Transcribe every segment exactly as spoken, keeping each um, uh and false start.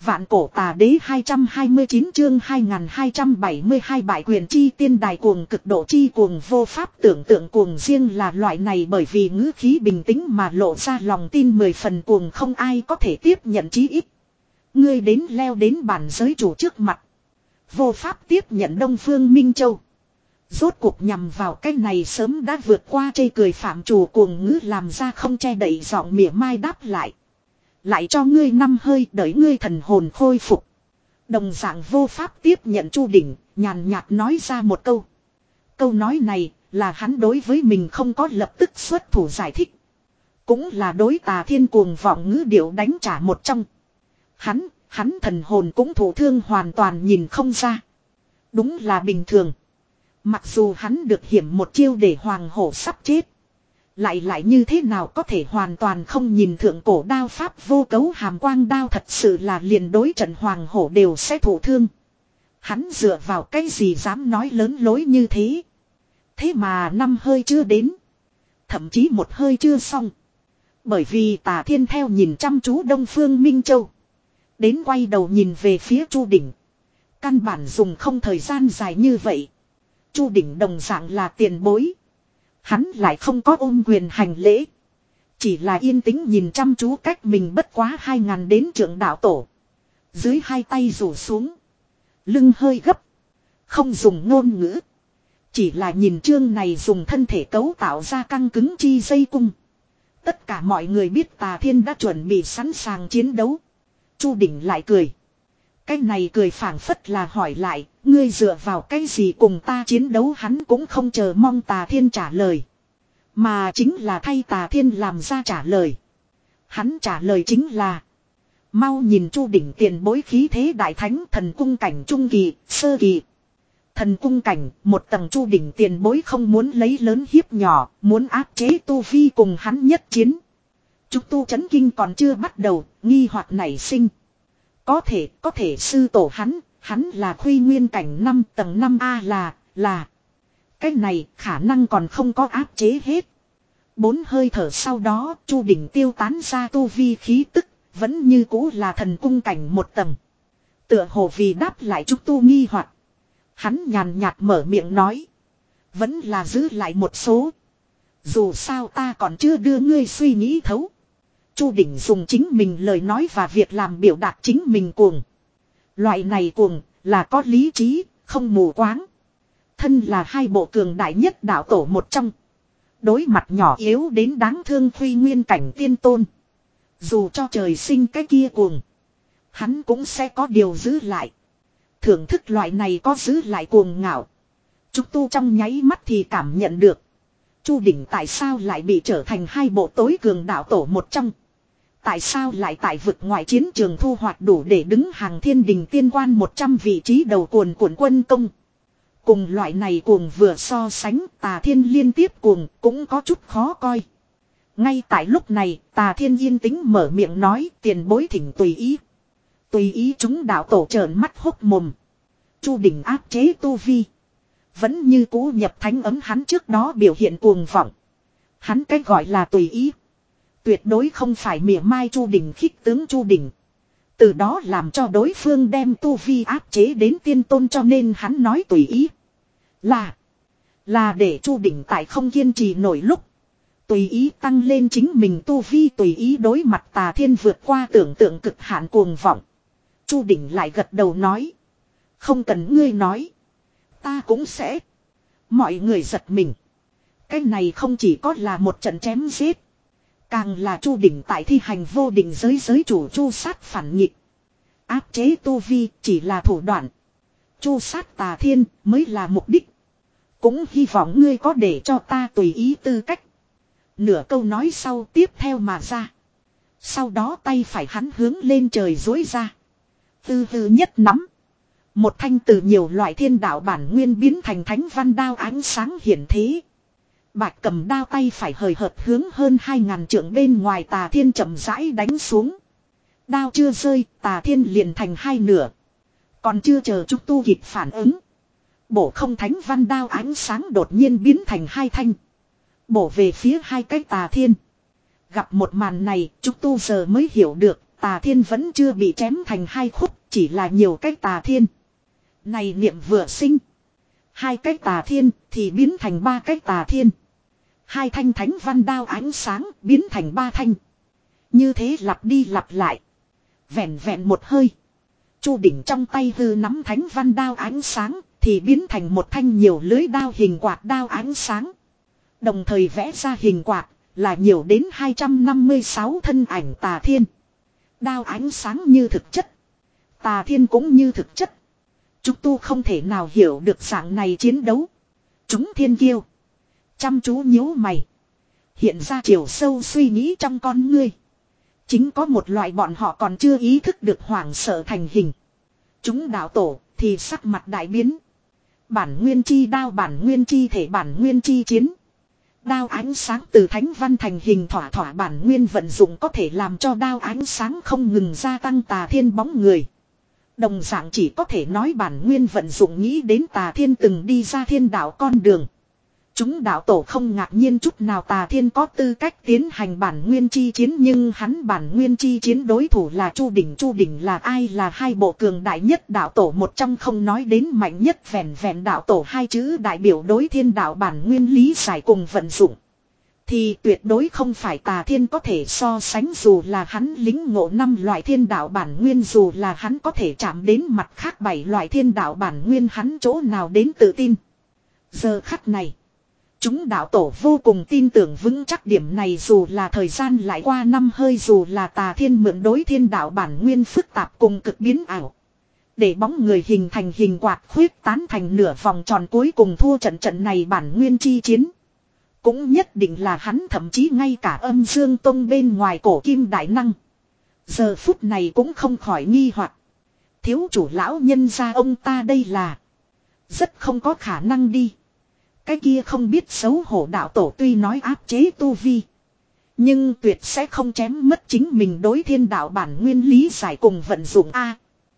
Vạn cổ tà đế hai trăm hai mươi chín chương hai nghìn hai trăm bảy mươi hai bại quyền chi tiên đài cuồng cực độ chi cuồng vô pháp tưởng tượng cuồng riêng là loại này bởi vì ngữ khí bình tĩnh mà lộ ra lòng tin mười phần cuồng không ai có thể tiếp nhận chí ít. Ngươi đến leo đến bản giới chủ trước mặt. Vô pháp tiếp nhận Đông Phương Minh Châu. Rốt cuộc nhằm vào cái này sớm đã vượt qua chê cười phạm chủ cuồng ngữ làm ra không che đậy giọng mỉa mai đáp lại. Lại cho ngươi năm hơi đợi ngươi thần hồn khôi phục. Đồng dạng vô pháp tiếp nhận Chu Đỉnh, nhàn nhạt nói ra một câu. Câu nói này là hắn đối với mình không có lập tức xuất thủ giải thích. Cũng là đối Tà Thiên cuồng vọng ngữ điệu đánh trả một trong. Hắn, hắn thần hồn cũng thụ thương hoàn toàn nhìn không ra. Đúng là bình thường. Mặc dù hắn được hiểm một chiêu để hoàng hổ sắp chết. Lại lại như thế nào có thể hoàn toàn không nhìn thượng cổ đao pháp vô cấu hàm quang đao thật sự là liền đối trận hoàng hổ đều sẽ thụ thương. Hắn dựa vào cái gì dám nói lớn lối như thế. Thế mà năm hơi chưa đến. Thậm chí một hơi chưa xong. Bởi vì Tà Thiên theo nhìn chăm chú Đông Phương Minh Châu. Đến quay đầu nhìn về phía Chu Đỉnh. Căn bản dùng không thời gian dài như vậy. Chu Đỉnh đồng dạng là tiền bối. Hắn lại không có ôm quyền hành lễ. Chỉ là yên tĩnh nhìn chăm chú cách mình bất quá hai ngàn đến trưởng đạo tổ. Dưới hai tay rủ xuống. Lưng hơi gấp. Không dùng ngôn ngữ. Chỉ là nhìn chương này dùng thân thể cấu tạo ra căng cứng chi dây cung. Tất cả mọi người biết Tà Thiên đã chuẩn bị sẵn sàng chiến đấu. Chu Đỉnh lại cười. Cái này cười phảng phất là hỏi lại, ngươi dựa vào cái gì cùng ta chiến đấu hắn cũng không chờ mong Tà Thiên trả lời. Mà chính là thay Tà Thiên làm ra trả lời. Hắn trả lời chính là. Mau nhìn Chu Đỉnh tiền bối khí thế đại thánh thần cung cảnh trung kỳ, sơ kỳ. Thần cung cảnh, một tầng Chu Đỉnh tiền bối không muốn lấy lớn hiếp nhỏ, muốn áp chế tu vi cùng hắn nhất chiến. Trúc tu chấn kinh còn chưa bắt đầu, nghi hoặc nảy sinh. Có thể, có thể sư tổ hắn, hắn là Khuy Nguyên cảnh năm tầng năm A là, là. Cái này khả năng còn không có áp chế hết. Bốn hơi thở sau đó, Chu Đỉnh tiêu tán ra tu vi khí tức, vẫn như cũ là thần cung cảnh một tầng. Tựa hồ vì đáp lại Trúc tu nghi hoặc. Hắn nhàn nhạt mở miệng nói. Vẫn là giữ lại một số. Dù sao ta còn chưa đưa ngươi suy nghĩ thấu. Chu Đỉnh dùng chính mình lời nói và việc làm biểu đạt chính mình cuồng. Loại này cuồng là có lý trí, không mù quáng. Thân là hai bộ cường đại nhất đạo tổ một trong. Đối mặt nhỏ yếu đến đáng thương Khuy Nguyên cảnh tiên tôn. Dù cho trời sinh cái kia cuồng. Hắn cũng sẽ có điều giữ lại. Thưởng thức loại này có giữ lại cuồng ngạo. Trúc tu trong nháy mắt thì cảm nhận được. Chu Đỉnh tại sao lại bị trở thành hai bộ tối cường đạo tổ một trong. Tại sao lại tại vực ngoại chiến trường thu hoạch đủ để đứng hàng thiên đình tiên quan một trăm vị trí đầu cuồn cuộn quân công. Cùng loại này cuồng vừa so sánh Tà Thiên liên tiếp cuồng cũng có chút khó coi. Ngay tại lúc này Tà Thiên yên tĩnh mở miệng nói tiền bối thỉnh tùy ý. Tùy ý chúng đạo tổ trợn mắt hốc mồm. Chu Đỉnh áp chế tu vi. Vẫn như cũ nhập thánh ấm hắn trước đó biểu hiện cuồng vọng. Hắn cách gọi là tùy ý. Tuyệt đối không phải mỉa mai Chu Đỉnh khích tướng Chu Đỉnh. Từ đó làm cho đối phương đem tu vi áp chế đến tiên tôn cho nên hắn nói tùy ý. Là. Là để Chu Đỉnh tại không kiên trì nổi lúc. Tùy ý tăng lên chính mình tu vi tùy ý đối mặt Tà Thiên vượt qua tưởng tượng cực hạn cuồng vọng. Chu Đỉnh lại gật đầu nói. Không cần ngươi nói. Ta cũng sẽ. Mọi người giật mình. Cái này không chỉ có là một trận chém giết. Càng là Chu Đỉnh tại thi hành vô định giới giới chủ chu sát phản nghịch. Áp chế tu vi chỉ là thủ đoạn. Chu sát Tà Thiên mới là mục đích. Cũng hy vọng ngươi có để cho ta tùy ý tư cách. Nửa câu nói sau tiếp theo mà ra. Sau đó tay phải hắn hướng lên trời dối ra. Tư tư nhất nắm. Một thanh từ nhiều loại thiên đạo bản nguyên biến thành thánh văn đao ánh sáng hiển thế. Bạch cầm đao tay phải hời hợt hướng hơn hai ngàn trượng bên ngoài Tà Thiên chậm rãi đánh xuống. Đao chưa rơi, Tà Thiên liền thành hai nửa. Còn chưa chờ Trúc tu kịp phản ứng. Bổ không thánh văn đao ánh sáng đột nhiên biến thành hai thanh. Bổ về phía hai cái Tà Thiên. Gặp một màn này, Trúc tu giờ mới hiểu được, tà thiên vẫn chưa bị chém thành hai khúc, chỉ là nhiều cái tà thiên. Này niệm vừa sinh. Hai cái tà thiên thì biến thành ba cái tà thiên. Hai thanh thánh văn đao ánh sáng biến thành ba thanh. Như thế lặp đi lặp lại. Vẹn vẹn một hơi. Chu đỉnh trong tay hư nắm thánh văn đao ánh sáng thì biến thành một thanh nhiều lưới đao hình quạt đao ánh sáng. Đồng thời vẽ ra hình quạt là nhiều đến hai trăm năm mươi sáu thân ảnh tà thiên. Đao ánh sáng như thực chất. Tà thiên cũng như thực chất. Chúng tu không thể nào hiểu được dạng này chiến đấu. Chúng thiên kiêu. Chăm chú nhíu mày. Hiện ra chiều sâu suy nghĩ trong con ngươi. Chính có một loại bọn họ còn chưa ý thức được hoảng sợ thành hình. Chúng đạo tổ thì sắc mặt đại biến. Bản nguyên chi đao, bản nguyên chi thể, bản nguyên chi chiến. Đao ánh sáng từ thánh văn thành hình thỏa thỏa bản nguyên vận dụng có thể làm cho đao ánh sáng không ngừng gia tăng tà thiên bóng người. Đồng dạng chỉ có thể nói bản nguyên vận dụng nghĩ đến tà thiên từng đi ra thiên đạo con đường. Chúng đạo tổ không ngạc nhiên chút nào tà thiên có tư cách tiến hành bản nguyên chi chiến, nhưng hắn bản nguyên chi chiến đối thủ là Chu Đỉnh. Chu Đỉnh là ai? Là hai bộ cường đại nhất đạo tổ một trong, không nói đến mạnh nhất, vẹn vẹn đạo tổ hai chữ đại biểu đối thiên đạo bản nguyên lý giải cùng vận dụng. Thì tuyệt đối không phải tà thiên có thể so sánh, dù là hắn lính ngộ năm loại thiên đạo bản nguyên, dù là hắn có thể chạm đến mặt khác bảy loại thiên đạo bản nguyên, hắn chỗ nào đến tự tin. Giờ khắc này. Chúng đạo tổ vô cùng tin tưởng vững chắc điểm này, dù là thời gian lại qua năm hơi, dù là tà thiên mượn đối thiên đạo bản nguyên phức tạp cùng cực biến ảo. Để bóng người hình thành hình quạt khuyết tán thành nửa vòng tròn, cuối cùng thua trận trận này bản nguyên chi chiến. Cũng nhất định là hắn, thậm chí ngay cả Âm Dương Tông bên ngoài cổ kim đại năng. Giờ phút này cũng không khỏi nghi hoặc. Thiếu chủ lão nhân gia ông ta đây là rất không có khả năng đi. Cái kia không biết xấu hổ đạo tổ tuy nói áp chế tu vi, nhưng tuyệt sẽ không chém mất chính mình đối thiên đạo bản nguyên lý giải cùng vận dụng a.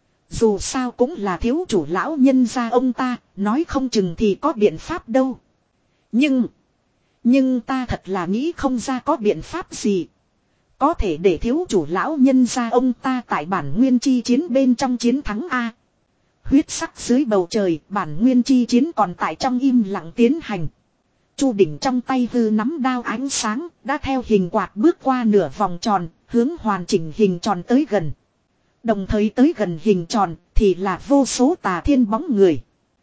Dù sao cũng là thiếu chủ lão nhân gia ông ta, nói không chừng thì có biện pháp đâu. Nhưng, nhưng ta thật là nghĩ không ra có biện pháp gì có thể để thiếu chủ lão nhân gia ông ta tại bản nguyên chi chiến bên trong chiến thắng a. Huyết sắc dưới bầu trời, bản nguyên chi chiến còn tại trong im lặng tiến hành. Chu Đỉnh trong tay hư nắm đao ánh sáng, đã theo hình quạt bước qua nửa vòng tròn, hướng hoàn chỉnh hình tròn tới gần. Đồng thời tới gần hình tròn, thì là vô số tà thiên bóng người.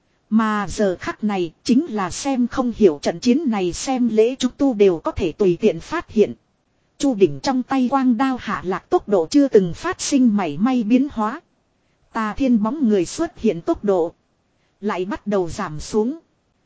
Mà giờ khắc này, chính là xem không hiểu trận chiến này, xem lễ chúng tu đều có thể tùy tiện phát hiện. Chu Đỉnh trong tay quang đao hạ lạc tốc độ chưa từng phát sinh mảy may biến hóa. Tà thiên bóng người xuất hiện tốc độ lại bắt đầu giảm xuống.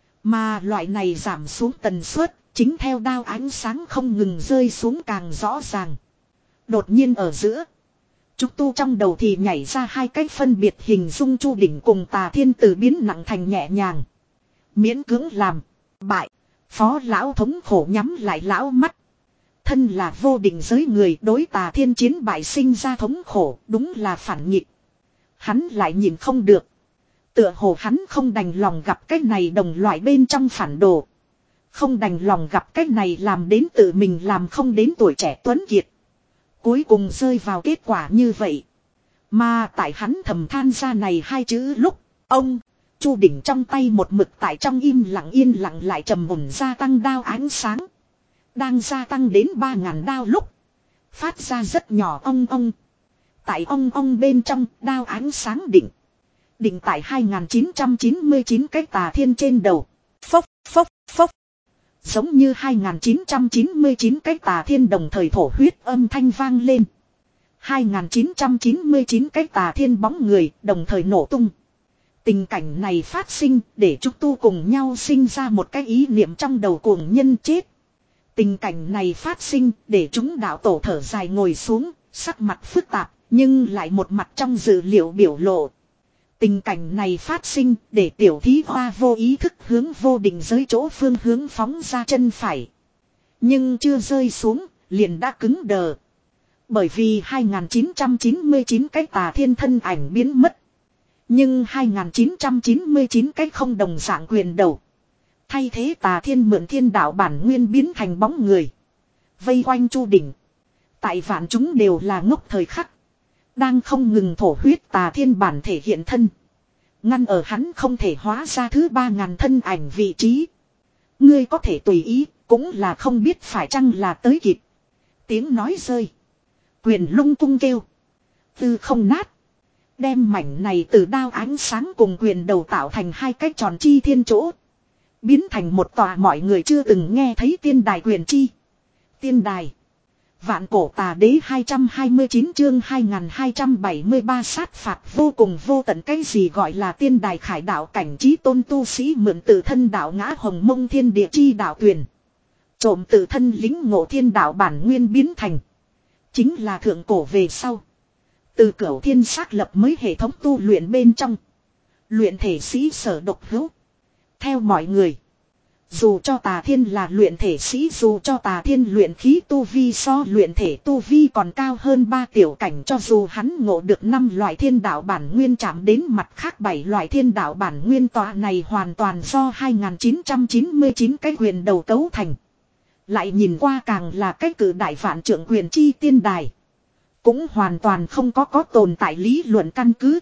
Mà loại này giảm xuống tần suất chính theo đao ánh sáng không ngừng rơi xuống càng rõ ràng. Đột nhiên ở giữa, Trúc Tu trong đầu thì nhảy ra hai cách phân biệt hình dung Chu Đỉnh cùng tà thiên từ biến nặng thành nhẹ nhàng. Miễn cưỡng làm bại. Phó lão thống khổ nhắm lại lão mắt. Thân là vô định giới người, đối tà thiên chiến bại sinh ra thống khổ, đúng là phản nghịch. Hắn lại nhìn không được. Tựa hồ hắn không đành lòng gặp cái này đồng loại bên trong phản đồ. Không đành lòng gặp cái này làm đến tự mình làm không đến tuổi trẻ tuấn kiệt. Cuối cùng rơi vào kết quả như vậy. Mà tại hắn thầm than ra này hai chữ lúc, ông, Chu Đỉnh trong tay một mực tại trong im lặng yên lặng lại trầm ổn gia tăng đao ánh sáng. Đang gia tăng đến ba ngàn đao lúc, phát ra rất nhỏ ong ong. Tại ong ong bên trong, đao ánh sáng định. Định tại hai nghìn chín trăm chín mươi chín cái tà thiên trên đầu. Phốc, phốc, phốc. Giống như hai nghìn chín trăm chín mươi chín cái tà thiên đồng thời thổ huyết âm thanh vang lên. hai nghìn chín trăm chín mươi chín cái tà thiên bóng người đồng thời nổ tung. Tình cảnh này phát sinh để Trúc Tu cùng nhau sinh ra một cái ý niệm trong đầu cuồng nhân chết. Tình cảnh này phát sinh để chúng đạo tổ thở dài ngồi xuống, sắc mặt phức tạp, nhưng lại một mặt trong dữ liệu biểu lộ. Tình cảnh này phát sinh để tiểu thí hoa vô ý thức hướng vô định giới chỗ phương hướng phóng ra chân phải. Nhưng chưa rơi xuống, liền đã cứng đờ. Bởi vì hai nghìn chín trăm chín mươi chín cái tà thiên thân ảnh biến mất. Nhưng hai nghìn chín trăm chín mươi chín cái không đồng dạng quyền đầu. Thay thế tà thiên mượn thiên đạo bản nguyên biến thành bóng người. Vây quanh Chu Đỉnh. Tại vạn chúng đều là ngốc thời khắc. Đang không ngừng thổ huyết tà thiên bản thể hiện thân. Ngăn ở hắn không thể hóa ra thứ ba ngàn thân ảnh vị trí. Ngươi có thể tùy ý, cũng là không biết phải chăng là tới kịp. Tiếng nói rơi. Quyền lung tung kêu. Tư không nát. Đem mảnh này từ đao ánh sáng cùng quyền đầu tạo thành hai cái tròn chi thiên chỗ. Biến thành một tòa mọi người chưa từng nghe thấy tiên đài quyền chi. Tiên đài. Vạn cổ tà đế hai trăm hai mươi chín chương hai nghìn hai trăm bảy mươi ba sát phạt vô cùng vô tận. Cái gì gọi là tiên đài khải đạo cảnh trí tôn tu sĩ mượn tự thân đạo ngã hồng mông thiên địa chi đạo tuyển. Trộm tự thân lính ngộ thiên đạo bản nguyên biến thành. Chính là thượng cổ về sau. Từ cửu thiên xác lập mới hệ thống tu luyện bên trong. Luyện thể sĩ sở độc hữu. Theo mọi người. Dù cho tà thiên là luyện thể sĩ, dù cho tà thiên luyện khí tu vi so luyện thể tu vi còn cao hơn ba tiểu cảnh, cho dù hắn ngộ được năm loại thiên đạo bản nguyên chạm đến mặt khác bảy loại thiên đạo bản nguyên, tòa này hoàn toàn do hai nghìn chín trăm chín mươi chín cái quyền đầu cấu thành. Lại nhìn qua càng là cái cử đại vạn trượng quyền chi tiên đài. Cũng hoàn toàn không có có tồn tại lý luận căn cứ.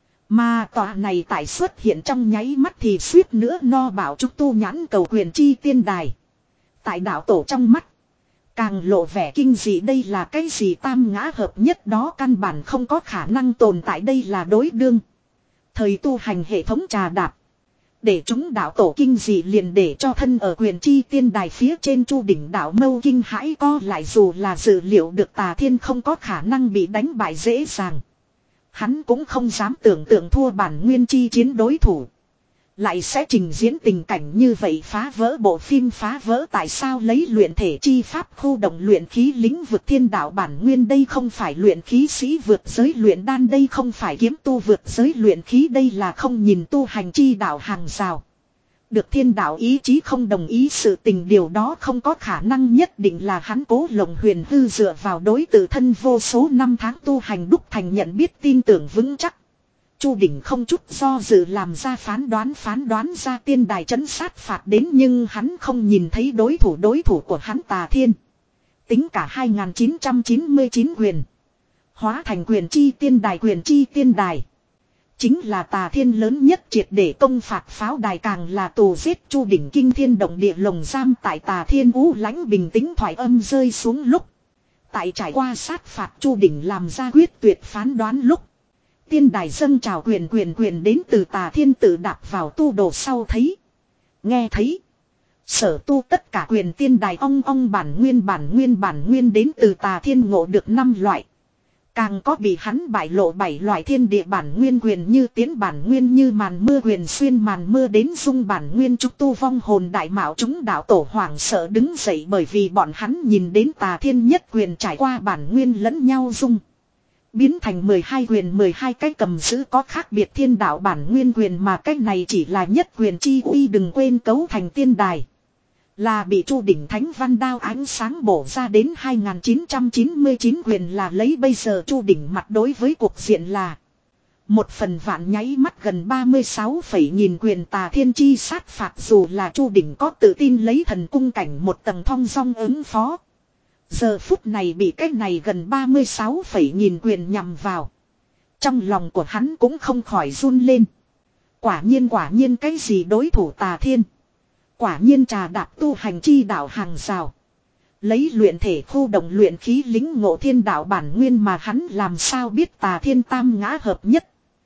Mà tòa này tại xuất hiện trong nháy mắt thì suýt nữa no bảo trúc tu nhãn cầu quyền chi tiên đài. Tại đạo tổ trong mắt. Càng lộ vẻ kinh dị, đây là cái gì tam ngã hợp nhất đó căn bản không có khả năng tồn tại, đây là đối đương. Thời tu hành hệ thống trà đạp. Để chúng đạo tổ kinh dị liền để cho thân ở quyền chi tiên đài phía trên chu đỉnh đạo mâu kinh hãi co lại, dù là dự liệu được tà thiên không có khả năng bị đánh bại dễ dàng. Hắn cũng không dám tưởng tượng thua bản nguyên chi chiến đối thủ. Lại sẽ trình diễn tình cảnh như vậy, phá vỡ bộ phim phá vỡ tại sao lấy luyện thể chi pháp khu động luyện khí lĩnh vực thiên đạo bản nguyên, đây không phải luyện khí sĩ vượt giới luyện đan, đây không phải kiếm tu vượt giới luyện khí, đây là không nhìn tu hành chi đạo hàng rào. Được thiên đạo ý chí không đồng ý sự tình, điều đó không có khả năng, nhất định là hắn cố lồng huyền hư dựa vào đối tự thân vô số năm tháng tu hành đúc thành nhận biết tin tưởng vững chắc. Chu đỉnh không chút do dự làm ra phán đoán, phán đoán ra tiên đài trấn sát phạt đến, nhưng hắn không nhìn thấy đối thủ đối thủ của hắn tà thiên. Tính cả hai nghìn chín trăm chín mươi chín quyền. Hóa thành quyền chi tiên đài, quyền chi tiên đài. Chính là tà thiên lớn nhất triệt để công phạt pháo đài, càng là tù giết chu đỉnh kinh thiên động địa lồng giam. Tại tà thiên u lãnh bình tĩnh thoại âm rơi xuống lúc. Tại trải qua sát phạt chu đỉnh làm ra quyết tuyệt phán đoán lúc. Tiên đài dâng trào quyền quyền quyền đến từ tà thiên tự đạp vào tu đồ sau thấy. Nghe thấy. Sở tu tất cả quyền tiên đài ong ong bản nguyên bản nguyên bản nguyên đến từ tà thiên ngộ được năm loại. Càng có bị hắn bại lộ bảy loại thiên địa bản nguyên quyền, như tiến bản nguyên, như màn mưa quyền, xuyên màn mưa đến dung bản nguyên. Trúc tu vong hồn đại mạo chúng đạo tổ hoảng sợ đứng dậy, bởi vì bọn hắn nhìn đến tà thiên nhất quyền trải qua bản nguyên lẫn nhau dung. Biến thành mười hai quyền, mười hai cái cầm giữ có khác biệt thiên đạo bản nguyên quyền, mà cái này chỉ là nhất quyền chi uy, đừng quên cấu thành tiên đài. Là bị chu đỉnh thánh văn đao ánh sáng bổ ra đến hai nghìn chín trăm chín mươi chín quyền, là lấy bây giờ chu đỉnh mặt đối với cuộc diện là. Một phần vạn nháy mắt gần ba mươi sáu phẩy nghìn quyền tà thiên chi sát phạt, dù là chu đỉnh có tự tin lấy thần cung cảnh một tầng thong dong ứng phó. Giờ phút này bị cái này gần ba mươi sáu phẩy nghìn quyền nhằm vào. Trong lòng của hắn cũng không khỏi run lên. Quả nhiên quả nhiên cái gì đối thủ tà thiên. Quả nhiên trà đạp tu hành chi đạo hàng rào. Lấy luyện thể khu động luyện khí lính ngộ thiên đạo bản nguyên, mà hắn làm sao biết tà thiên tam ngã hợp nhất.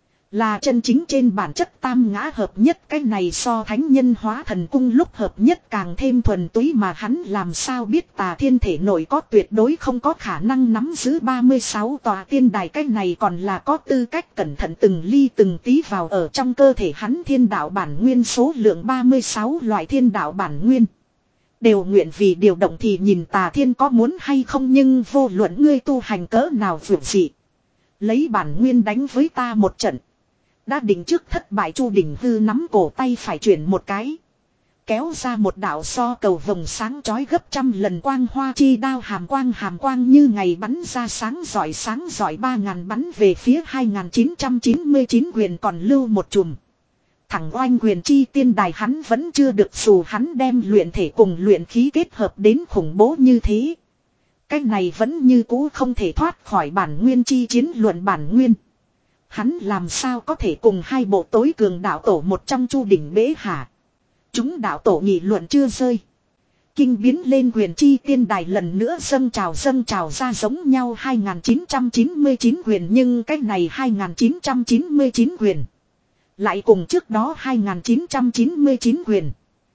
Là chân chính trên bản chất tam ngã hợp nhất, cái này so thánh nhân hóa thần cung lúc hợp nhất càng thêm thuần túy, mà hắn làm sao biết tà thiên thể nội có tuyệt đối không có khả năng nắm giữ ba mươi sáu tòa tiên đài, cái này còn là có tư cách cẩn thận từng ly từng tí vào ở trong cơ thể hắn thiên đạo bản nguyên, số lượng ba mươi sáu loại thiên đạo bản nguyên. Đều nguyện vì điều động thì nhìn tà thiên có muốn hay không, nhưng vô luận ngươi tu hành cỡ nào vượt dị. Lấy bản nguyên đánh với ta một trận. Đã định trước thất bại, chu đỉnh hư nắm cổ tay phải chuyển một cái. Kéo ra một đạo so cầu vồng sáng chói gấp trăm lần quang hoa chi đao, hàm quang hàm quang như ngày bắn ra sáng giỏi sáng giỏi ba ngàn bắn về phía hai nghìn chín trăm chín mươi chín quyền còn lưu một chùm. Thẳng oanh quyền chi tiên đài hắn vẫn chưa được, dù hắn đem luyện thể cùng luyện khí kết hợp đến khủng bố như thế. cái này vẫn như cũ không thể thoát khỏi bản nguyên chi chiến luận bản nguyên. Hắn làm sao có thể cùng hai bộ tối cường đạo tổ một trong Chu đỉnh bế hạ. Chúng đạo tổ nghị luận chưa rơi. Kinh biến lên quyền chi tiên đài lần nữa dâng trào dâng trào ra giống nhau hai nghìn chín trăm chín mươi chín quyền, nhưng cái này hai nghìn chín trăm chín mươi chín quyền lại cùng trước đó hai nghìn chín trăm chín mươi chín quyền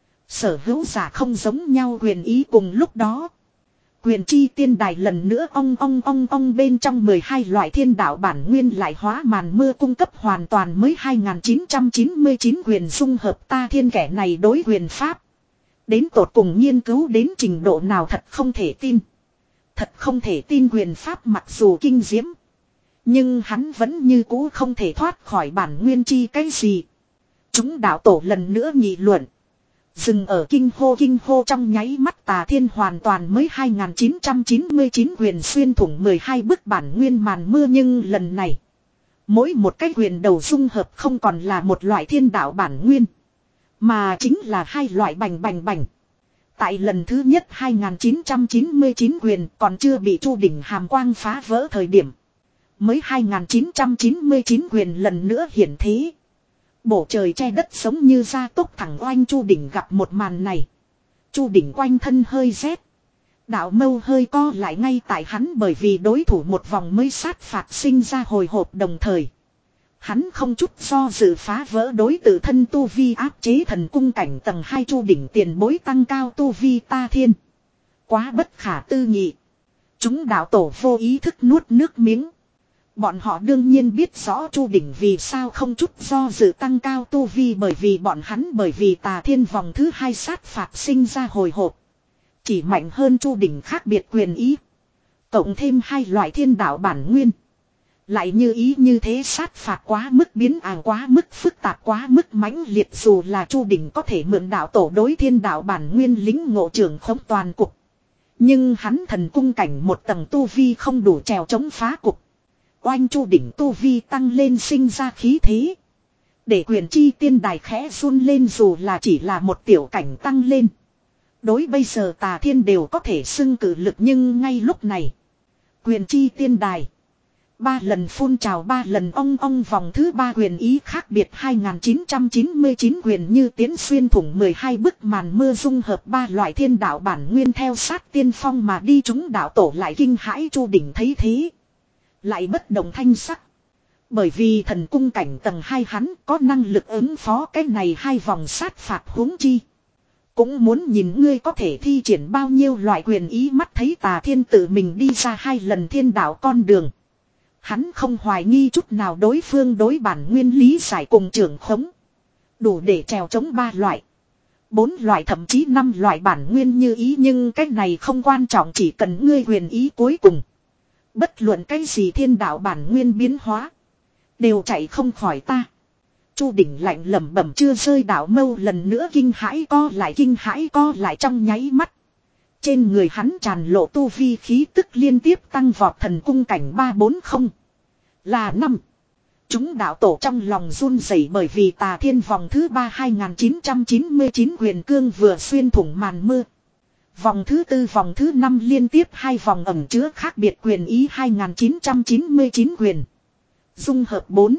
sở hữu giả không giống nhau quyền ý cùng lúc đó. Quyền chi tiên đài lần nữa ong ong ong ong bên trong mười hai loại thiên đạo bản nguyên lại hóa màn mưa cung cấp hoàn toàn mới hai nghìn chín trăm chín mươi chín quyền dung hợp ta thiên kẻ này đối quyền pháp. Đến tột cùng nghiên cứu đến trình độ nào thật không thể tin. Thật không thể tin quyền pháp mặc dù kinh diễm. Nhưng hắn vẫn như cũ không thể thoát khỏi bản nguyên chi cái gì. Chúng đạo tổ lần nữa nghị luận. Dừng ở kinh hô kinh hô trong nháy mắt Tà Thiên hoàn toàn mới hai nghìn chín trăm chín mươi chín quyền xuyên thủng mười hai bức bản nguyên màn mưa, nhưng lần này mỗi một cái quyền đầu dung hợp không còn là một loại thiên đạo bản nguyên, mà chính là hai loại bành bành bành. Tại lần thứ nhất hai nghìn chín trăm chín mươi chín quyền còn chưa bị Chu đỉnh hàm quang phá vỡ thời điểm, mới hai nghìn chín trăm chín mươi chín quyền lần nữa hiển thế. Bổ trời che đất giống như gia tốc thẳng oanh Chu đỉnh gặp một màn này. Chu đỉnh quanh thân hơi rét. Đạo mâu hơi co lại ngay tại hắn bởi vì đối thủ một vòng mới sát phạt sinh ra hồi hộp, đồng thời hắn không chút do dự phá vỡ đối tự thân tu vi áp chế thần cung cảnh tầng hai Chu đỉnh tiền bối tăng cao tu vi Ta Thiên. Quá bất khả tư nghị. Chúng đạo tổ vô ý thức nuốt nước miếng. Bọn họ đương nhiên biết rõ Chu đỉnh vì sao không chút do dự tăng cao tu vi, bởi vì bọn hắn bởi vì Tà Thiên vòng thứ hai sát phạt sinh ra hồi hộp. Chỉ mạnh hơn Chu đỉnh khác biệt quyền ý. Cộng thêm hai loại thiên đạo bản nguyên. Lại như ý như thế sát phạt quá mức biến ảo, quá mức phức tạp, quá mức mãnh liệt, dù là Chu đỉnh có thể mượn đạo tổ đối thiên đạo bản nguyên lính ngộ trưởng khống toàn cục. Nhưng hắn thần cung cảnh một tầng tu vi không đủ trèo chống phá cục. Oanh Chu đỉnh tu vi tăng lên sinh ra khí thế. Để quyền chi tiên đài khẽ run lên, dù là chỉ là một tiểu cảnh tăng lên. Đối bây giờ Tà Thiên đều có thể xưng cử lực, nhưng ngay lúc này quyền chi tiên đài ba lần phun trào ba lần ong ong vòng thứ ba quyền ý khác biệt hai nghìn chín trăm chín mươi chín quyền như tiến xuyên thủng mười hai bức màn mưa dung hợp ba loại thiên đạo bản nguyên theo sát tiên phong mà đi. Chúng đạo tổ lại kinh hãi. Chu đỉnh thấy thế lại bất động thanh sắc. Bởi vì thần cung cảnh tầng hai hắn có năng lực ứng phó cái này hai vòng sát phạt, huống chi cũng muốn nhìn ngươi có thể thi triển bao nhiêu loại quyền ý. Mắt thấy Tà Thiên tự mình đi ra hai lần thiên đạo con đường, hắn không hoài nghi chút nào đối phương đối bản nguyên lý giải cùng trưởng khống. Đủ để trèo chống ba loại, bốn loại thậm chí năm loại bản nguyên như ý. Nhưng cái này không quan trọng, chỉ cần ngươi quyền ý cuối cùng. Bất luận cái gì thiên đạo bản nguyên biến hóa đều chạy không khỏi ta. Chu đỉnh lạnh lẩm bẩm chưa rơi, đạo mâu lần nữa kinh hãi co lại kinh hãi co lại trong nháy mắt. Trên người hắn tràn lộ tu vi khí tức liên tiếp tăng vọt, thần cung cảnh ba bốn không là năm. Chúng đạo tổ trong lòng run rẩy, bởi vì Tà Thiên vòng thứ ba hai nghìn chín trăm chín mươi chín quyền cương vừa xuyên thủng màn mưa. Vòng thứ tư vòng thứ năm liên tiếp hai vòng ẩn chứa khác biệt quyền ý hai nghìn chín trăm chín mươi chín quyền. Dung hợp bốn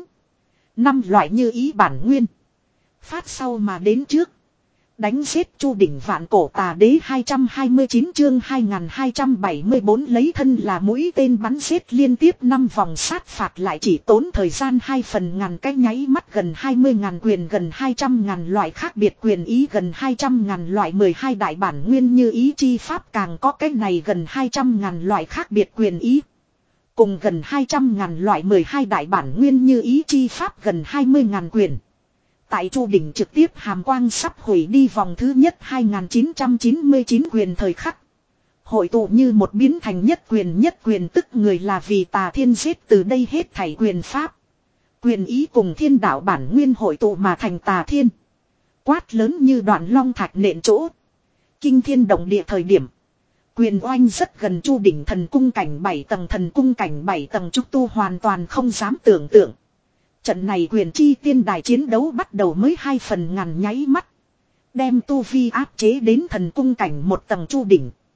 năm loại như ý bản nguyên. Phát sau mà đến trước. Đánh giết Chu đỉnh vạn cổ tà đế. Hai trăm hai mươi chín chương hai nghìn hai trăm bảy mươi bốn lấy thân là mũi tên bắn giết liên tiếp năm vòng sát phạt, lại chỉ tốn thời gian hai phần ngàn cái nháy mắt. Gần hai mươi ngàn quyền, gần hai trăm ngàn loại khác biệt quyền ý, gần hai trăm ngàn loại mười hai đại bản nguyên như ý chi pháp, càng có cái này gần hai trăm ngàn loại khác biệt quyền ý. Cùng gần hai trăm ngàn loại mười hai đại bản nguyên như ý chi pháp, gần hai mươi ngàn quyền. Tại Chu đỉnh trực tiếp hàm quang sắp hủy đi vòng thứ nhất hai nghìn chín trăm chín mươi chín quyền thời khắc, hội tụ như một biến thành nhất quyền. Nhất quyền tức người là vì Tà Thiên giết từ đây hết thảy quyền pháp, quyền ý cùng thiên đạo bản nguyên hội tụ mà thành Tà Thiên. Quát lớn như đoạn long thạch nện chỗ, kinh thiên động địa thời điểm, quyền oanh rất gần Chu đỉnh thần cung cảnh bảy tầng. Thần cung cảnh bảy tầng trúc tu hoàn toàn không dám tưởng tượng. Trận này quyền chi tiên đài chiến đấu bắt đầu mới hai phần ngàn nháy mắt, đem tu vi áp chế đến thần cung cảnh một tầng Chu đỉnh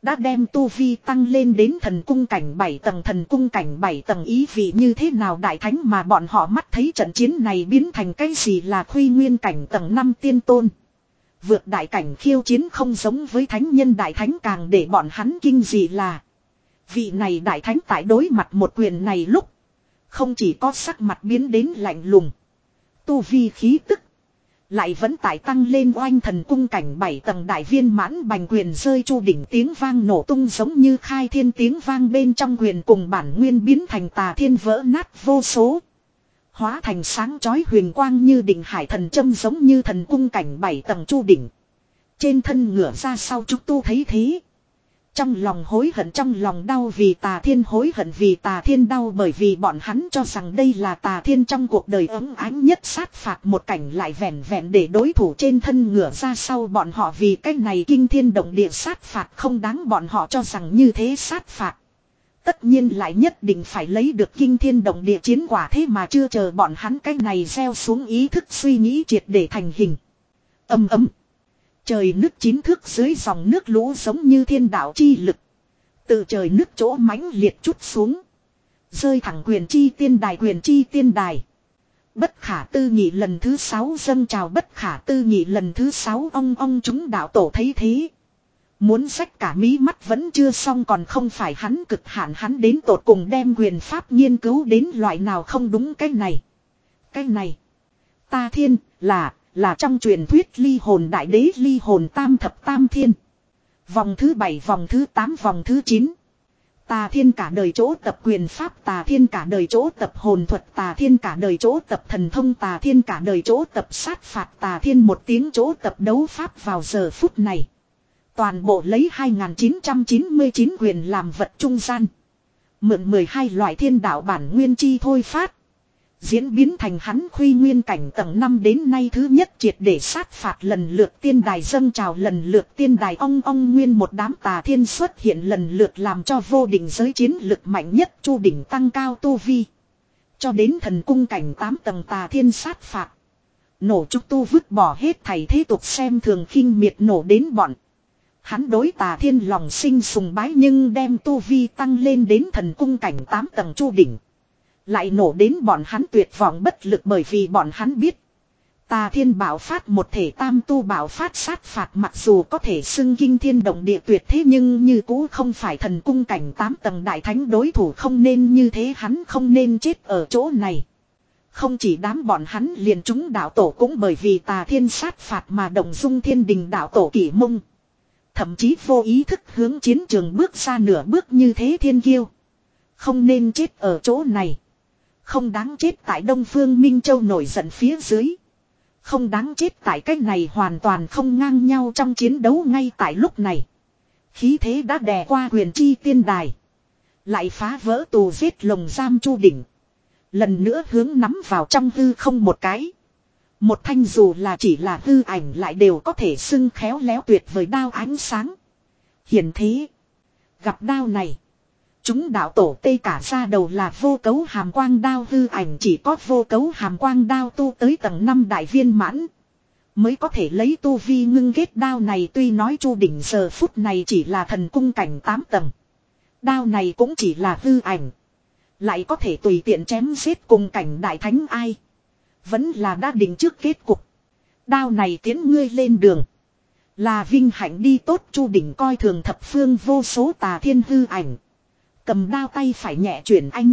Đã đem tu vi tăng lên đến thần cung cảnh bảy tầng. Thần cung cảnh bảy tầng ý vị như thế nào đại thánh mà bọn họ mắt thấy trận chiến này biến thành cái gì là Khuy Nguyên cảnh tầng năm tiên tôn. Vượt đại cảnh khiêu chiến không giống với thánh nhân đại thánh càng để bọn hắn kinh dị là. Vị này đại thánh tại đối mặt một quyền này lúc. Không chỉ có sắc mặt biến đến lạnh lùng. Tu vi khí tức. Lại vẫn tại tăng lên oanh thần cung cảnh bảy tầng đại viên mãn bành quyền rơi chu đỉnh tiếng vang nổ tung giống như khai thiên tiếng vang bên trong quyền cùng bản nguyên biến thành tà thiên vỡ nát vô số. Hóa thành sáng chói huyền quang như đỉnh hải thần châm giống như thần cung cảnh bảy tầng chu đỉnh. Trên thân ngửa ra sau chúng tu thấy thế. Trong lòng hối hận trong lòng đau vì tà thiên hối hận vì tà thiên đau bởi vì bọn hắn cho rằng đây là tà thiên trong cuộc đời ấm ánh nhất sát phạt một cảnh lại vẹn vẹn để đối thủ trên thân ngửa ra sau bọn họ vì cái này kinh thiên động địa sát phạt không đáng bọn họ cho rằng như thế sát phạt. Tất nhiên lại nhất định phải lấy được kinh thiên động địa chiến quả thế mà chưa chờ bọn hắn cái này gieo xuống ý thức suy nghĩ triệt để thành hình. Âm ấm. Trời nước chín thước dưới dòng nước lũ giống như thiên đạo chi lực. Từ trời nước chỗ mãnh liệt chút xuống. Rơi thẳng quyền chi tiên đài quyền chi tiên đài. Bất khả tư nghị lần thứ sáu dâng trào bất khả tư nghị lần thứ sáu ong ong chúng đạo tổ thấy thế. Muốn xách cả mí mắt vẫn chưa xong còn không phải hắn cực hạn hắn đến tột cùng đem quyền pháp nghiên cứu đến loại nào không đúng cái này. Cái này. Ta thiên là. Là trong truyền thuyết ly hồn đại đế ly hồn tam thập tam thiên. Vòng thứ bảy vòng thứ tám vòng thứ chín. Tà thiên cả đời chỗ tập quyền pháp tà thiên cả đời chỗ tập hồn thuật tà thiên cả đời chỗ tập thần thông tà thiên cả đời chỗ tập sát phạt tà thiên một tiếng chỗ tập đấu pháp vào giờ phút này. Toàn bộ lấy hai nghìn chín trăm chín mươi chín quyền làm vật trung gian. Mượn mười hai loại thiên đạo bản nguyên chi thôi phát. Diễn biến thành hắn Khuy Nguyên cảnh tầng năm đến nay thứ nhất triệt để sát phạt lần lượt tiên đài dâng trào lần lượt tiên đài ong ong nguyên một đám tà thiên xuất hiện lần lượt làm cho vô định giới chiến lực mạnh nhất chu đỉnh tăng cao tu vi. Cho đến thần cung cảnh tám tầng tà thiên sát phạt. Nổ trúc tu vứt bỏ hết thảy thế tục xem thường khinh miệt nổ đến bọn. Hắn đối tà thiên lòng sinh sùng bái nhưng đem tu vi tăng lên đến thần cung cảnh tám tầng chu đỉnh. Lại nổ đến bọn hắn tuyệt vọng bất lực bởi vì bọn hắn biết. Tà thiên bảo phát một thể tam tu bảo phát sát phạt mặc dù có thể xưng kinh thiên động địa tuyệt thế nhưng như cũ không phải thần cung cảnh tám tầng đại thánh đối thủ không nên như thế hắn không nên chết ở chỗ này. Không chỉ đám bọn hắn liền chúng đạo tổ cũng bởi vì tà thiên sát phạt mà động dung thiên đình đạo tổ kỷ mông. Thậm chí vô ý thức hướng chiến trường bước ra nửa bước như thế thiên kiêu. Không nên chết ở chỗ này. Không đáng chết tại Đông Phương Minh Châu nổi giận phía dưới. Không đáng chết tại cách này hoàn toàn không ngang nhau trong chiến đấu ngay tại lúc này. Khí thế đã đè qua huyền chi tiên đài. Lại phá vỡ tù giết lồng giam chu đỉnh. Lần nữa hướng nắm vào trong hư không một cái. Một thanh dù là chỉ là hư ảnh lại đều có thể xưng khéo léo tuyệt vời đao ánh sáng. Hiển thế. Gặp đao này. Chúng đạo tổ tê cả ra đầu là vô cấu hàm quang đao hư ảnh chỉ có vô cấu hàm quang đao tu tới tầng năm đại viên mãn. Mới có thể lấy tu vi ngưng ghét đao này tuy nói chu đỉnh giờ phút này chỉ là thần cung cảnh tám tầng. Đao này cũng chỉ là hư ảnh. Lại có thể tùy tiện chém giết cùng cảnh đại thánh ai. Vẫn là đã định trước kết cục. Đao này tiến ngươi lên đường. Là vinh hạnh đi tốt chu đỉnh coi thường thập phương vô số tà thiên hư ảnh. Cầm đao tay phải nhẹ chuyển anh.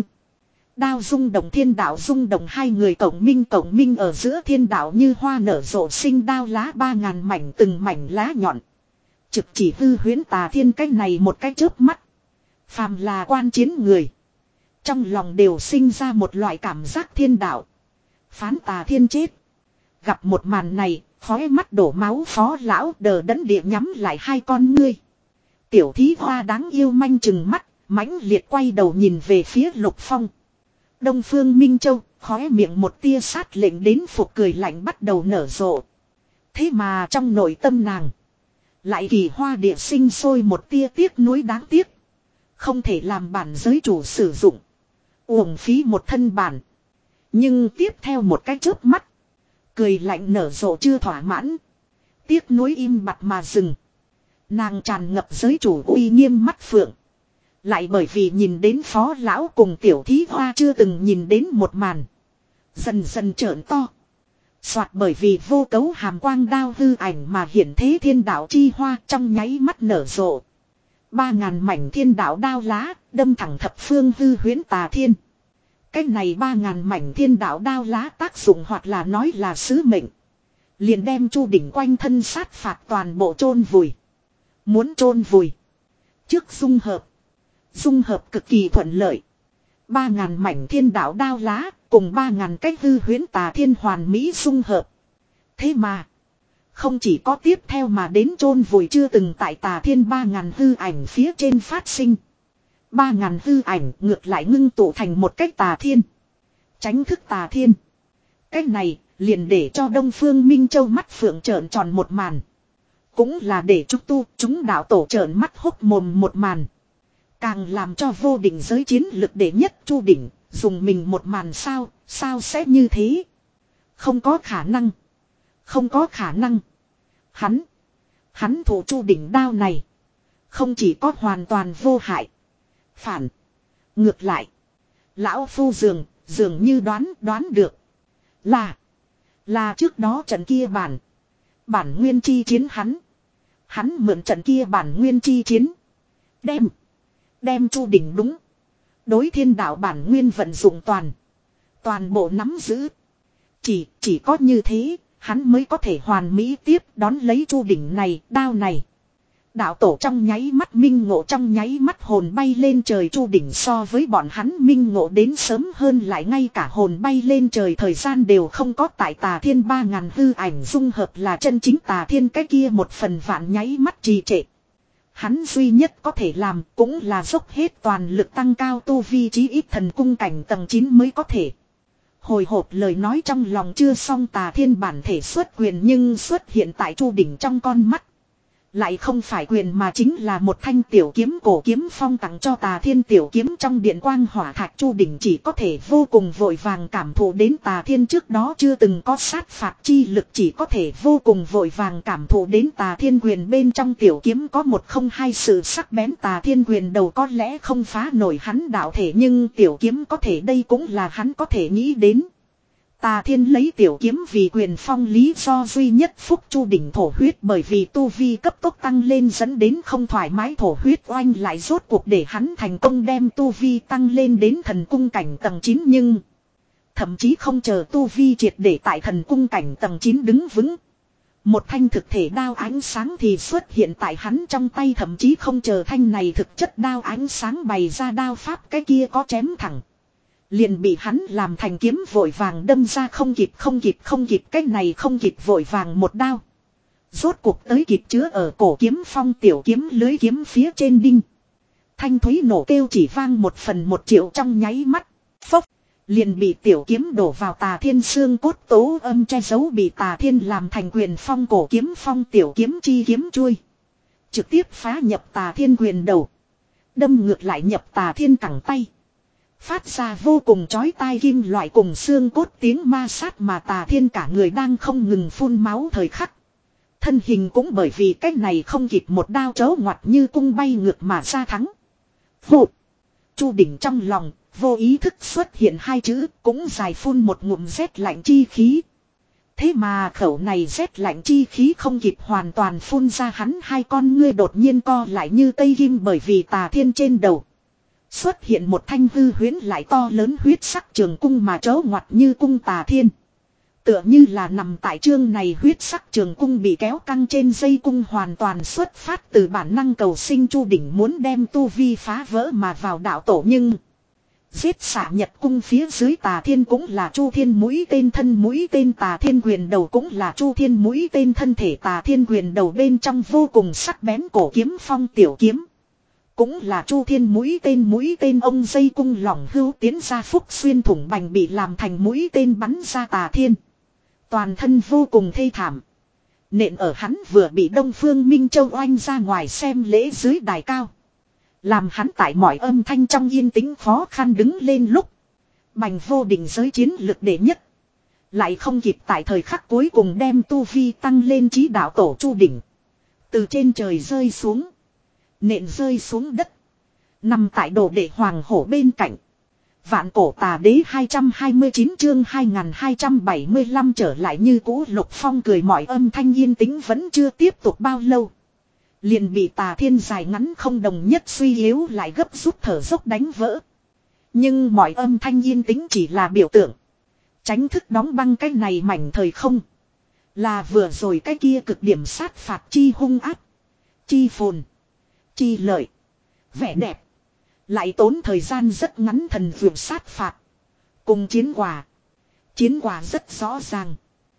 Đao rung động thiên đạo rung động hai người cộng minh cộng minh ở giữa thiên đạo như hoa nở rộ sinh đao lá ba ngàn mảnh từng mảnh lá nhọn. Trực chỉ hư huyễn tà thiên cái này một cái chớp mắt. Phàm là quan chiến người. Trong lòng đều sinh ra một loại cảm giác thiên đạo. Phán tà thiên chết. Gặp một màn này, khói mắt đổ máu phó lão đờ đẫn địa nhắm lại hai con ngươi. Tiểu thí hoa đáng yêu manh chừng mắt. Mãnh liệt quay đầu nhìn về phía Lục Phong. Đông Phương Minh Châu khóe miệng một tia sát lệnh đến phục cười lạnh bắt đầu nở rộ. Thế mà trong nội tâm nàng. Lại kỳ hoa địa sinh sôi một tia tiếc nuối đáng tiếc. Không thể làm bản giới chủ sử dụng. Uổng phí một thân bản. Nhưng tiếp theo một cái chớp mắt. Cười lạnh nở rộ chưa thỏa mãn. Tiếc nuối im bặt mà dừng. Nàng tràn ngập giới chủ uy nghiêm mắt phượng. Lại bởi vì nhìn đến phó lão cùng tiểu thí hoa chưa từng nhìn đến một màn. Dần dần trợn to. Soạt bởi vì vô cấu hàm quang đao hư ảnh mà hiện thế thiên đạo chi hoa trong nháy mắt nở rộ. Ba ngàn mảnh thiên đạo đao lá đâm thẳng thập phương hư huyễn tà thiên. Cái này ba ngàn mảnh thiên đạo đao lá tác dụng hoặc là nói là sứ mệnh. Liền đem Chu Đỉnh quanh thân sát phạt toàn bộ chôn vùi. Muốn chôn vùi. Trước dung hợp. Dung hợp cực kỳ thuận lợi. Ba ngàn mảnh thiên đạo đao lá cùng ba ngàn cách hư huyễn tà thiên hoàn mỹ dung hợp. Thế mà. Không chỉ có tiếp theo mà đến chôn vùi chưa từng tại tà thiên ba ngàn hư ảnh phía trên phát sinh. Ba ngàn hư ảnh ngược lại ngưng tụ thành một cách tà thiên. Tránh thức tà thiên. Cách này liền để cho Đông Phương Minh Châu mắt phượng trợn tròn một màn. Cũng là để chúng tu chúng đạo tổ trợn mắt hốc mồm một màn. Càng làm cho vô đỉnh giới chiến lực đệ nhất Chu Đỉnh dùng mình một màn sao, sao sẽ như thế? Không có khả năng. Không có khả năng. Hắn. Hắn thủ Chu Đỉnh đao này. Không chỉ có hoàn toàn vô hại. Phản. Ngược lại. Lão Phu dường, dường như đoán, đoán được. Là. Là trước đó trận kia bản. Bản nguyên chi chiến hắn. Hắn mượn trận kia bản nguyên chi chiến. Đem. Đem Chu Đỉnh đúng. Đối thiên đạo bản nguyên vận dụng toàn. Toàn bộ nắm giữ. Chỉ, chỉ có như thế, hắn mới có thể hoàn mỹ tiếp đón lấy Chu Đỉnh này, đao này. Đạo tổ trong nháy mắt minh ngộ trong nháy mắt hồn bay lên trời Chu Đỉnh so với bọn hắn minh ngộ đến sớm hơn lại ngay cả hồn bay lên trời thời gian đều không có tại tà thiên ba ngàn hư ảnh dung hợp là chân chính tà thiên cái kia một phần vạn nháy mắt trì trệ. Hắn duy nhất có thể làm cũng là dốc hết toàn lực tăng cao tu vi chí ít thần cung cảnh tầng chín mới có thể. Hồi hộp lời nói trong lòng chưa xong tà thiên bản thể xuất quyền nhưng xuất hiện tại Chu Đỉnh trong con mắt. Lại không phải quyền mà chính là một thanh tiểu kiếm cổ kiếm phong tặng cho tà thiên tiểu kiếm trong điện quang hỏa thạch Chu Đỉnh chỉ có thể vô cùng vội vàng cảm thụ đến tà thiên trước đó chưa từng có sát phạt chi lực chỉ có thể vô cùng vội vàng cảm thụ đến tà thiên quyền bên trong tiểu kiếm có một không hai sự sắc bén tà thiên quyền đầu có lẽ không phá nổi hắn đạo thể nhưng tiểu kiếm có thể đây cũng là hắn có thể nghĩ đến. Tà thiên lấy tiểu kiếm vì quyền phong lý do duy nhất phúc Chu Đỉnh thổ huyết bởi vì tu vi cấp tốc tăng lên dẫn đến không thoải mái thổ huyết oanh lại rốt cuộc để hắn thành công đem tu vi tăng lên đến thần cung cảnh tầng chín nhưng thậm chí không chờ tu vi triệt để tại thần cung cảnh tầng chín đứng vững. Một thanh thực thể đao ánh sáng thì xuất hiện tại hắn trong tay thậm chí không chờ thanh này thực chất đao ánh sáng bày ra đao pháp cái kia có chém thẳng. Liền bị hắn làm thành kiếm vội vàng đâm ra không kịp không kịp không kịp cách này không kịp vội vàng một đao. Rốt cuộc tới kịp chứa ở cổ kiếm phong tiểu kiếm lưới kiếm phía trên đinh. Thanh thúy nổ kêu chỉ vang một phần một triệu trong nháy mắt. Phốc. Liền bị tiểu kiếm đổ vào tà thiên xương cốt tố âm che giấu bị tà thiên làm thành quyền phong cổ kiếm phong tiểu kiếm chi kiếm chui. Trực tiếp phá nhập tà thiên quyền đầu. Đâm ngược lại nhập tà thiên cẳng tay. Phát ra vô cùng chói tai kim loại cùng xương cốt tiếng ma sát mà tà thiên cả người đang không ngừng phun máu thời khắc. Thân hình cũng bởi vì cách này không kịp một đao chấu ngoặt như cung bay ngược mà ra thắng. Phụt. Chu Đỉnh trong lòng, vô ý thức xuất hiện hai chữ cũng dài phun một ngụm rét lạnh chi khí. Thế mà khẩu này rét lạnh chi khí không kịp hoàn toàn phun ra hắn hai con ngươi đột nhiên co lại như cây kim bởi vì tà thiên trên đầu. Xuất hiện một thanh hư huyễn lại to lớn huyết sắc trường cung mà chấu ngoặt như cung tà thiên. Tựa như là nằm tại chương này huyết sắc trường cung bị kéo căng trên dây cung hoàn toàn xuất phát từ bản năng cầu sinh Chu Đỉnh muốn đem tu vi phá vỡ mà vào đạo tổ nhưng... Giết xạ nhật cung phía dưới tà thiên cũng là Chu Thiên mũi tên thân mũi tên tà thiên quyền đầu cũng là Chu Thiên mũi tên thân thể tà thiên quyền đầu bên trong vô cùng sắc bén cổ kiếm phong tiểu kiếm. Cũng là Chu Thiên mũi tên mũi tên ông dây cung lỏng hưu tiến ra phúc xuyên thủng bành bị làm thành mũi tên bắn ra tà thiên. Toàn thân vô cùng thê thảm. Nện ở hắn vừa bị Đông Phương Minh Châu oanh ra ngoài xem lễ dưới đài cao. Làm hắn tại mọi âm thanh trong yên tĩnh khó khăn đứng lên lúc. Bành vô đỉnh giới chiến lực đệ nhất. Lại không kịp tại thời khắc cuối cùng đem tu vi tăng lên chí đạo tổ Chu Đỉnh. Từ trên trời rơi xuống. Nện rơi xuống đất. Nằm tại đồ đệ hoàng hổ bên cạnh. Vạn cổ tà đế hai trăm hai mươi chín chương hai nghìn hai trăm bảy mươi lăm trở lại như cũ. Lục Phong cười mọi âm thanh yên tĩnh vẫn chưa tiếp tục bao lâu. Liền bị Tà Thiên dài ngắn không đồng nhất suy yếu lại gấp rút thở dốc đánh vỡ. Nhưng mọi âm thanh yên tĩnh chỉ là biểu tượng. Tránh thức đóng băng cái này mảnh thời không. Là vừa rồi cái kia cực điểm sát phạt chi hung áp. Chi phồn. Chi lợi. Vẻ đẹp. Lại tốn thời gian rất ngắn thần vượt sát phạt. Cùng chiến quả. Chiến quả rất rõ ràng.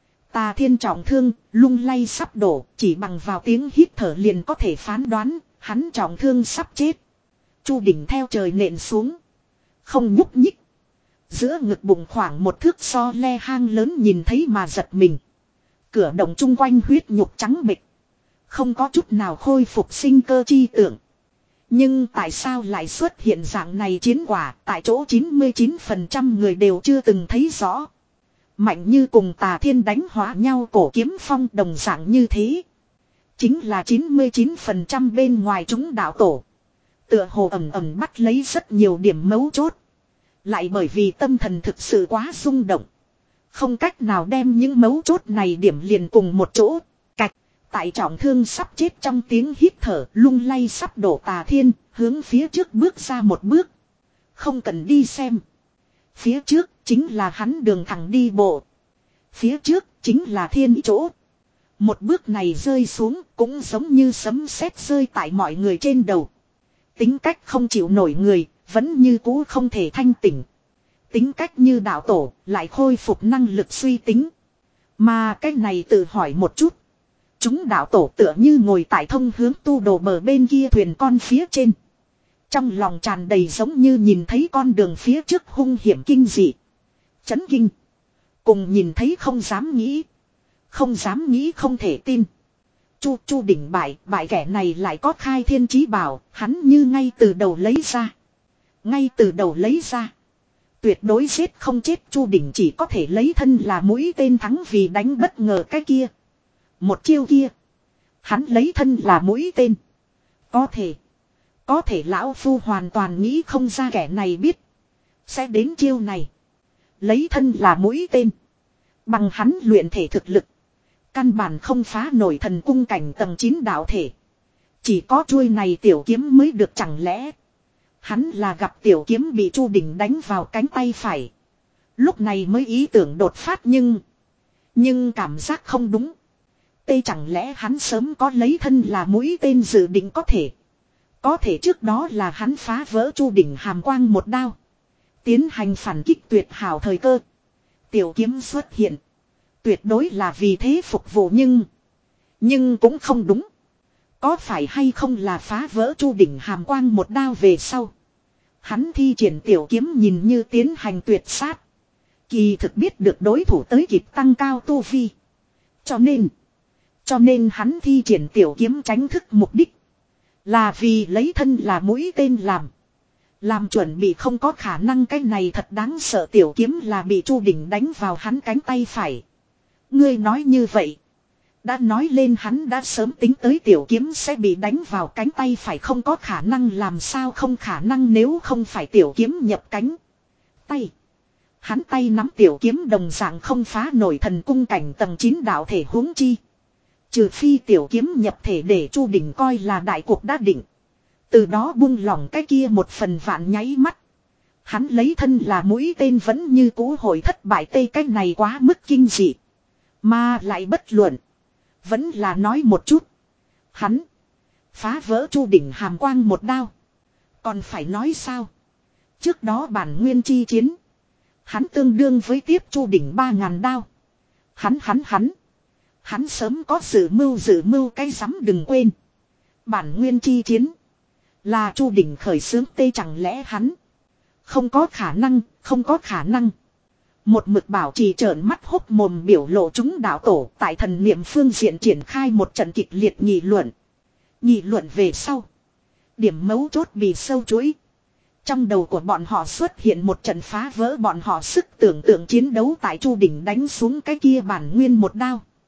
Tà Thiên trọng thương, lung lay sắp đổ, chỉ bằng vào tiếng hít thở liền có thể phán đoán, hắn trọng thương sắp chết. Chu đỉnh theo trời nện xuống. Không nhúc nhích. Giữa ngực bụng khoảng một thước so le hang lớn nhìn thấy mà giật mình. Cửa động chung quanh huyết nhục trắng bệch. Không có chút nào khôi phục sinh cơ chi tưởng. Nhưng tại sao lại xuất hiện dạng này chiến quả tại chỗ chín mươi chín phần trăm người đều chưa từng thấy rõ. Mạnh như cùng Tà Thiên đánh hóa nhau cổ kiếm phong đồng dạng như thế. Chính là chín mươi chín phần trăm bên ngoài chúng đạo tổ. Tựa hồ ẩm ẩm bắt lấy rất nhiều điểm mấu chốt. Lại bởi vì tâm thần thực sự quá rung động. Không cách nào đem những mấu chốt này điểm liền cùng một chỗ. Cạch, tại trọng thương sắp chết trong tiếng hít thở lung lay sắp đổ Tà Thiên, hướng phía trước bước ra một bước. Không cần đi xem. Phía trước chính là hắn đường thẳng đi bộ. Phía trước chính là thiên chỗ. Một bước này rơi xuống cũng giống như sấm sét rơi tại mọi người trên đầu. Tính cách không chịu nổi người, vẫn như cũ không thể thanh tỉnh. Tính cách như đạo tổ, lại khôi phục năng lực suy tính. Mà cái này tự hỏi một chút. Chúng đạo tổ tựa như ngồi tại thông hướng tu đồ bờ bên kia thuyền con phía trên. Trong lòng tràn đầy giống như nhìn thấy con đường phía trước hung hiểm kinh dị. Chấn kinh. Cùng nhìn thấy không dám nghĩ. Không dám nghĩ không thể tin. Chu chu đỉnh bại, bại kẻ này lại có khai thiên chí bảo, hắn như ngay từ đầu lấy ra. Ngay từ đầu lấy ra. Tuyệt đối giết không chết Chu đỉnh chỉ có thể lấy thân là mũi tên thắng vì đánh bất ngờ cái kia. Một chiêu kia. Hắn lấy thân là mũi tên. Có thể. Có thể lão phu hoàn toàn nghĩ không ra kẻ này biết. Sẽ đến chiêu này. Lấy thân là mũi tên. Bằng hắn luyện thể thực lực. Căn bản không phá nổi thần cung cảnh tầng chín đạo thể. Chỉ có chuôi này tiểu kiếm mới được chẳng lẽ. Hắn là gặp tiểu kiếm bị Chu đỉnh đánh vào cánh tay phải. Lúc này mới ý tưởng đột phát nhưng. Nhưng cảm giác không đúng. Tê chẳng lẽ hắn sớm có lấy thân là mũi tên dự định có thể. Có thể trước đó là hắn phá vỡ Chu đỉnh hàm quang một đao. Tiến hành phản kích tuyệt hảo thời cơ. Tiểu kiếm xuất hiện. Tuyệt đối là vì thế phục vụ nhưng. Nhưng cũng không đúng. Có phải hay không là phá vỡ Chu đỉnh hàm quang một đao về sau. Hắn thi triển tiểu kiếm nhìn như tiến hành tuyệt sát. Kỳ thực biết được đối thủ tới kịp tăng cao tu vi. Cho nên. Cho nên hắn thi triển tiểu kiếm tránh thức mục đích. Là vì lấy thân là mũi tên làm. Làm chuẩn bị không có khả năng cái này thật đáng sợ tiểu kiếm là bị Chu đỉnh đánh vào hắn cánh tay phải. Ngươi nói như vậy. Đã nói lên hắn đã sớm tính tới tiểu kiếm sẽ bị đánh vào cánh tay phải không có khả năng làm sao không khả năng nếu không phải tiểu kiếm nhập cánh. Tay. Hắn tay nắm tiểu kiếm đồng dạng không phá nổi thần cung cảnh tầng chín đạo thể huống chi. Trừ phi tiểu kiếm nhập thể để Chu đỉnh coi là đại cuộc đã định. Từ đó buông lỏng cái kia một phần vạn nháy mắt. Hắn lấy thân là mũi tên vẫn như cũ hồi thất bại tê cái này quá mức kinh dị. Mà lại bất luận. Vẫn là nói một chút. Hắn. Phá vỡ Chu đỉnh hàm quang một đao. Còn phải nói sao. Trước đó bản nguyên chi chiến. Hắn tương đương với tiếp Chu đỉnh ba ngàn đao. Hắn hắn hắn. Hắn sớm có dự mưu dự mưu cái rắm đừng quên. Bản nguyên chi chiến. Là Chu đỉnh khởi xướng tê chẳng lẽ hắn. Không có khả năng, không có khả năng. Một mực bảo trì trợn mắt hốc mồm biểu lộ chúng đạo tổ tại thần niệm phương diện triển khai một trận kịch liệt nghị luận. Nghị luận về sau. Điểm mấu chốt bị sâu chuỗi. Trong đầu của bọn họ xuất hiện một trận phá vỡ bọn họ sức tưởng tượng chiến đấu tại Chu đỉnh đánh xuống cái kia bản nguyên một đao.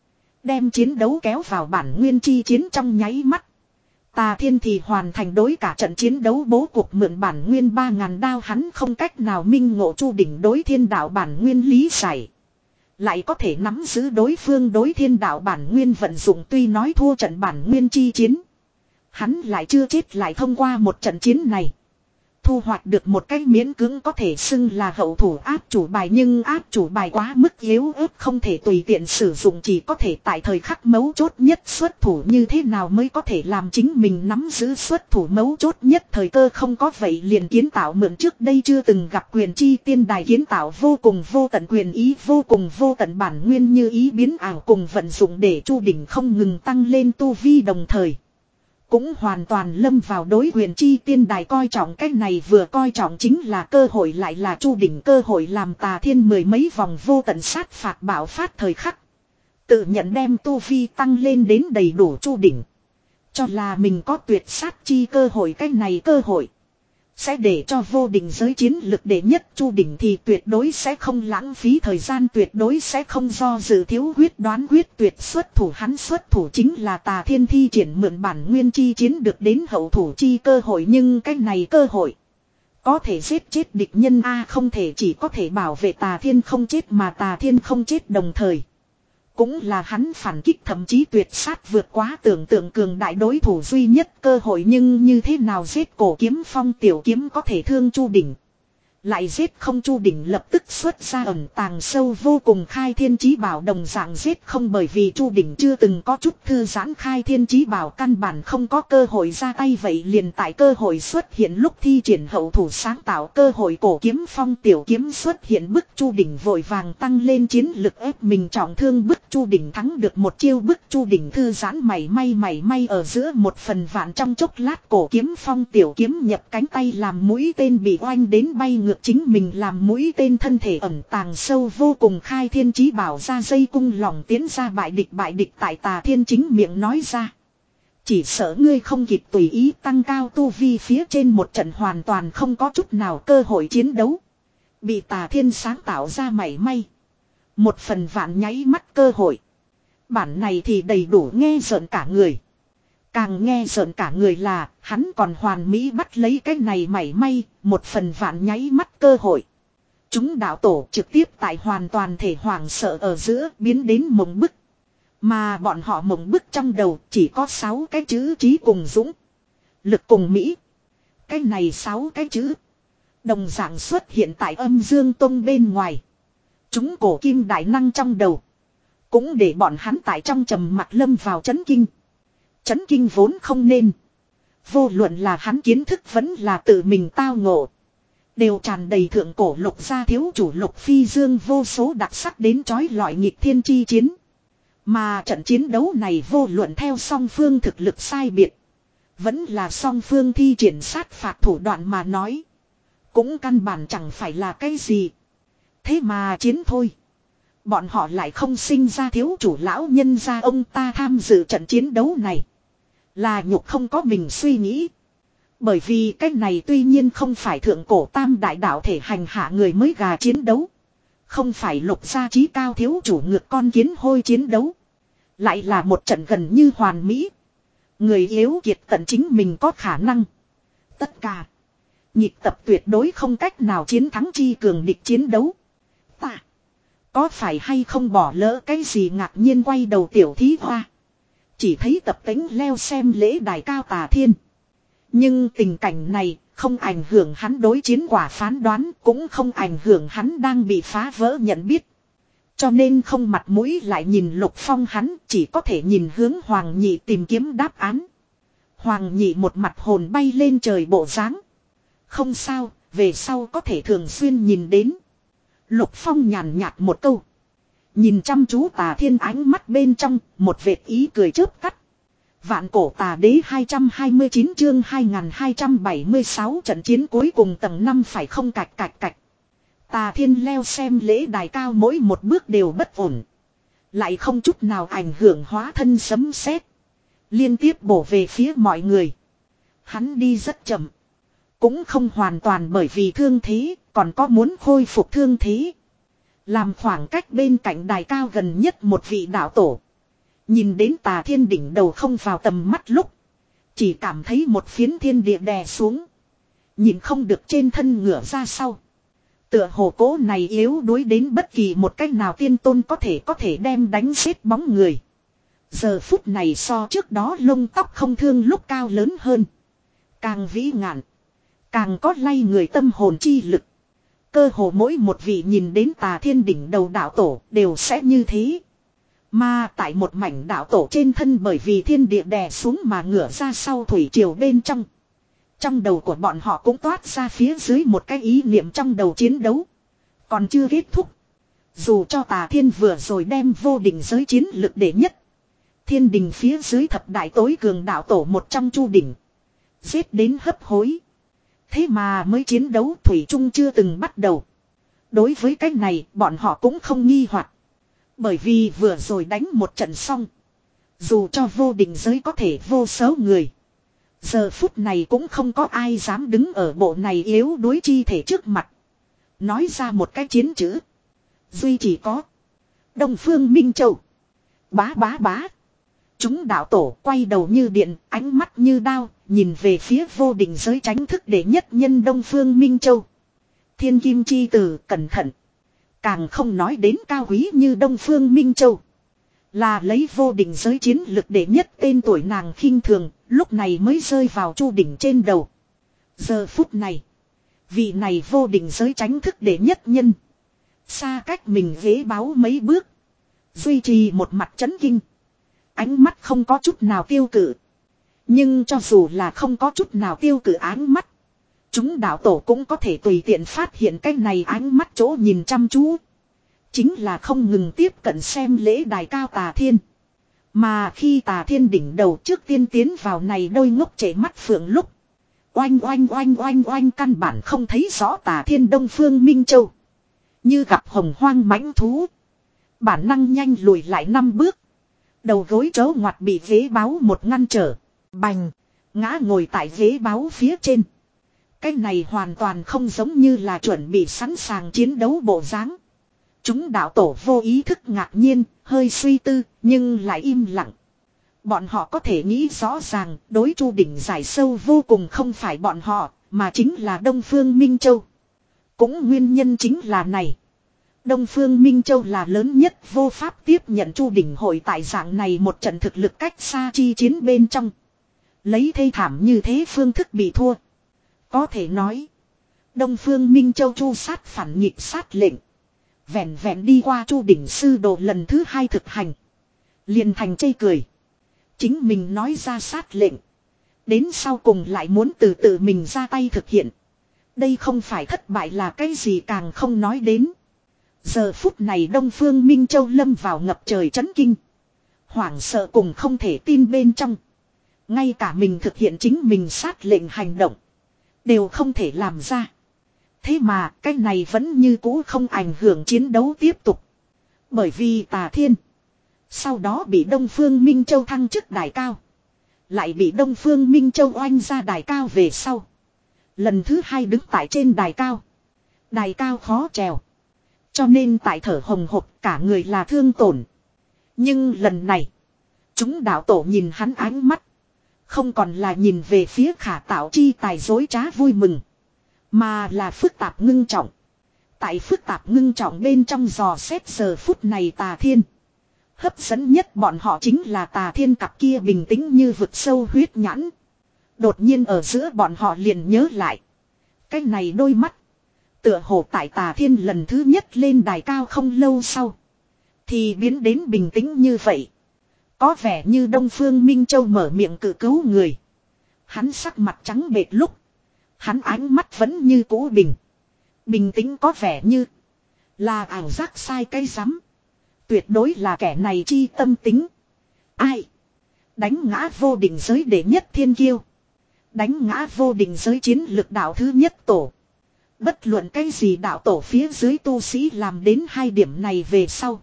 Đem chiến đấu kéo vào bản nguyên chi chiến trong nháy mắt. Tà Thiên thì hoàn thành đối cả trận chiến đấu bố cục mượn bản nguyên ba ngàn đao, hắn không cách nào minh ngộ Chu đỉnh đối thiên đạo bản nguyên lý giải. Lại có thể nắm giữ đối phương đối thiên đạo bản nguyên vận dụng, tuy nói thua trận bản nguyên chi chiến. Hắn lại chưa chết, lại thông qua một trận chiến này. Thu hoạch được một cách miễn cưỡng có thể xưng là hậu thủ áp chủ bài, nhưng áp chủ bài quá mức yếu ớt không thể tùy tiện sử dụng, chỉ có thể tại thời khắc mấu chốt nhất xuất thủ. Như thế nào mới có thể làm chính mình nắm giữ xuất thủ mấu chốt nhất thời cơ không có, vậy liền kiến tạo mượn trước đây chưa từng gặp quyền chi tiên đài, kiến tạo vô cùng vô tận quyền ý, vô cùng vô tận bản nguyên như ý biến ảo cùng vận dụng để Chu đỉnh không ngừng tăng lên tu vi, đồng thời cũng hoàn toàn lâm vào đối huyền chi tiên đài coi trọng. Cái này vừa coi trọng chính là cơ hội, lại là Chu đỉnh cơ hội, làm Tà Thiên mười mấy vòng vô tận sát phạt bạo phát thời khắc. Tự nhận đem tu vi tăng lên đến đầy đủ, Chu đỉnh cho là mình có tuyệt sát chi cơ hội. Cái này cơ hội sẽ để cho vô đỉnh giới chiến lực đệ nhất Chu đỉnh thì tuyệt đối sẽ không lãng phí thời gian, tuyệt đối sẽ không do dự thiếu quyết đoán, quyết tuyệt xuất thủ. Hắn xuất thủ chính là Tà Thiên thi triển mượn bản nguyên chi chiến được đến hậu thủ chi cơ hội, nhưng cái này cơ hội có thể giết chết địch nhân a, không thể chỉ có thể bảo vệ Tà Thiên không chết, mà Tà Thiên không chết đồng thời cũng là hắn phản kích thậm chí tuyệt sát vượt quá tưởng tượng cường đại đối thủ duy nhất cơ hội. Nhưng như thế nào giết cổ kiếm phong tiểu kiếm có thể thương Chu đỉnh, lại giết không Chu đỉnh lập tức xuất ra ẩn tàng sâu vô cùng khai thiên chí bảo, đồng dạng giết không, bởi vì Chu đỉnh chưa từng có chút thư giãn, khai thiên chí bảo căn bản không có cơ hội ra tay, vậy liền tại cơ hội xuất hiện lúc thi triển hậu thủ sáng tạo cơ hội. Cổ kiếm phong tiểu kiếm xuất hiện bức Chu đỉnh vội vàng tăng lên chiến lực ép mình trọng thương, bức Chu đỉnh thắng được một chiêu, bức Chu đỉnh thư giãn mảy may mảy may ở giữa một phần vạn trong chốc lát. Cổ kiếm phong tiểu kiếm nhập cánh tay làm mũi tên bị oanh đến bay ngược, chính mình làm mũi tên thân thể ẩn tàng sâu vô cùng khai thiên chí bảo ra dây cung lòng tiến ra, bại địch bại địch. Tại Tà Thiên chính miệng nói ra, chỉ sợ ngươi không kịp tùy ý tăng cao tu vi, phía trên một trận hoàn toàn không có chút nào cơ hội chiến đấu, bị Tà Thiên sáng tạo ra mảy may một phần vạn nháy mắt cơ hội. Bản này thì đầy đủ nghe rợn cả người. Càng nghe rợn cả người là hắn còn hoàn mỹ bắt lấy cái này mảy may một phần vạn nháy mắt cơ hội. Chúng đạo tổ trực tiếp tại hoàn toàn thể hoảng sợ ở giữa biến đến mộng bức. Mà bọn họ mộng bức trong đầu chỉ có sáu cái chữ: trí cùng dũng, lực cùng mỹ. Cái này sáu cái chữ đồng dạng xuất hiện tại Âm Dương Tông bên ngoài. Chúng cổ kim đại năng trong đầu cũng để bọn hắn tại trong trầm mặc lâm vào chấn kinh. Chấn kinh vốn không nên. Vô luận là hắn kiến thức vẫn là tự mình tao ngộ, đều tràn đầy thượng cổ Lục gia thiếu chủ Lục Phi Dương vô số đặc sắc đến chói lọi nghịch thiên chi chiến. Mà trận chiến đấu này vô luận theo song phương thực lực sai biệt, vẫn là song phương thi triển sát phạt thủ đoạn mà nói, cũng căn bản chẳng phải là cái gì. Thế mà chiến thôi, bọn họ lại không sinh ra thiếu chủ lão nhân gia ông ta tham dự trận chiến đấu này. Là nhục không có mình suy nghĩ. Bởi vì cái này tuy nhiên không phải thượng cổ tam đại đạo thể hành hạ người mới gà chiến đấu, không phải Lục gia chí cao thiếu chủ ngược con kiến hôi chiến đấu, lại là một trận gần như hoàn mỹ. Người yếu kiệt tận chính mình có khả năng. Tất cả nhịp tập tuyệt đối không cách nào chiến thắng chi cường địch chiến đấu. Ta có phải hay không bỏ lỡ cái gì? Ngạc nhiên quay đầu Tiểu Thí Hoa, chỉ thấy Tập Tĩnh leo xem lễ đài cao Tà Thiên. Nhưng tình cảnh này không ảnh hưởng hắn đối chiến quả phán đoán, cũng không ảnh hưởng hắn đang bị phá vỡ nhận biết. Cho nên không mặt mũi lại nhìn Lục Phong, hắn chỉ có thể nhìn hướng Hoàng Nhị tìm kiếm đáp án. Hoàng Nhị một mặt hồn bay lên trời bộ dáng. Không sao, về sau có thể thường xuyên nhìn đến. Lục Phong nhàn nhạt một câu, nhìn chăm chú Tà Thiên, ánh mắt bên trong một vệt ý cười chớp tắt. Vạn cổ tà đế hai trăm hai mươi chín chương hai nghìn hai trăm bảy mươi sáu trận chiến cuối cùng tầng năm phải không cạch cạch cạch. Tà Thiên leo xem lễ đài cao mỗi một bước đều bất ổn, lại không chút nào ảnh hưởng hóa thân sấm sét, liên tiếp bổ về phía mọi người. Hắn đi rất chậm, cũng không hoàn toàn bởi vì thương thế, còn có muốn khôi phục thương thế. Làm khoảng cách bên cạnh đài cao gần nhất một vị đạo tổ Nhìn đến Tà Thiên đỉnh đầu không vào tầm mắt lúc. Chỉ cảm thấy một phiến thiên địa đè xuống. Nhìn không được trên thân ngửa ra sau. Tựa hồ cố này yếu đuối đến bất kỳ một cách nào tiên tôn có thể có thể đem đánh xếp bóng người. Giờ phút này so trước đó lông tóc không thương lúc cao lớn hơn. Càng vĩ ngạn. Càng có lay người tâm hồn chi lực. Cơ hồ mỗi một vị nhìn đến Tà Thiên đỉnh đầu đạo tổ đều sẽ như thế. Mà tại một mảnh đạo tổ trên thân bởi vì thiên địa đè xuống mà ngửa ra sau thủy triều bên trong. Trong đầu của bọn họ cũng toát ra phía dưới một cái ý niệm trong đầu chiến đấu. Còn chưa kết thúc. Dù cho Tà Thiên vừa rồi đem vô đỉnh giới chiến lực đệ nhất. Thiên đình phía dưới thập đại tối cường đạo tổ một trong Chu đỉnh. Giết đến hấp hối. Thế mà mới chiến đấu thủy chung chưa từng bắt đầu. Đối với cái này bọn họ cũng không nghi hoặc. Bởi vì vừa rồi đánh một trận xong. Dù cho vô đỉnh giới có thể vô số người. Giờ phút này cũng không có ai dám đứng ở bộ này yếu đuối chi thể trước mặt. Nói ra một cái chiến chữ. Duy chỉ có. Đông Phương Minh Châu. Bá bá bá. Chúng đạo tổ quay đầu như điện, ánh mắt như đao, nhìn về phía vô đỉnh giới tránh thức đệ nhất nhân Đông Phương Minh Châu. Thiên Kim Chi Tử cẩn thận. Càng không nói đến cao quý như Đông Phương Minh Châu. Là lấy vô đỉnh giới chiến lực đệ nhất tên tuổi nàng khinh thường, lúc này mới rơi vào Chu đỉnh trên đầu. Giờ phút này, vị này vô đỉnh giới tránh thức đệ nhất nhân. Xa cách mình ghế báo mấy bước. Duy trì một mặt chấn kinh. Ánh mắt không có chút nào tiêu cự. Nhưng cho dù là không có chút nào tiêu cự ánh mắt. Chúng đạo tổ cũng có thể tùy tiện phát hiện cái này ánh mắt chỗ nhìn chăm chú. Chính là không ngừng tiếp cận xem lễ đài cao Tà Thiên. Mà khi Tà Thiên đỉnh đầu trước tiên tiến vào này đôi ngốc trẻ mắt phượng lúc. Oanh oanh oanh oanh oanh căn bản không thấy rõ Tà Thiên Đông Phương Minh Châu. Như gặp hồng hoang mãnh thú. Bản năng nhanh lùi lại năm bước. Đầu gối trớ ngoặt bị ghế báo một ngăn trở. Bành. Ngã ngồi tại ghế báo phía trên. Cái này hoàn toàn không giống như là chuẩn bị sẵn sàng chiến đấu bộ dáng. Chúng đạo tổ vô ý thức ngạc nhiên, hơi suy tư, nhưng lại im lặng. Bọn họ có thể nghĩ rõ ràng, đối Chu đỉnh giải sâu vô cùng không phải bọn họ, mà chính là Đông Phương Minh Châu. Cũng nguyên nhân chính là này. Đông Phương Minh Châu là lớn nhất vô pháp tiếp nhận Chu đỉnh hội tại dạng này một trận thực lực cách xa chi chiến bên trong. Lấy thê thảm như thế phương thức bị thua. Có thể nói, Đông Phương Minh Châu Chu sát phản nghịch sát lệnh. Vẹn vẹn đi qua Chu đỉnh sư đồ lần thứ hai thực hành. Liền thành chây cười. Chính mình nói ra sát lệnh. Đến sau cùng lại muốn từ tự mình ra tay thực hiện. Đây không phải thất bại là cái gì càng không nói đến. Giờ phút này Đông Phương Minh Châu lâm vào ngập trời chấn kinh. Hoảng sợ cùng không thể tin bên trong. Ngay cả mình thực hiện chính mình sát lệnh hành động. Đều không thể làm ra. Thế mà cái này vẫn như cũ không ảnh hưởng chiến đấu tiếp tục. Bởi vì Tà Thiên. Sau đó bị Đông Phương Minh Châu thăng chức đài cao. Lại bị Đông Phương Minh Châu oanh ra đài cao về sau. Lần thứ hai đứng tại trên đài cao. Đài cao khó trèo. Cho nên tại thở hồng hộc cả người là thương tổn. Nhưng lần này. Chúng đạo tổ nhìn hắn ánh mắt. Không còn là nhìn về phía Khả Tạo chi tài dối trá vui mừng. Mà là phức tạp ngưng trọng. Tại phức tạp ngưng trọng bên trong dò xét giờ phút này Tà Thiên. Hấp dẫn nhất bọn họ chính là Tà Thiên cặp kia bình tĩnh như vực sâu huyết nhãn. Đột nhiên ở giữa bọn họ liền nhớ lại. Cái này đôi mắt. Tựa hồ tại Tà Thiên lần thứ nhất lên đài cao không lâu sau. Thì biến đến bình tĩnh như vậy. Có vẻ như Đông Phương Minh Châu mở miệng cự cứu người. Hắn sắc mặt trắng bệch lúc. Hắn ánh mắt vẫn như cũ bình. Bình tĩnh có vẻ như. Là ảo giác sai cái rắm. Tuyệt đối là kẻ này chi tâm tính. Ai? Đánh ngã vô đỉnh giới đệ nhất thiên kiêu. Đánh ngã vô đỉnh giới chiến lực đạo thứ nhất tổ. Bất luận cái gì đạo tổ phía dưới tu sĩ làm đến hai điểm này về sau.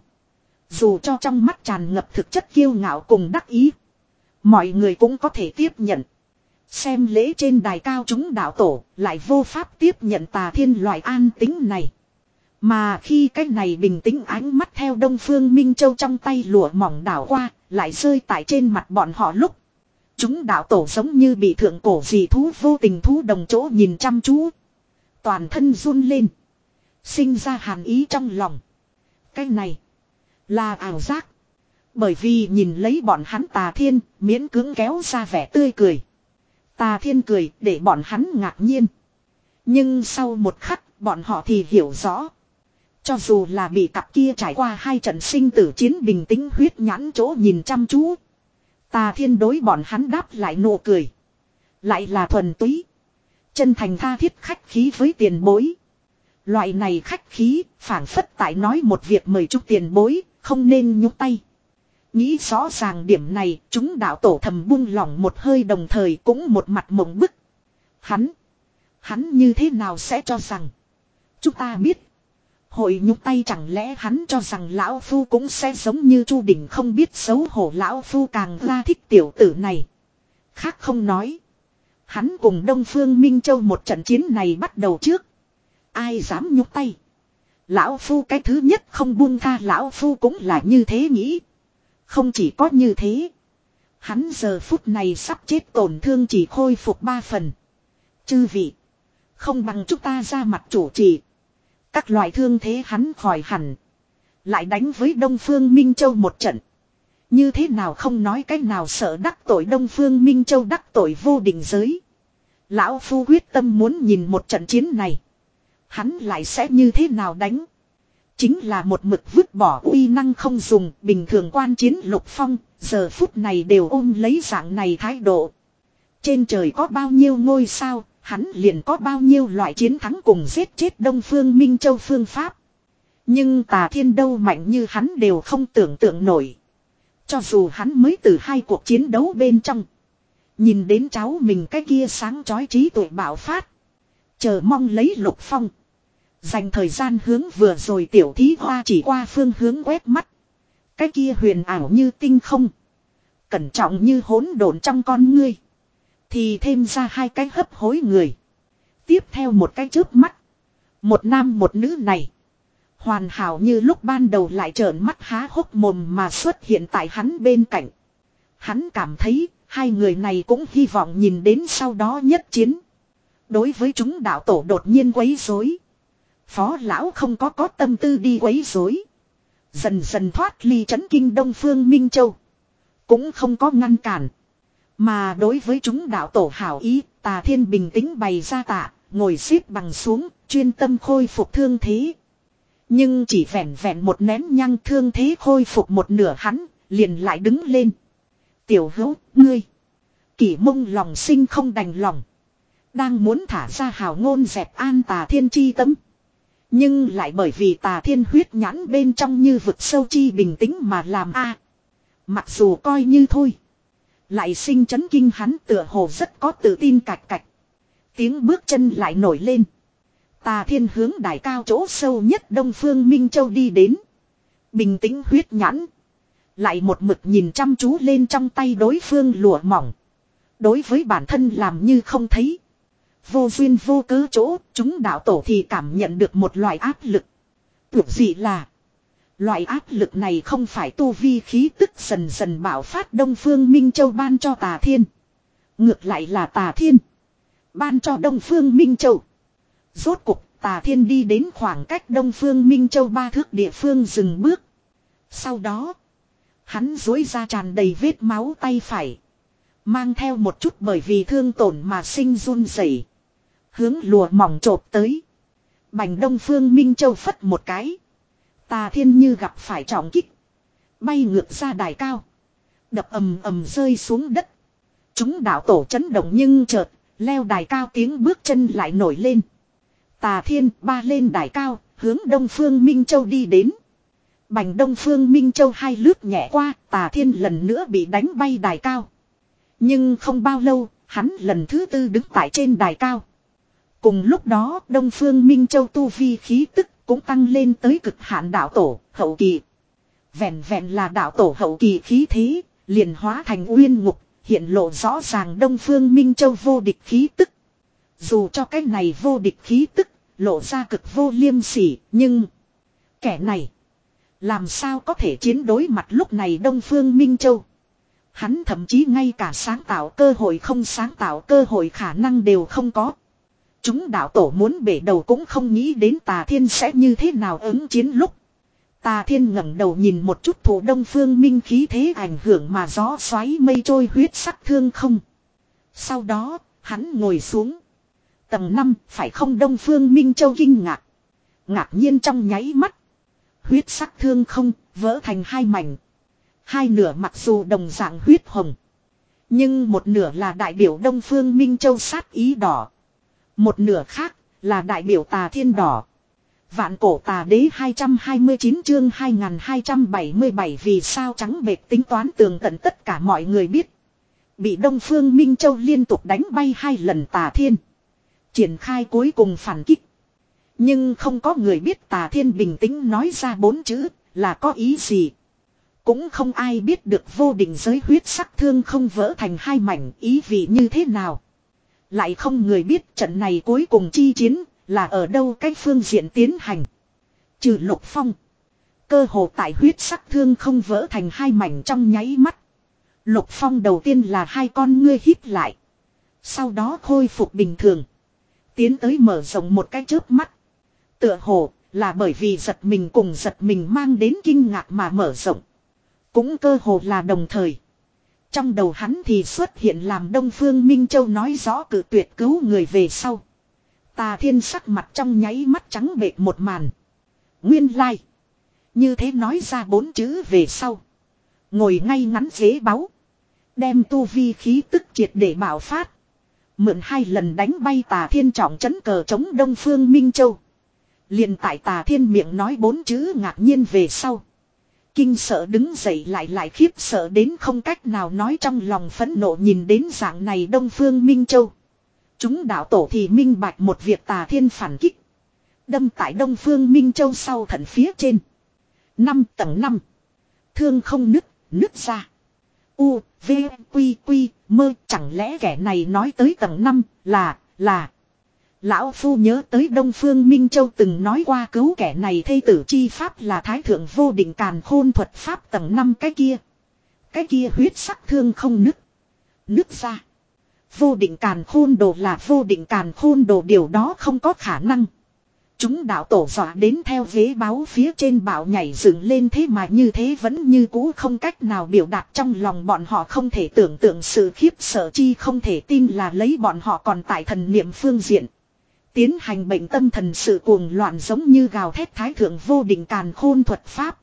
Dù cho trong mắt tràn ngập thực chất kiêu ngạo cùng đắc ý. Mọi người cũng có thể tiếp nhận. Xem lễ trên đài cao chúng đạo tổ lại vô pháp tiếp nhận Tà Thiên loại an tính này. Mà khi cái này bình tĩnh ánh mắt theo Đông Phương Minh Châu trong tay lụa mỏng đảo qua, lại rơi tại trên mặt bọn họ lúc. Chúng đạo tổ giống như bị thượng cổ dị thú vô tình thú đồng chỗ nhìn chăm chú. Toàn thân run lên. Sinh ra hàn ý trong lòng. Cái này là ảo giác. Bởi vì nhìn lấy bọn hắn Tà Thiên miễn cưỡng kéo ra vẻ tươi cười. Tà Thiên cười để bọn hắn ngạc nhiên. Nhưng sau một khắc bọn họ thì hiểu rõ. Cho dù là bị cặp kia trải qua hai trận sinh tử chiến bình tĩnh huyết nhãn chỗ nhìn chăm chú. Tà Thiên đối bọn hắn đáp lại nụ cười. Lại là thuần túy. Chân thành tha thiết khách khí với tiền bối. Loại này khách khí phảng phất tại nói một việc mời chúc tiền bối, không nên nhúc tay. Nghĩ rõ ràng điểm này, chúng đạo tổ thầm buông lỏng một hơi đồng thời cũng một mặt mộng bức. Hắn, hắn như thế nào sẽ cho rằng chúng ta biết. Hội nhúc tay chẳng lẽ hắn cho rằng lão phu cũng sẽ giống như Chu Đình không biết xấu hổ, lão phu càng ra thích tiểu tử này. Khác không nói. Hắn cùng Đông Phương Minh Châu một trận chiến này bắt đầu trước. Ai dám nhúc tay. Lão phu cái thứ nhất không buông tha, lão phu cũng là như thế nghĩ. Không chỉ có như thế. Hắn giờ phút này sắp chết tổn thương chỉ khôi phục ba phần. Chư vị. Không bằng chúng ta ra mặt chủ trì. Các loại thương thế hắn khỏi hẳn. Lại đánh với Đông Phương Minh Châu một trận. Như thế nào không nói cái nào sợ đắc tội Đông Phương Minh Châu, đắc tội vô định giới. Lão phu quyết tâm muốn nhìn một trận chiến này. Hắn lại sẽ như thế nào đánh. Chính là một mực vứt bỏ uy năng không dùng. Bình thường quan chiến Lục Phong giờ phút này đều ôm lấy dạng này thái độ. Trên trời có bao nhiêu ngôi sao, hắn liền có bao nhiêu loại chiến thắng cùng giết chết Đông Phương Minh Châu phương pháp. Nhưng Tà Thiên đâu mạnh như hắn đều không tưởng tượng nổi. Cho dù hắn mới từ hai cuộc chiến đấu bên trong. Nhìn đến cháu mình cái kia sáng chói trí tuệ bạo phát. Chờ mong lấy Lục Phong. Dành thời gian hướng vừa rồi tiểu thí hoa chỉ qua phương hướng quét mắt. Cái kia huyền ảo như tinh không. Cẩn trọng như hỗn độn trong con ngươi. Thì thêm ra hai cái hấp hối người. Tiếp theo một cái chớp mắt. Một nam một nữ này. Hoàn hảo như lúc ban đầu lại trợn mắt há hốc mồm mà xuất hiện tại hắn bên cạnh. Hắn cảm thấy hai người này cũng hy vọng nhìn đến sau đó nhất chiến. Đối với chúng đạo tổ đột nhiên quấy rối. Phó lão không có có tâm tư đi quấy rối. Dần dần thoát ly chấn kinh Đông Phương Minh Châu. Cũng không có ngăn cản. Mà đối với chúng đạo tổ hảo ý, Tà Thiên bình tĩnh bày ra tạ, ngồi xếp bằng xuống, chuyên tâm khôi phục thương thế. Nhưng chỉ vẹn vẹn một nén nhang thương thế khôi phục một nửa hắn, liền lại đứng lên. Tiểu hữu, ngươi. Kỷ Mông lòng sinh không đành lòng. Đang muốn thả ra hào ngôn dẹp an Tà Thiên chi tâm. Nhưng lại bởi vì Tà Thiên huyết nhãn bên trong như vực sâu chi bình tĩnh mà làm a. Mặc dù coi như thôi. Lại sinh chấn kinh hắn tựa hồ rất có tự tin cạch cạch. Tiếng bước chân lại nổi lên. Tà Thiên hướng đài cao chỗ sâu nhất Đông Phương Minh Châu đi đến. Bình tĩnh huyết nhãn. Lại một mực nhìn chăm chú lên trong tay đối phương lụa mỏng. Đối với bản thân làm như không thấy. Vô duyên vô cớ chỗ, chúng đạo tổ thì cảm nhận được một loại áp lực. Tưởng gì là, loại áp lực này không phải tu vi khí tức dần dần bạo phát Đông Phương Minh Châu ban cho Tà Thiên. Ngược lại là Tà Thiên ban cho Đông Phương Minh Châu. Rốt cục Tà Thiên đi đến khoảng cách Đông Phương Minh Châu ba thước địa phương dừng bước. Sau đó, hắn duỗi ra tràn đầy vết máu tay phải. Mang theo một chút bởi vì thương tổn mà sinh run rẩy. Hướng lùa mỏng chộp tới. Bành Đông Phương Minh Châu phất một cái. Tà Thiên như gặp phải trọng kích. Bay ngược ra đài cao. Đập ầm ầm rơi xuống đất. Chúng đạo tổ chấn động nhưng chợt, leo đài cao tiếng bước chân lại nổi lên. Tà Thiên ba lên đài cao, hướng Đông Phương Minh Châu đi đến. Bành Đông Phương Minh Châu hai lướt nhẹ qua, Tà Thiên lần nữa bị đánh bay đài cao. Nhưng không bao lâu, hắn lần thứ tư đứng tại trên đài cao. Cùng lúc đó, Đông Phương Minh Châu tu vi khí tức cũng tăng lên tới cực hạn đạo tổ, hậu kỳ. Vẹn vẹn là đạo tổ hậu kỳ khí thế, liền hóa thành uyên ngục, hiện lộ rõ ràng Đông Phương Minh Châu vô địch khí tức. Dù cho cái này vô địch khí tức, lộ ra cực vô liêm sỉ, nhưng kẻ này làm sao có thể chiến đối mặt lúc này Đông Phương Minh Châu. Hắn thậm chí ngay cả sáng tạo cơ hội không sáng tạo cơ hội khả năng đều không có. Chúng đạo tổ muốn bể đầu cũng không nghĩ đến Tà Thiên sẽ như thế nào ứng chiến lúc. Tà Thiên ngẩng đầu nhìn một chút thủ Đông Phương Minh khí thế ảnh hưởng mà gió xoáy mây trôi huyết sắc thương không. Sau đó, hắn ngồi xuống. Tầng năm, phải không? Đông Phương Minh Châu kinh ngạc. Ngạc nhiên trong nháy mắt. Huyết sắc thương không, vỡ thành hai mảnh. Hai nửa mặc dù đồng dạng huyết hồng. Nhưng một nửa là đại biểu Đông Phương Minh Châu sát ý đỏ. Một nửa khác là đại biểu Tà Thiên đỏ. Vạn cổ tà đế hai trăm hai mươi chín chương hai nghìn hai trăm bảy mươi bảy vì sao trắng bệt tính toán tường tận tất cả mọi người biết. Bị Đông Phương Minh Châu liên tục đánh bay hai lần Tà Thiên. Triển khai cuối cùng phản kích. Nhưng không có người biết Tà Thiên bình tĩnh nói ra bốn chữ là có ý gì. Cũng không ai biết được vô định giới huyết sắc thương không vỡ thành hai mảnh ý vị như thế nào. Lại không người biết trận này cuối cùng chi chiến là ở đâu cách phương diện tiến hành. Trừ Lục Phong. Cơ hồ tại huyết sắc thương không vỡ thành hai mảnh trong nháy mắt. Lục Phong đầu tiên là hai con ngươi híp lại. Sau đó khôi phục bình thường. Tiến tới mở rộng một cái chớp mắt. Tựa hồ là bởi vì giật mình cùng giật mình mang đến kinh ngạc mà mở rộng. Cũng cơ hồ là đồng thời. Trong đầu hắn thì xuất hiện làm Đông Phương Minh Châu nói rõ cự tuyệt cứu người về sau. Tà Thiên sắc mặt trong nháy mắt trắng bệch một màn. Nguyên lai. Như thế nói ra bốn chữ về sau. Ngồi ngay ngắn ghế báu. Đem tu vi khí tức triệt để bạo phát. Mượn hai lần đánh bay Tà Thiên trọng trấn cờ chống Đông Phương Minh Châu. Liền tại Tà Thiên miệng nói bốn chữ ngạc nhiên về sau. Kinh sợ đứng dậy lại lại khiếp sợ đến không cách nào nói trong lòng phẫn nộ nhìn đến dạng này Đông Phương Minh Châu. Chúng đạo tổ thì minh bạch một việc Tà Thiên phản kích. Đâm tại Đông Phương Minh Châu sau thận phía trên. Năm tầng năm. Thương không nứt, nứt ra. U, V, Quy, Quy, mơ chẳng lẽ kẻ này nói tới tầng năm là, là. Lão Phu nhớ tới Đông Phương Minh Châu từng nói qua cứu kẻ này thây tử chi pháp là thái thượng vô định càn khôn thuật pháp tầng năm cái kia. Cái kia huyết sắc thương không nứt. Nứt ra. Vô định càn khôn đồ là vô định càn khôn đồ điều đó không có khả năng. Chúng đạo tổ dọa đến theo ghế báo phía trên bảo nhảy dựng lên thế mà như thế vẫn như cũ không cách nào biểu đạt trong lòng bọn họ không thể tưởng tượng sự khiếp sợ chi không thể tin là lấy bọn họ còn tại thần niệm phương diện. Tiến hành bệnh tâm thần sự cuồng loạn giống như gào thét thái thượng vô định càn khôn thuật pháp.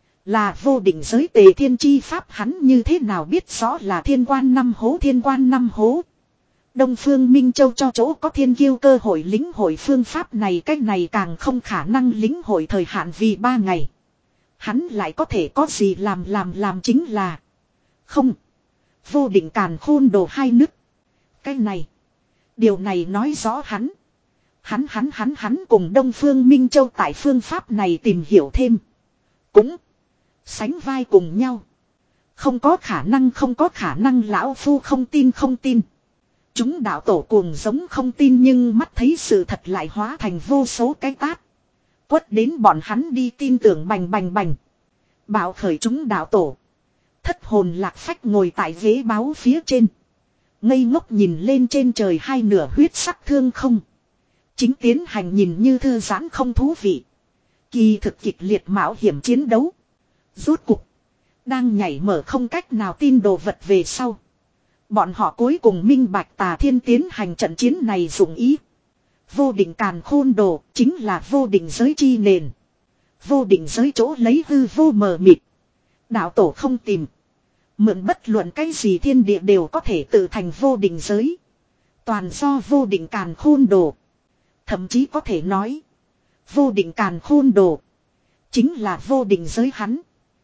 Là vô định giới tề thiên chi pháp hắn như thế nào biết rõ là thiên quan năm hố thiên quan năm hố. Đông Phương Minh Châu cho chỗ có thiên kiêu cơ hội lĩnh hội phương pháp này cách này càng không khả năng lĩnh hội thời hạn vì ba ngày. Hắn lại có thể có gì làm làm làm chính là. Không. Vô định càn khôn đồ hai nứt. Cái này. Điều này nói rõ hắn. Hắn hắn hắn hắn cùng Đông Phương Minh Châu tại phương pháp này tìm hiểu thêm. Cũng. Sánh vai cùng nhau. Không có khả năng không có khả năng lão phu không tin không tin. Chúng đạo tổ cuồng giống không tin nhưng mắt thấy sự thật lại hóa thành vô số cái tát. Quất đến bọn hắn đi tin tưởng bành bành bành. Bảo khởi chúng đạo tổ. Thất hồn lạc phách ngồi tại ghế báo phía trên. Ngây ngốc nhìn lên trên trời hai nửa huyết sắc thương không. Chính tiến hành nhìn như thư giãn không thú vị. Kỳ thực kịch liệt mạo hiểm chiến đấu. Rốt cục. Đang nhảy mở không cách nào tin đồ vật về sau. Bọn họ cuối cùng minh bạch Tà Thiên tiến hành trận chiến này dụng ý. Vô định càn khôn đồ chính là vô định giới chi nền. Vô định giới chỗ lấy hư vô mờ mịt. Đạo tổ không tìm. Mượn bất luận cái gì thiên địa đều có thể tự thành vô định giới. Toàn do vô định càn khôn đồ. Thậm chí có thể nói. Vô định càn khôn đồ. Chính là vô định giới hắn.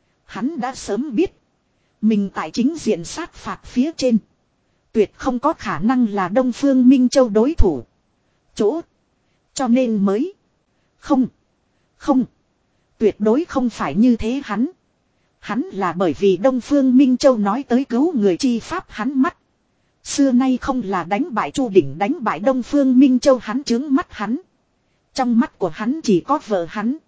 Hắn đã sớm biết. Mình tại chính diện sát phạt phía trên. Tuyệt không có khả năng là Đông Phương Minh Châu đối thủ. Chỗ. Cho nên mới. Không. Không. Tuyệt đối không phải như thế hắn. Hắn là bởi vì Đông Phương Minh Châu nói tới cứu người chi pháp hắn mắt. Xưa nay không là đánh bại Chu Đỉnh đánh bại Đông Phương Minh Châu hắn chướng mắt hắn. Trong mắt của hắn chỉ có vợ hắn.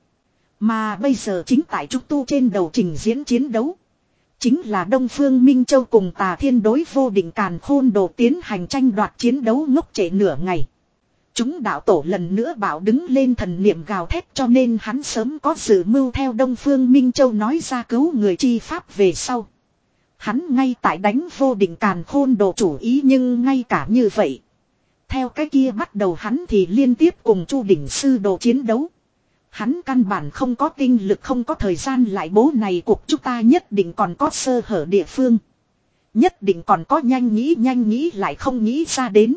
Mà bây giờ chính tại trúc tu trên đầu trình diễn chiến đấu. Chính là Đông Phương Minh Châu cùng Tà Thiên đối vô định càn khôn đồ tiến hành tranh đoạt chiến đấu ngốc trệ nửa ngày. Chúng đạo tổ lần nữa bảo đứng lên thần niệm gào thét, cho nên hắn sớm có dự mưu theo Đông Phương Minh Châu nói ra cứu người chi pháp về sau. Hắn ngay tại đánh vô định càn khôn đồ chủ ý, nhưng ngay cả như vậy. Theo cái kia bắt đầu hắn thì liên tiếp cùng Chu đỉnh sư đồ chiến đấu. Hắn căn bản không có tinh lực, không có thời gian lại bố này cuộc, chúng ta nhất định còn có sơ hở địa phương. Nhất định còn có nhanh nghĩ nhanh nghĩ lại không nghĩ ra đến.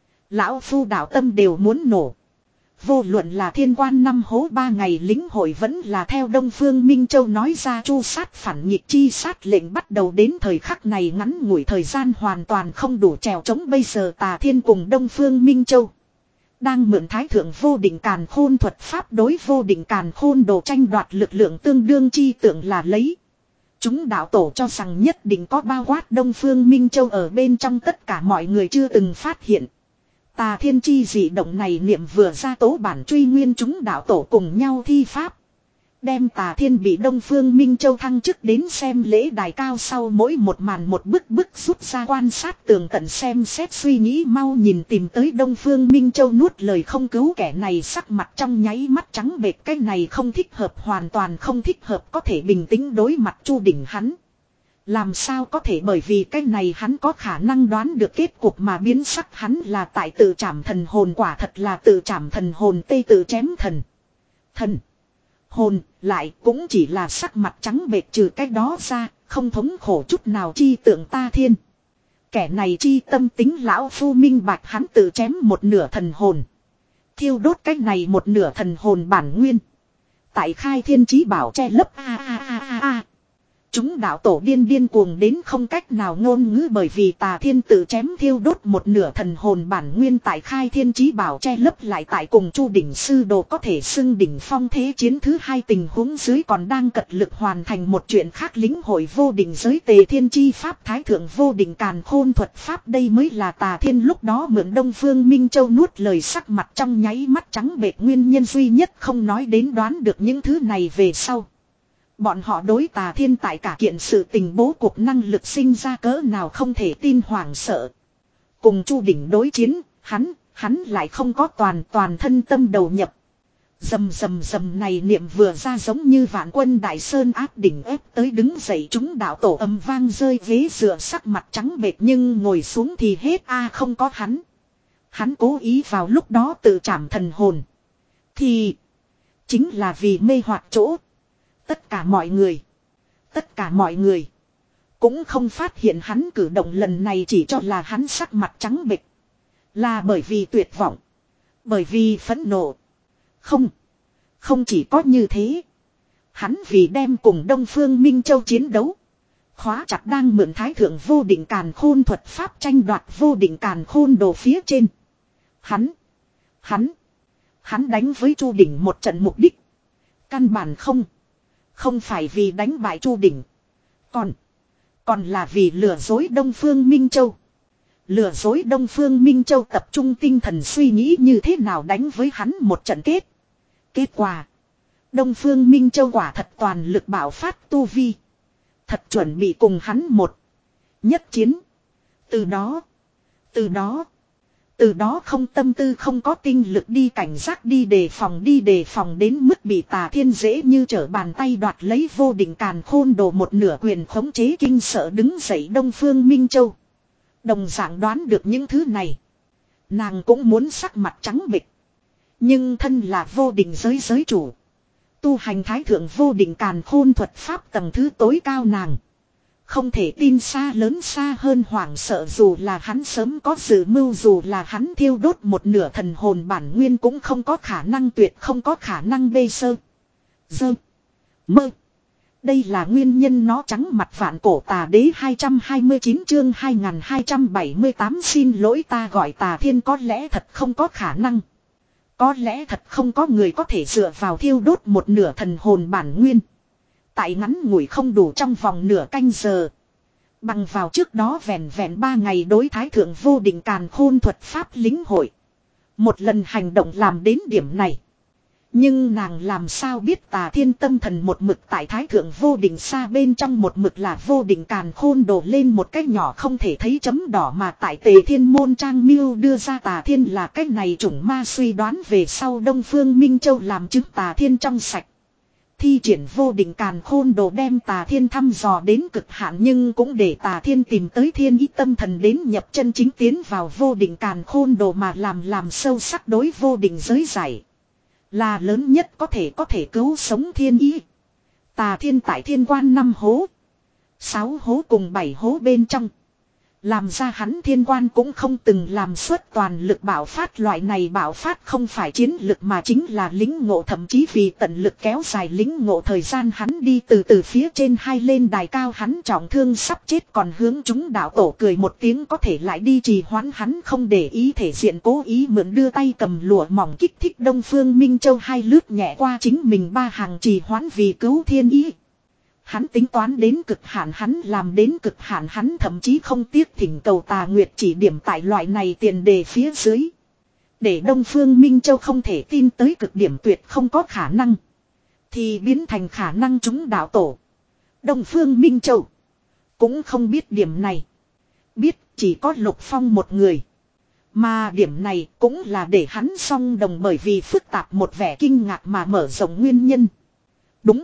Lão phu đạo tâm đều muốn nổ. Vô luận là thiên quan năm hố ba ngày lính hội vẫn là theo Đông Phương Minh Châu nói ra chu sát phản nghịch chi sát lệnh bắt đầu đến thời khắc này ngắn ngủi thời gian hoàn toàn không đủ trèo chống. Bây giờ Tà Thiên cùng Đông Phương Minh Châu đang mượn thái thượng vô định càn khôn thuật pháp đối vô định càn khôn đồ tranh đoạt lực lượng tương đương chi tượng là lấy. Chúng đạo tổ cho rằng nhất định có bao quát Đông Phương Minh Châu ở bên trong, tất cả mọi người chưa từng phát hiện. Tà Thiên chi dị động này niệm vừa ra tố bản truy nguyên, chúng đạo tổ cùng nhau thi pháp. Đem Tà Thiên bị Đông Phương Minh Châu thăng chức đến xem lễ đài cao sau mỗi một màn một bức bức rút ra quan sát tường tận xem xét suy nghĩ mau nhìn tìm tới Đông Phương Minh Châu nuốt lời không cứu kẻ này, sắc mặt trong nháy mắt trắng bệch. Cái này không thích hợp, hoàn toàn không thích hợp, có thể bình tĩnh đối mặt Chu đỉnh hắn. Làm sao có thể, bởi vì cái này hắn có khả năng đoán được kết cục mà biến sắc, hắn là tại tự trảm thần hồn, quả thật là tự trảm thần hồn, tê tự chém thần. Thần. Hồn, lại cũng chỉ là sắc mặt trắng bệch, trừ cái đó ra, không thống khổ chút nào chi tượng Ta Thiên. Kẻ này chi tâm tính lão phu minh bạch, hắn tự chém một nửa thần hồn. Thiêu đốt cái này một nửa thần hồn bản nguyên. Tại khai thiên chí bảo che lấp a a a a a. Chúng đạo tổ điên điên cuồng đến không cách nào ngôn ngữ, bởi vì Tà Thiên tự chém thiêu đốt một nửa thần hồn bản nguyên tại khai thiên chí bảo che lấp lại tại cùng Chu đỉnh sư đồ có thể xưng đỉnh phong thế chiến thứ hai tình huống dưới còn đang cật lực hoàn thành một chuyện khác, lĩnh hội vô định giới tề thiên chi pháp thái thượng vô định càn khôn thuật pháp. Đây mới là Tà Thiên lúc đó mượn Đông Phương Minh Châu nuốt lời, sắc mặt trong nháy mắt trắng bệch, nguyên nhân duy nhất không nói đến đoán được những thứ này về sau. Bọn họ đối Tà Thiên tại cả kiện sự tình bố cục năng lực sinh ra cỡ nào không thể tin, hoảng sợ. Cùng Chu đỉnh đối chiến, hắn, hắn lại không có toàn toàn thân tâm đầu nhập. Dầm dầm dầm này niệm vừa ra giống như vạn quân đại sơn áp đỉnh ép tới, đứng dậy chúng đạo tổ âm vang rơi ghế dựa, sắc mặt trắng bệch, nhưng ngồi xuống thì hết a không có hắn. Hắn cố ý vào lúc đó tự trảm thần hồn. Thì chính là vì mê hoặc chỗ. Tất cả mọi người. Tất cả mọi người. Cũng không phát hiện hắn cử động lần này, chỉ cho là hắn sắc mặt trắng bệch. Là bởi vì tuyệt vọng. Bởi vì phẫn nộ. Không. Không chỉ có như thế. Hắn vì đem cùng Đông Phương Minh Châu chiến đấu. Khóa chặt đang mượn thái thượng vô định càn khôn thuật pháp tranh đoạt vô định càn khôn đồ phía trên. Hắn. Hắn. Hắn đánh với Chu đỉnh một trận mục đích. Căn bản không. Không phải vì đánh bại Chu đỉnh. Còn. Còn là vì lừa dối Đông Phương Minh Châu. Lừa dối Đông Phương Minh Châu tập trung tinh thần suy nghĩ như thế nào đánh với hắn một trận kết. Kết quả. Đông Phương Minh Châu quả thật toàn lực bạo phát tu vi. Thật chuẩn bị cùng hắn một. Nhất chiến. Từ đó. Từ đó. Từ đó không tâm tư không có tinh lực đi cảnh giác đi đề phòng đi đề phòng đến mức bị Tà Thiên dễ như trở bàn tay đoạt lấy vô định càn khôn đồ một nửa quyền khống chế, kinh sợ đứng dậy Đông Phương Minh Châu. Đồng dạng đoán được những thứ này. Nàng cũng muốn sắc mặt trắng bệch. Nhưng thân là vô định giới giới chủ. Tu hành thái thượng vô định càn khôn thuật pháp tầng thứ tối cao nàng. Không thể tin xa lớn xa hơn hoảng sợ, dù là hắn sớm có dự mưu, dù là hắn thiêu đốt một nửa thần hồn bản nguyên cũng không có khả năng, tuyệt không có khả năng bê sơ. Dơ. Mơ. Đây là nguyên nhân nó trắng mặt vạn cổ tà đế hai trăm hai mươi chín chương hai hai bảy tám xin lỗi ta gọi Tà Thiên có lẽ thật không có khả năng. Có lẽ thật không có người có thể dựa vào thiêu đốt một nửa thần hồn bản nguyên. Tại ngắn ngủi không đủ trong vòng nửa canh giờ. Bằng vào trước đó vẹn vẹn ba ngày đối thái thượng vô định càn khôn thuật pháp lính hội. Một lần hành động làm đến điểm này. Nhưng nàng làm sao biết Tà Thiên tâm thần một mực tại Thái Thượng Vô Định xa bên trong một mực là Vô Định Càn Khôn đổ lên một cái nhỏ không thể thấy chấm đỏ mà tại Tề Thiên môn trang miêu đưa ra Tà Thiên là cái này chủng ma suy đoán về sau Đông Phương Minh Châu làm chứng Tà Thiên trong sạch. Thi triển Vô Định Càn Khôn đồ đem Tà Thiên thăm dò đến cực hạn nhưng cũng để Tà Thiên tìm tới thiên ý tâm thần đến nhập chân chính tiến vào Vô Định Càn Khôn đồ mà làm làm sâu sắc đối vô định giới giải. Là lớn nhất có thể có thể cứu sống thiên ý. Tà Thiên tại thiên quan năm hố. Sáu hố cùng bảy hố bên trong. Làm ra hắn thiên quan cũng không từng làm suất toàn lực bạo phát loại này bạo phát không phải chiến lực mà chính là lính ngộ thậm chí vì tận lực kéo dài lính ngộ thời gian hắn đi từ từ phía trên hai lên đài cao hắn trọng thương sắp chết còn hướng chúng đạo tổ cười một tiếng có thể lại đi trì hoãn hắn không để ý thể diện cố ý mượn đưa tay cầm lụa mỏng kích thích Đông Phương Minh Châu hai lướt nhẹ qua chính mình ba hàng trì hoãn vì cứu thiên ý. Hắn tính toán đến cực hạn hắn làm đến cực hạn hắn thậm chí không tiếc thỉnh cầu Tà Nguyệt chỉ điểm tại loại này tiền đề phía dưới. Để Đông Phương Minh Châu không thể tin tới cực điểm tuyệt không có khả năng. Thì biến thành khả năng chúng đạo tổ. Đông Phương Minh Châu cũng không biết điểm này. Biết chỉ có Lục Phong một người. Mà điểm này cũng là để hắn song đồng bởi vì phức tạp một vẻ kinh ngạc mà mở rộng nguyên nhân. Đúng.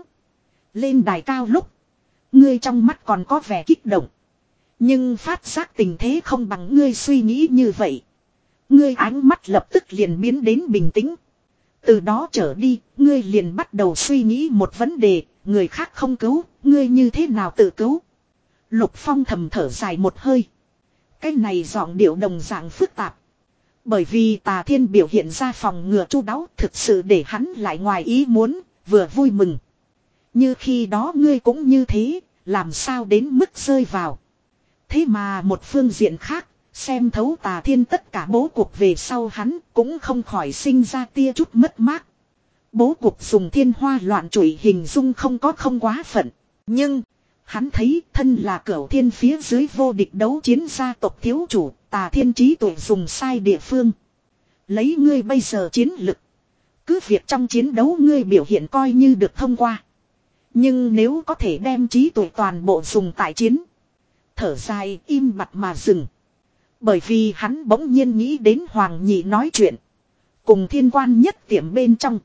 Lên đài cao lúc. Ngươi trong mắt còn có vẻ kích động. Nhưng phát giác tình thế không bằng ngươi suy nghĩ như vậy. Ngươi ánh mắt lập tức liền biến đến bình tĩnh. Từ đó trở đi, ngươi liền bắt đầu suy nghĩ một vấn đề. Người khác không cứu, ngươi như thế nào tự cứu. Lục Phong thầm thở dài một hơi. Cái này giọng điệu đồng dạng phức tạp. Bởi vì Tà Thiên biểu hiện ra phòng ngừa chu đáo thực sự để hắn lại ngoài ý muốn, vừa vui mừng. Như khi đó ngươi cũng như thế, làm sao đến mức rơi vào. Thế mà một phương diện khác, xem thấu Tà Thiên tất cả bố cục về sau hắn cũng không khỏi sinh ra tia chút mất mát. Bố cục dùng thiên hoa loạn trụy hình dung không có không quá phận. Nhưng, hắn thấy thân là cửu thiên phía dưới vô địch đấu chiến gia tộc thiếu chủ, Tà Thiên trí tuệ dùng sai địa phương. Lấy ngươi bây giờ chiến lực. Cứ việc trong chiến đấu ngươi biểu hiện coi như được thông qua. Nhưng nếu có thể đem trí tuệ toàn bộ dùng tại chiến. Thở dài im bặt mà dừng. Bởi vì hắn bỗng nhiên nghĩ đến Hoàng Nhị nói chuyện. Cùng thiên quan nhất tiệm bên trong.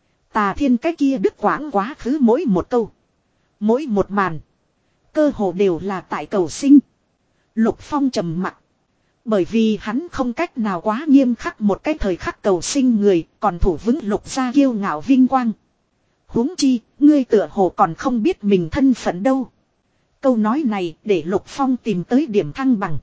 Tà Thiên cái kia đứt quãng quá khứ mỗi một câu. Mỗi một màn. Cơ hồ đều là tại cầu sinh. Lục Phong trầm mặc. Bởi vì hắn không cách nào quá nghiêm khắc một cái thời khắc cầu sinh người. Còn thủ vững Lục gia kiêu ngạo vinh quang. Huống chi, ngươi tựa hồ còn không biết mình thân phận đâu. Câu nói này để Lục Phong tìm tới điểm thăng bằng.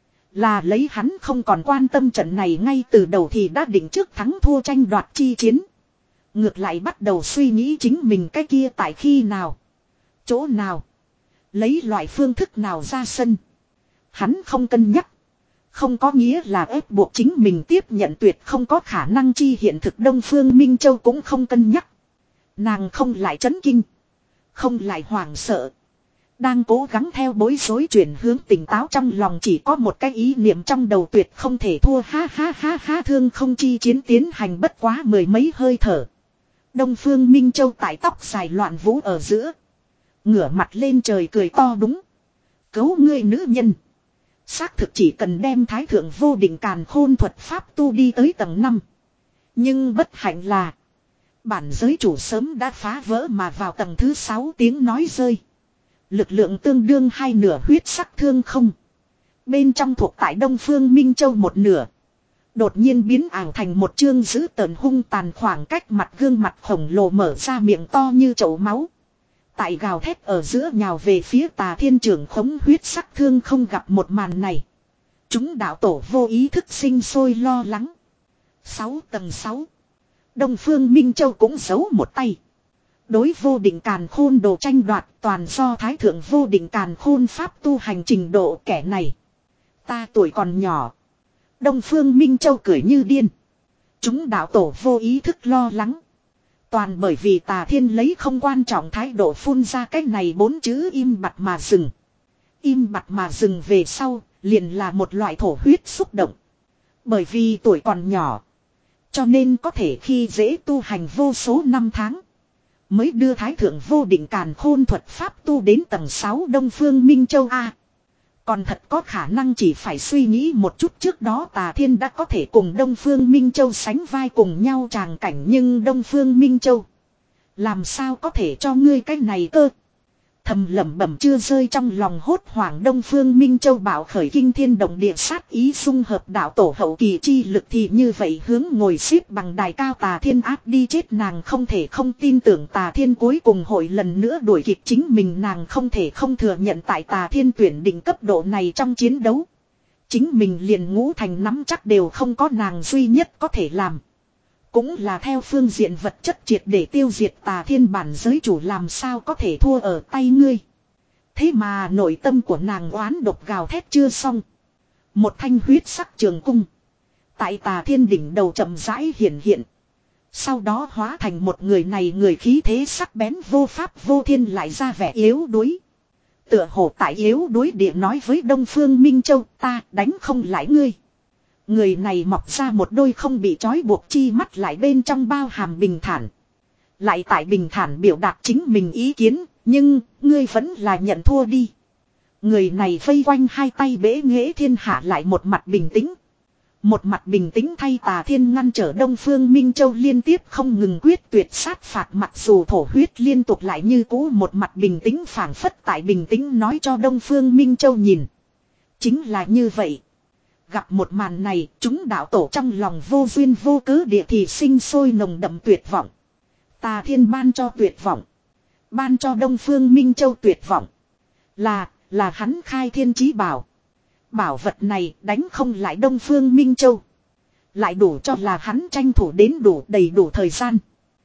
Là lấy hắn không còn quan tâm trận này ngay từ đầu thì đã định trước thắng thua tranh đoạt chi chiến. Ngược lại bắt đầu suy nghĩ chính mình cái kia tại khi nào. Chỗ nào. Lấy loại phương thức nào ra sân. Hắn không cân nhắc. Không có nghĩa là ép buộc chính mình tiếp nhận tuyệt không có khả năng chi hiện thực Đông Phương Minh Châu cũng không cân nhắc. Nàng không lại chấn kinh. Không lại hoảng sợ. Đang cố gắng theo bối rối chuyển hướng tỉnh táo trong lòng chỉ có một cái ý niệm trong đầu tuyệt không thể thua ha ha ha ha thương không chi chiến tiến hành bất quá mười mấy hơi thở. Đông Phương Minh Châu tại tóc dài loạn vũ ở giữa. Ngửa mặt lên trời cười to đúng. Cứu ngươi nữ nhân. Xác thực chỉ cần đem thái thượng vô định càn khôn thuật pháp tu đi tới tầng năm. Nhưng bất hạnh là. Bản giới chủ sớm đã phá vỡ mà vào tầng thứ sáu tiếng nói rơi. Lực lượng tương đương hai nửa huyết sắc thương không. Bên trong thuộc tại Đông Phương Minh Châu một nửa. Đột nhiên biến ảo thành một chương dữ tợn hung tàn khoảng cách mặt gương mặt khổng lồ mở ra miệng to như chậu máu. Tại gào thét ở giữa nhào về phía Tà Thiên trưởng khống huyết sắc thương không gặp một màn này. Chúng đạo tổ vô ý thức sinh sôi lo lắng. Sáu tầng sáu. Đông Phương Minh Châu cũng giấu một tay. Đối vô định càn khôn đồ tranh đoạt toàn do thái thượng vô định càn khôn pháp tu hành trình độ kẻ này. Ta tuổi còn nhỏ. Đông Phương Minh Châu cười như điên. Chúng đạo tổ vô ý thức lo lắng. Toàn bởi vì Tà Thiên lấy không quan trọng thái độ phun ra cái này bốn chữ im bặt mà dừng. Im bặt mà dừng về sau, liền là một loại thổ huyết xúc động. Bởi vì tuổi còn nhỏ. Cho nên có thể khi dễ tu hành vô số năm tháng. Mới đưa thái thượng vô định càn khôn thuật pháp tu đến tầng sáu Đông Phương Minh Châu A. Còn thật có khả năng chỉ phải suy nghĩ một chút, trước đó Tà Thiên đã có thể cùng Đông Phương Minh Châu sánh vai cùng nhau tràng cảnh, nhưng Đông Phương Minh Châu làm sao có thể cho ngươi cái này cơ. Thầm lẩm bẩm chưa rơi trong lòng hốt hoảng, Đông Phương Minh Châu bảo khởi kinh thiên động địa sát ý, xung hợp đạo tổ hậu kỳ chi lực thì như vậy hướng ngồi xếp bằng đài cao Tà Thiên áp đi chết. Nàng không thể không tin tưởng Tà Thiên cuối cùng hội lần nữa đuổi kịp chính mình, nàng không thể không thừa nhận tại Tà Thiên tuyển định cấp độ này trong chiến đấu, chính mình liền ngũ thành nắm chắc đều không có, nàng duy nhất có thể làm cũng là theo phương diện vật chất triệt để tiêu diệt Tà Thiên bản giới chủ, làm sao có thể thua ở tay ngươi. Thế mà nội tâm của nàng oán độc gào thét chưa xong. Một thanh huyết sắc trường cung tại Tà Thiên đỉnh đầu chậm rãi hiện hiện. Sau đó hóa thành một người này người khí thế sắc bén vô pháp vô thiên, lại ra vẻ yếu đuối. Tựa hồ tại yếu đuối địa nói với Đông Phương Minh Châu, ta đánh không lại ngươi. Người này mọc ra một đôi không bị trói buộc chi mắt, lại bên trong bao hàm bình thản. Lại tại bình thản biểu đạt chính mình ý kiến, nhưng ngươi vẫn là nhận thua đi. Người này vây quanh hai tay bể nghễ thiên hạ, lại một mặt bình tĩnh. Một mặt bình tĩnh thay Tà Thiên ngăn trở Đông Phương Minh Châu liên tiếp không ngừng quyết tuyệt sát phạt, mặc dù thổ huyết liên tục lại như cũ một mặt bình tĩnh, phảng phất tại bình tĩnh nói cho Đông Phương Minh Châu nhìn. Chính là như vậy. Gặp một màn này, chúng đạo tổ trong lòng vô duyên vô cớ địa thì sinh sôi nồng đậm tuyệt vọng. Tà Thiên ban cho tuyệt vọng, ban cho Đông Phương Minh Châu tuyệt vọng. Là, là hắn khai thiên chí bảo. Bảo vật này đánh không lại Đông Phương Minh Châu, lại đủ cho là hắn tranh thủ đến đủ đầy đủ thời gian.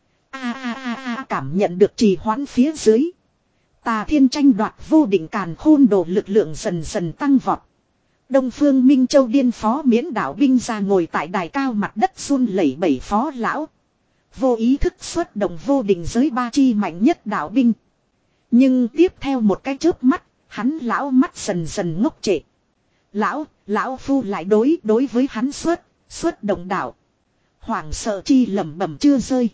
A a a a cảm nhận được trì hoãn phía dưới, Tà Thiên tranh đoạt vô định càn khôn đồ lực lượng dần dần tăng vọt. Đông Phương Minh Châu điên phó miễn đạo binh ra ngồi tại đài cao, mặt đất run lẩy bẩy phó lão. Vô ý thức xuất động vô định giới ba chi mạnh nhất đạo binh. Nhưng tiếp theo một cái chớp mắt, hắn lão mắt dần dần ngốc trệ. Lão, lão phu lại đối đối với hắn xuất, xuất động đạo. Hoảng sợ chi lẩm bẩm chưa rơi.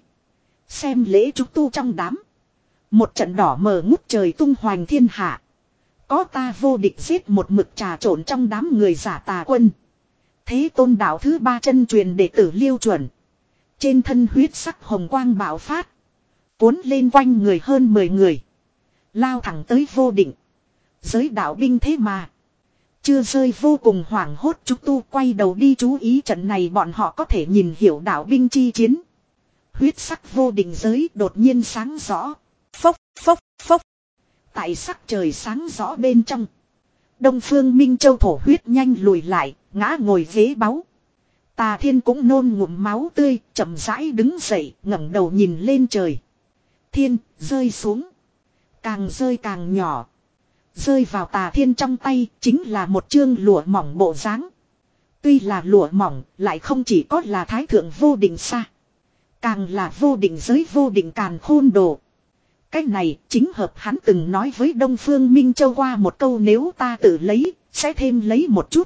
Xem lễ trúc tu trong đám. Một trận đỏ mờ ngút trời tung hoành thiên hạ. Có ta vô địch giết một mực trà trộn trong đám người giả Tà quân. Thế tôn đạo thứ ba chân truyền đệ tử Liêu Chuẩn. Trên thân huyết sắc hồng quang bạo phát. Cuốn lên quanh người hơn mười người. Lao thẳng tới vô định. Giới đạo binh thế mà chưa rơi vô cùng hoảng hốt, trúc tu quay đầu đi chú ý trận này, bọn họ có thể nhìn hiểu đạo binh chi chiến. Huyết sắc vô định giới đột nhiên sáng rõ. Phốc phốc phốc. Tại sắc trời sáng rõ bên trong, Đông Phương Minh Châu thổ huyết nhanh lùi lại, ngã ngồi ghế báu. Tà Thiên cũng nôn ngụm máu tươi, chậm rãi đứng dậy, ngẩng đầu nhìn lên trời. Thiên rơi xuống, càng rơi càng nhỏ. Rơi vào Tà Thiên trong tay chính là một chương lụa mỏng bộ dáng. Tuy là lụa mỏng, lại không chỉ có là thái thượng vô định xa, càng là vô định giới vô định càn khôn đồ. Cái này chính hợp hắn từng nói với Đông Phương Minh Châu qua một câu, nếu ta tự lấy, sẽ thêm lấy một chút.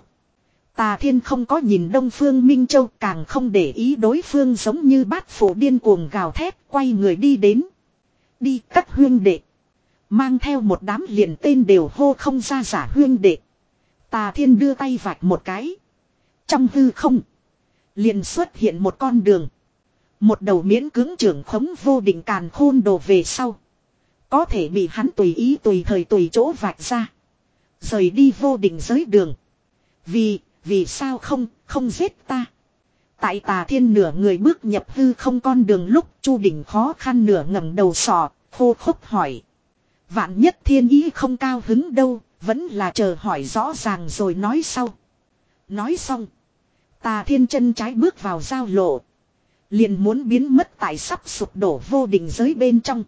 Tà Thiên không có nhìn Đông Phương Minh Châu, càng không để ý đối phương, giống như bát phổ điên cuồng gào thét, quay người đi đến. Đi các huyên đệ. Mang theo một đám liền tên đều hô không ra giả huyên đệ. Tà Thiên đưa tay vạch một cái. Trong hư không, liền xuất hiện một con đường. Một đầu miễn cưỡng trưởng khống vô định càn khôn đồ về sau, có thể bị hắn tùy ý tùy thời tùy chỗ vạch ra. Rời đi vô định giới đường. Vì, vì sao không, không giết ta. Tại Tà Thiên nửa người bước nhập hư không con đường lúc, Chu Đình khó khăn nửa ngẩng đầu sò, khô khốc hỏi. Vạn nhất thiên ý không cao hứng đâu, vẫn là chờ hỏi rõ ràng rồi nói sau. Nói xong, Tà Thiên chân trái bước vào giao lộ, liền muốn biến mất tại sắp sụp đổ vô định giới bên trong.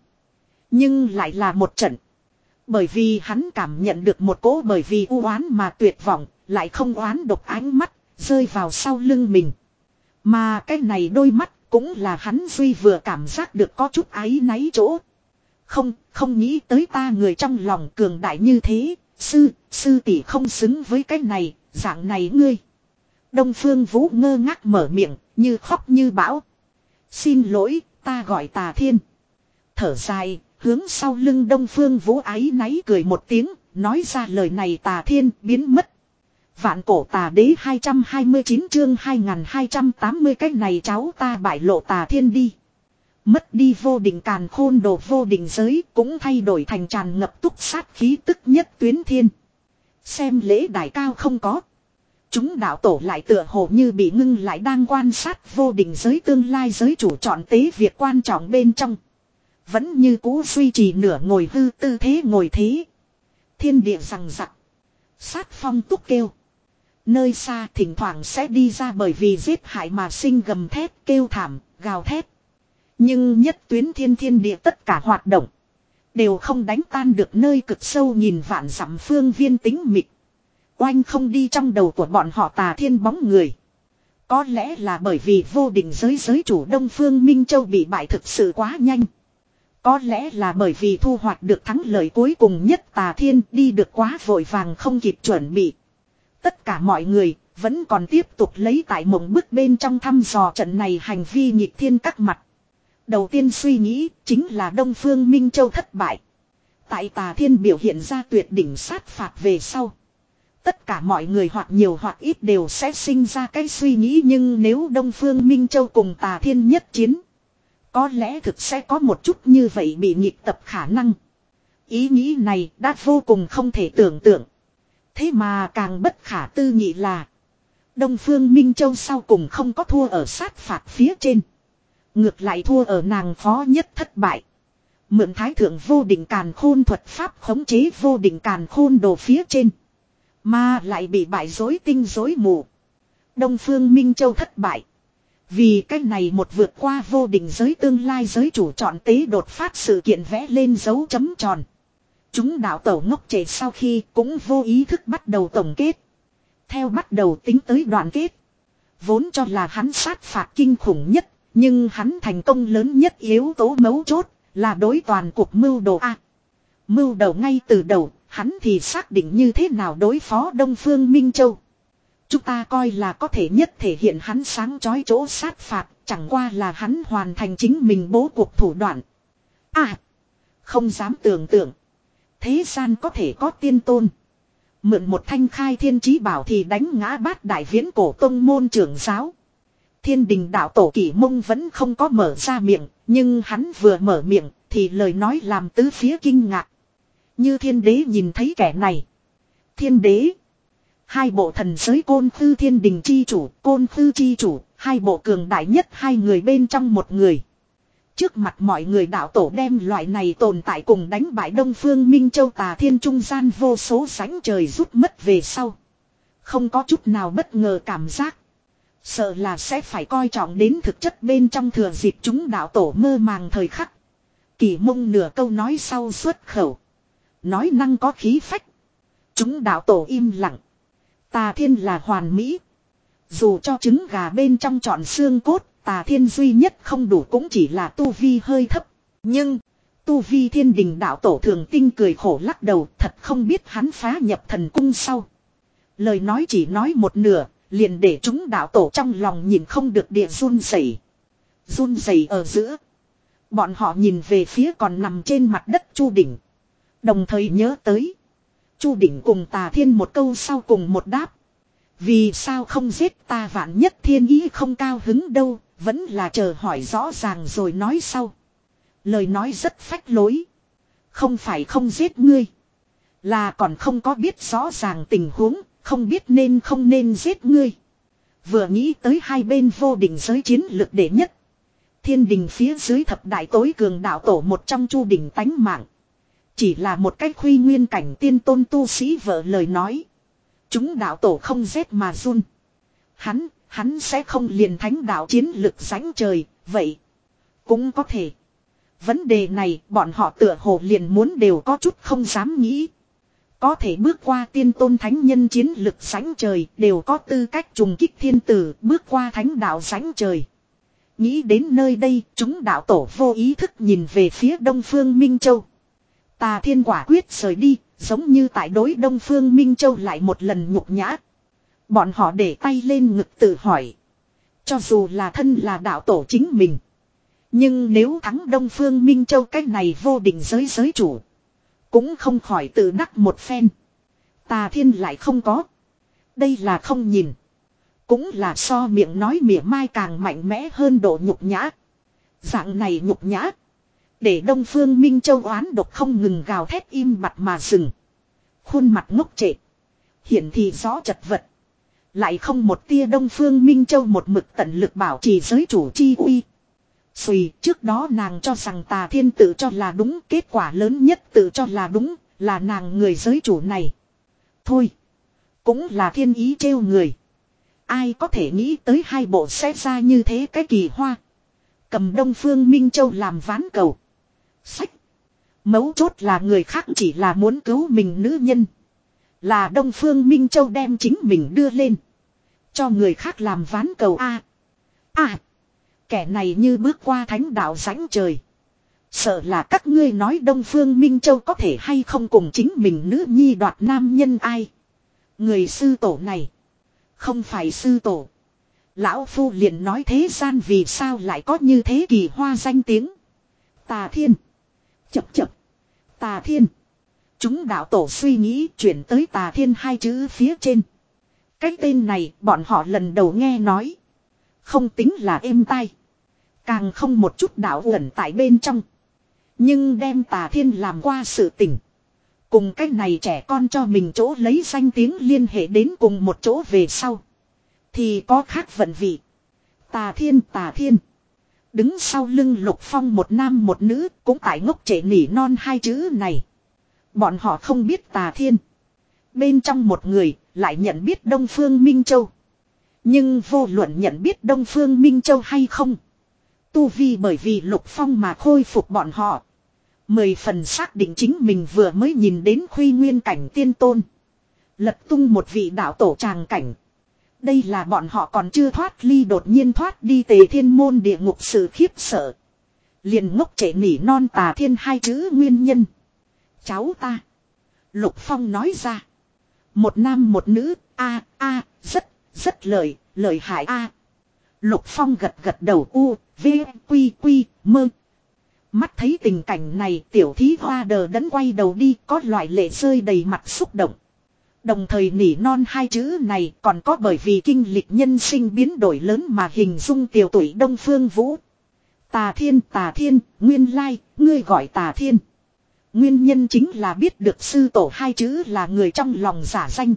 Nhưng lại là một trận. Bởi vì hắn cảm nhận được một cỗ bởi vì u oán mà tuyệt vọng, lại không oán độc ánh mắt, rơi vào sau lưng mình. Mà cái này đôi mắt, cũng là hắn duy vừa cảm giác được có chút áy náy chỗ. Không, không nghĩ tới ta người trong lòng cường đại như thế, sư, sư tỷ không xứng với cái này, dạng này ngươi. Đông Phương Vũ ngơ ngác mở miệng, Như khóc như bão. Xin lỗi, ta gọi Tà Thiên. Thở dài, hướng sau lưng Đông Phương Vũ áy náy cười một tiếng, nói ra lời này Tà Thiên biến mất. Vạn cổ tà đế hai trăm hai mươi chín chương hai nghìn hai trăm tám mươi cách này cháu ta bại lộ Tà Thiên đi. Mất đi vô định càn khôn đồ vô định giới cũng thay đổi thành tràn ngập túc sát khí tức nhất tuyến thiên. Xem lễ đài cao không có. Chúng đạo tổ lại tựa hồ như bị ngưng lại đang quan sát vô định giới tương lai giới chủ chọn tế việc quan trọng bên trong. Vẫn như cũ duy trì nửa ngồi hư tư thế ngồi thế. Thiên địa rằng rặc. Sát phong túc kêu. Nơi xa thỉnh thoảng sẽ đi ra bởi vì giết hại mà sinh gầm thét kêu thảm, gào thét. Nhưng nhất tuyến thiên thiên địa tất cả hoạt động. Đều không đánh tan được nơi cực sâu nhìn vạn dặm phương viên tính mịch. Oanh không đi trong đầu của bọn họ Tà Thiên bóng người. Có lẽ là bởi vì vô định giới giới chủ Đông Phương Minh Châu bị bại thực sự quá nhanh. Có lẽ là bởi vì thu hoạch được thắng lợi cuối cùng nhất Tà Thiên đi được quá vội vàng không kịp chuẩn bị. Tất cả mọi người vẫn còn tiếp tục lấy tại mộng bức bên trong thăm dò trận này hành vi nghịch thiên các mặt. Đầu tiên suy nghĩ chính là Đông Phương Minh Châu thất bại. Tại Tà Thiên biểu hiện ra tuyệt đỉnh sát phạt về sau. Tất cả mọi người hoặc nhiều hoặc ít đều sẽ sinh ra cái suy nghĩ nhưng nếu Đông Phương Minh Châu cùng Tà Thiên nhất chiến. Có lẽ thực sẽ có một chút như vậy bị nghịch tập khả năng. Ý nghĩ này đã vô cùng không thể tưởng tượng. Thế mà càng bất khả tư nghị là. Đông Phương Minh Châu sau cùng không có thua ở sát phạt phía trên. Ngược lại thua ở nàng phó nhất thất bại. Mượn thái thượng vô định càn khôn thuật pháp khống chế vô định càn khôn đồ phía trên. Mà lại bị bại rối tinh rối mù. Đông Phương Minh Châu thất bại. Vì cách này một vượt qua vô định giới tương lai giới chủ chọn tế đột phát sự kiện vẽ lên dấu chấm tròn. Chúng đạo tổ ngốc trệ sau khi cũng vô ý thức bắt đầu tổng kết. Theo bắt đầu tính tới đoạn kết. Vốn cho là hắn sát phạt kinh khủng nhất. Nhưng hắn thành công lớn nhất yếu tố mấu chốt là đối toàn cuộc mưu đồ A. Mưu đầu ngay từ đầu, hắn thì xác định như thế nào đối phó Đông Phương Minh Châu. Chúng ta coi là có thể nhất thể hiện hắn sáng chói chỗ sát phạt, chẳng qua là hắn hoàn thành chính mình bố cuộc thủ đoạn. À, không dám tưởng tượng. Thế gian có thể có tiên tôn. Mượn một thanh khai thiên chí bảo thì đánh ngã bát đại viễn cổ tông môn trưởng giáo. Thiên đình đạo tổ Kỷ Mông vẫn không có mở ra miệng, nhưng hắn vừa mở miệng thì lời nói làm tứ phía kinh ngạc. Như thiên đế nhìn thấy kẻ này. Thiên đế. Hai bộ thần giới Côn Khư Thiên Đình chi chủ, Côn Khư chi chủ, hai bộ cường đại nhất hai người bên trong một người. Trước mặt mọi người đạo tổ đem loại này tồn tại cùng đánh bại Đông Phương Minh Châu Tà Thiên trung gian vô số sánh trời rút mất về sau. Không có chút nào bất ngờ cảm giác. Sợ là sẽ phải coi trọng đến thực chất bên trong thừa dịp chúng đạo tổ mơ màng thời khắc. Kỷ Mông nửa câu nói sau xuất khẩu. Nói năng có khí phách. Chúng đạo tổ im lặng. Tà Thiên là hoàn mỹ. Dù cho trứng gà bên trong trọn xương cốt, Tà Thiên duy nhất không đủ cũng chỉ là tu vi hơi thấp. Nhưng, tu vi Thiên Đình đạo tổ thường tinh cười khổ lắc đầu, thật không biết hắn phá nhập thần cung sau. Lời nói chỉ nói một nửa, liền để chúng đạo tổ trong lòng nhìn không được địa run rẩy. Run rẩy ở giữa. Bọn họ nhìn về phía còn nằm trên mặt đất Chu Đỉnh. Đồng thời nhớ tới. Chu Đỉnh cùng Tà Thiên một câu sau cùng một đáp. Vì sao không giết ta vạn nhất thiên ý không cao hứng đâu. Vẫn là chờ hỏi rõ ràng rồi nói sau. Lời nói rất phách lối. Không phải không giết ngươi. Là còn không có biết rõ ràng tình huống. Không biết nên không nên giết ngươi. Vừa nghĩ tới hai bên vô định giới chiến lực đệ nhất. Thiên đình phía dưới thập đại tối cường đạo tổ một trong Chu Đỉnh tánh mạng. Chỉ là một cách khuy nguyên cảnh tiên tôn tu sĩ vợ lời nói. Chúng đạo tổ không rét mà run. Hắn, hắn sẽ không liền thánh đạo chiến lực sánh trời, vậy. Cũng có thể. Vấn đề này bọn họ tựa hồ liền muốn đều có chút không dám nghĩ. Có thể bước qua tiên tôn thánh nhân chiến lực sánh trời đều có tư cách trùng kích thiên tử bước qua thánh đạo sánh trời. Nghĩ đến nơi đây chúng đạo tổ vô ý thức nhìn về phía Đông Phương Minh Châu. Tà Thiên quả quyết rời đi giống như tại đối Đông Phương Minh Châu lại một lần nhục nhã. Bọn họ để tay lên ngực tự hỏi. Cho dù là thân là đạo tổ chính mình. Nhưng nếu thắng Đông Phương Minh Châu cách này vô định giới giới chủ. Cũng không khỏi tự đắc một phen. Tà Thiên lại không có. Đây là không nhìn. Cũng là so miệng nói mỉa mai càng mạnh mẽ hơn độ nhục nhã. Dạng này nhục nhã. Để Đông Phương Minh Châu oán độc không ngừng gào thét im bặt mà dừng. Khuôn mặt ngốc trệ. Hiện thì rõ chật vật. Lại không một tia Đông Phương Minh Châu một mực tận lực bảo trì giới chủ chi uy. Xùy trước đó nàng cho rằng Tà Thiên tự cho là đúng. Kết quả lớn nhất tự cho là đúng. Là nàng người giới chủ này. Thôi. Cũng là thiên ý trêu người. Ai có thể nghĩ tới hai bộ sẽ ra như thế cái kỳ hoa. Cầm Đông Phương Minh Châu làm ván cầu. Sách. Mấu chốt là người khác chỉ là muốn cứu mình nữ nhân. Là Đông Phương Minh Châu đem chính mình đưa lên. Cho người khác làm ván cầu a a Kẻ này như bước qua thánh đạo rãnh trời. Sợ là các ngươi nói Đông Phương Minh Châu có thể hay không cùng chính mình nữ nhi đoạt nam nhân ai. Người sư tổ này. Không phải sư tổ. Lão Phu liền nói thế gian vì sao lại có như thế kỳ hoa danh tiếng. Tà Thiên. Chập chập. Tà Thiên. Chúng đạo tổ suy nghĩ chuyển tới Tà Thiên hai chữ phía trên. Cái tên này bọn họ lần đầu nghe nói. Không tính là êm tai. Càng không một chút đạo ẩn tại bên trong. Nhưng đem Tà Thiên làm qua sự tình. Cùng cái này trẻ con cho mình chỗ lấy danh tiếng liên hệ đến cùng một chỗ về sau. Thì có khác vận vị. Tà Thiên Tà Thiên. Đứng sau lưng Lục Phong một nam một nữ cũng tại ngốc trệ nỉ non hai chữ này. Bọn họ không biết Tà Thiên. Bên trong một người lại nhận biết Đông Phương Minh Châu. Nhưng vô luận nhận biết Đông Phương Minh Châu hay không. Tu vi bởi vì Lục Phong mà khôi phục bọn họ. Mười phần xác định chính mình vừa mới nhìn đến Khuy Nguyên cảnh tiên tôn. Lật tung một vị đạo tổ tràng cảnh. Đây là bọn họ còn chưa thoát ly đột nhiên thoát đi Tề Thiên môn địa ngục sự khiếp sợ. Liền ngốc trệ nỉ non Tà Thiên hai chữ nguyên nhân. Cháu ta. Lục Phong nói ra. Một nam một nữ, a a rất, rất lợi, lợi hại a Lục Phong gật gật đầu u, v, quy quy, mơ. Mắt thấy tình cảnh này tiểu thí hoa đờ đẫn quay đầu đi có loại lệ rơi đầy mặt xúc động. Đồng thời nỉ non hai chữ này còn có bởi vì kinh lịch nhân sinh biến đổi lớn mà hình dung tiểu tuổi Đông Phương Vũ. Tà Thiên Tà Thiên, nguyên lai, ngươi gọi Tà Thiên. Nguyên nhân chính là biết được sư tổ hai chữ là người trong lòng giả danh.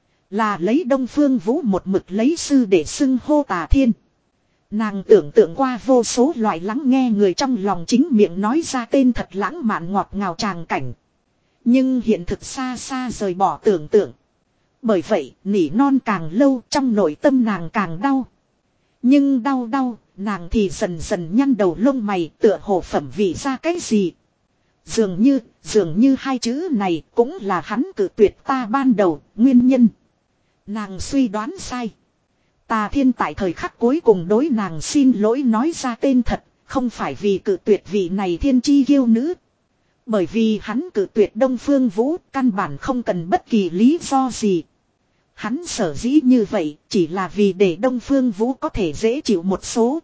Là lấy Đông Phương Vũ một mực lấy sư để xưng hô Tà Thiên. Nàng tưởng tượng qua vô số loại lắng nghe người trong lòng chính miệng nói ra tên thật lãng mạn ngọt ngào tràng cảnh. Nhưng hiện thực xa xa rời bỏ tưởng tượng. Bởi vậy, nỉ non càng lâu trong nội tâm nàng càng đau. Nhưng đau đau, nàng thì dần dần nhăn đầu lông mày tựa hồ phẩm vị ra cái gì. Dường như, dường như hai chữ này cũng là hắn cự tuyệt ta ban đầu, nguyên nhân. Nàng suy đoán sai. Tà Thiên tại thời khắc cuối cùng đối nàng xin lỗi nói ra tên thật, không phải vì cự tuyệt vị này thiên chi kiêu nữ. Bởi vì hắn cự tuyệt Đông Phương Vũ, căn bản không cần bất kỳ lý do gì. Hắn sở dĩ như vậy, chỉ là vì để Đông Phương Vũ có thể dễ chịu một số.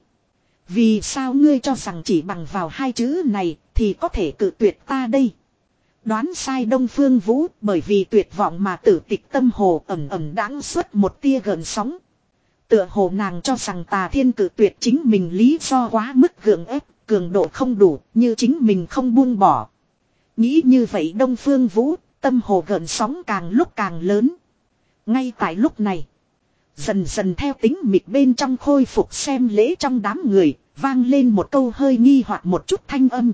Vì sao ngươi cho rằng chỉ bằng vào hai chữ này, thì có thể cự tuyệt ta đây? Đoán sai Đông Phương Vũ, bởi vì tuyệt vọng mà tử tịch tâm hồ ẩm ẩm đãng suốt một tia gợn sóng. Tựa hồ nàng cho rằng Tà Thiên cự tuyệt chính mình lý do quá mức gượng ép, cường độ không đủ, như chính mình không buông bỏ. Nghĩ như vậy Đông Phương Vũ, tâm hồ gợn sóng càng lúc càng lớn. Ngay tại lúc này, dần dần theo tính mịt bên trong khôi phục xem lễ trong đám người, vang lên một câu hơi nghi hoặc một chút thanh âm.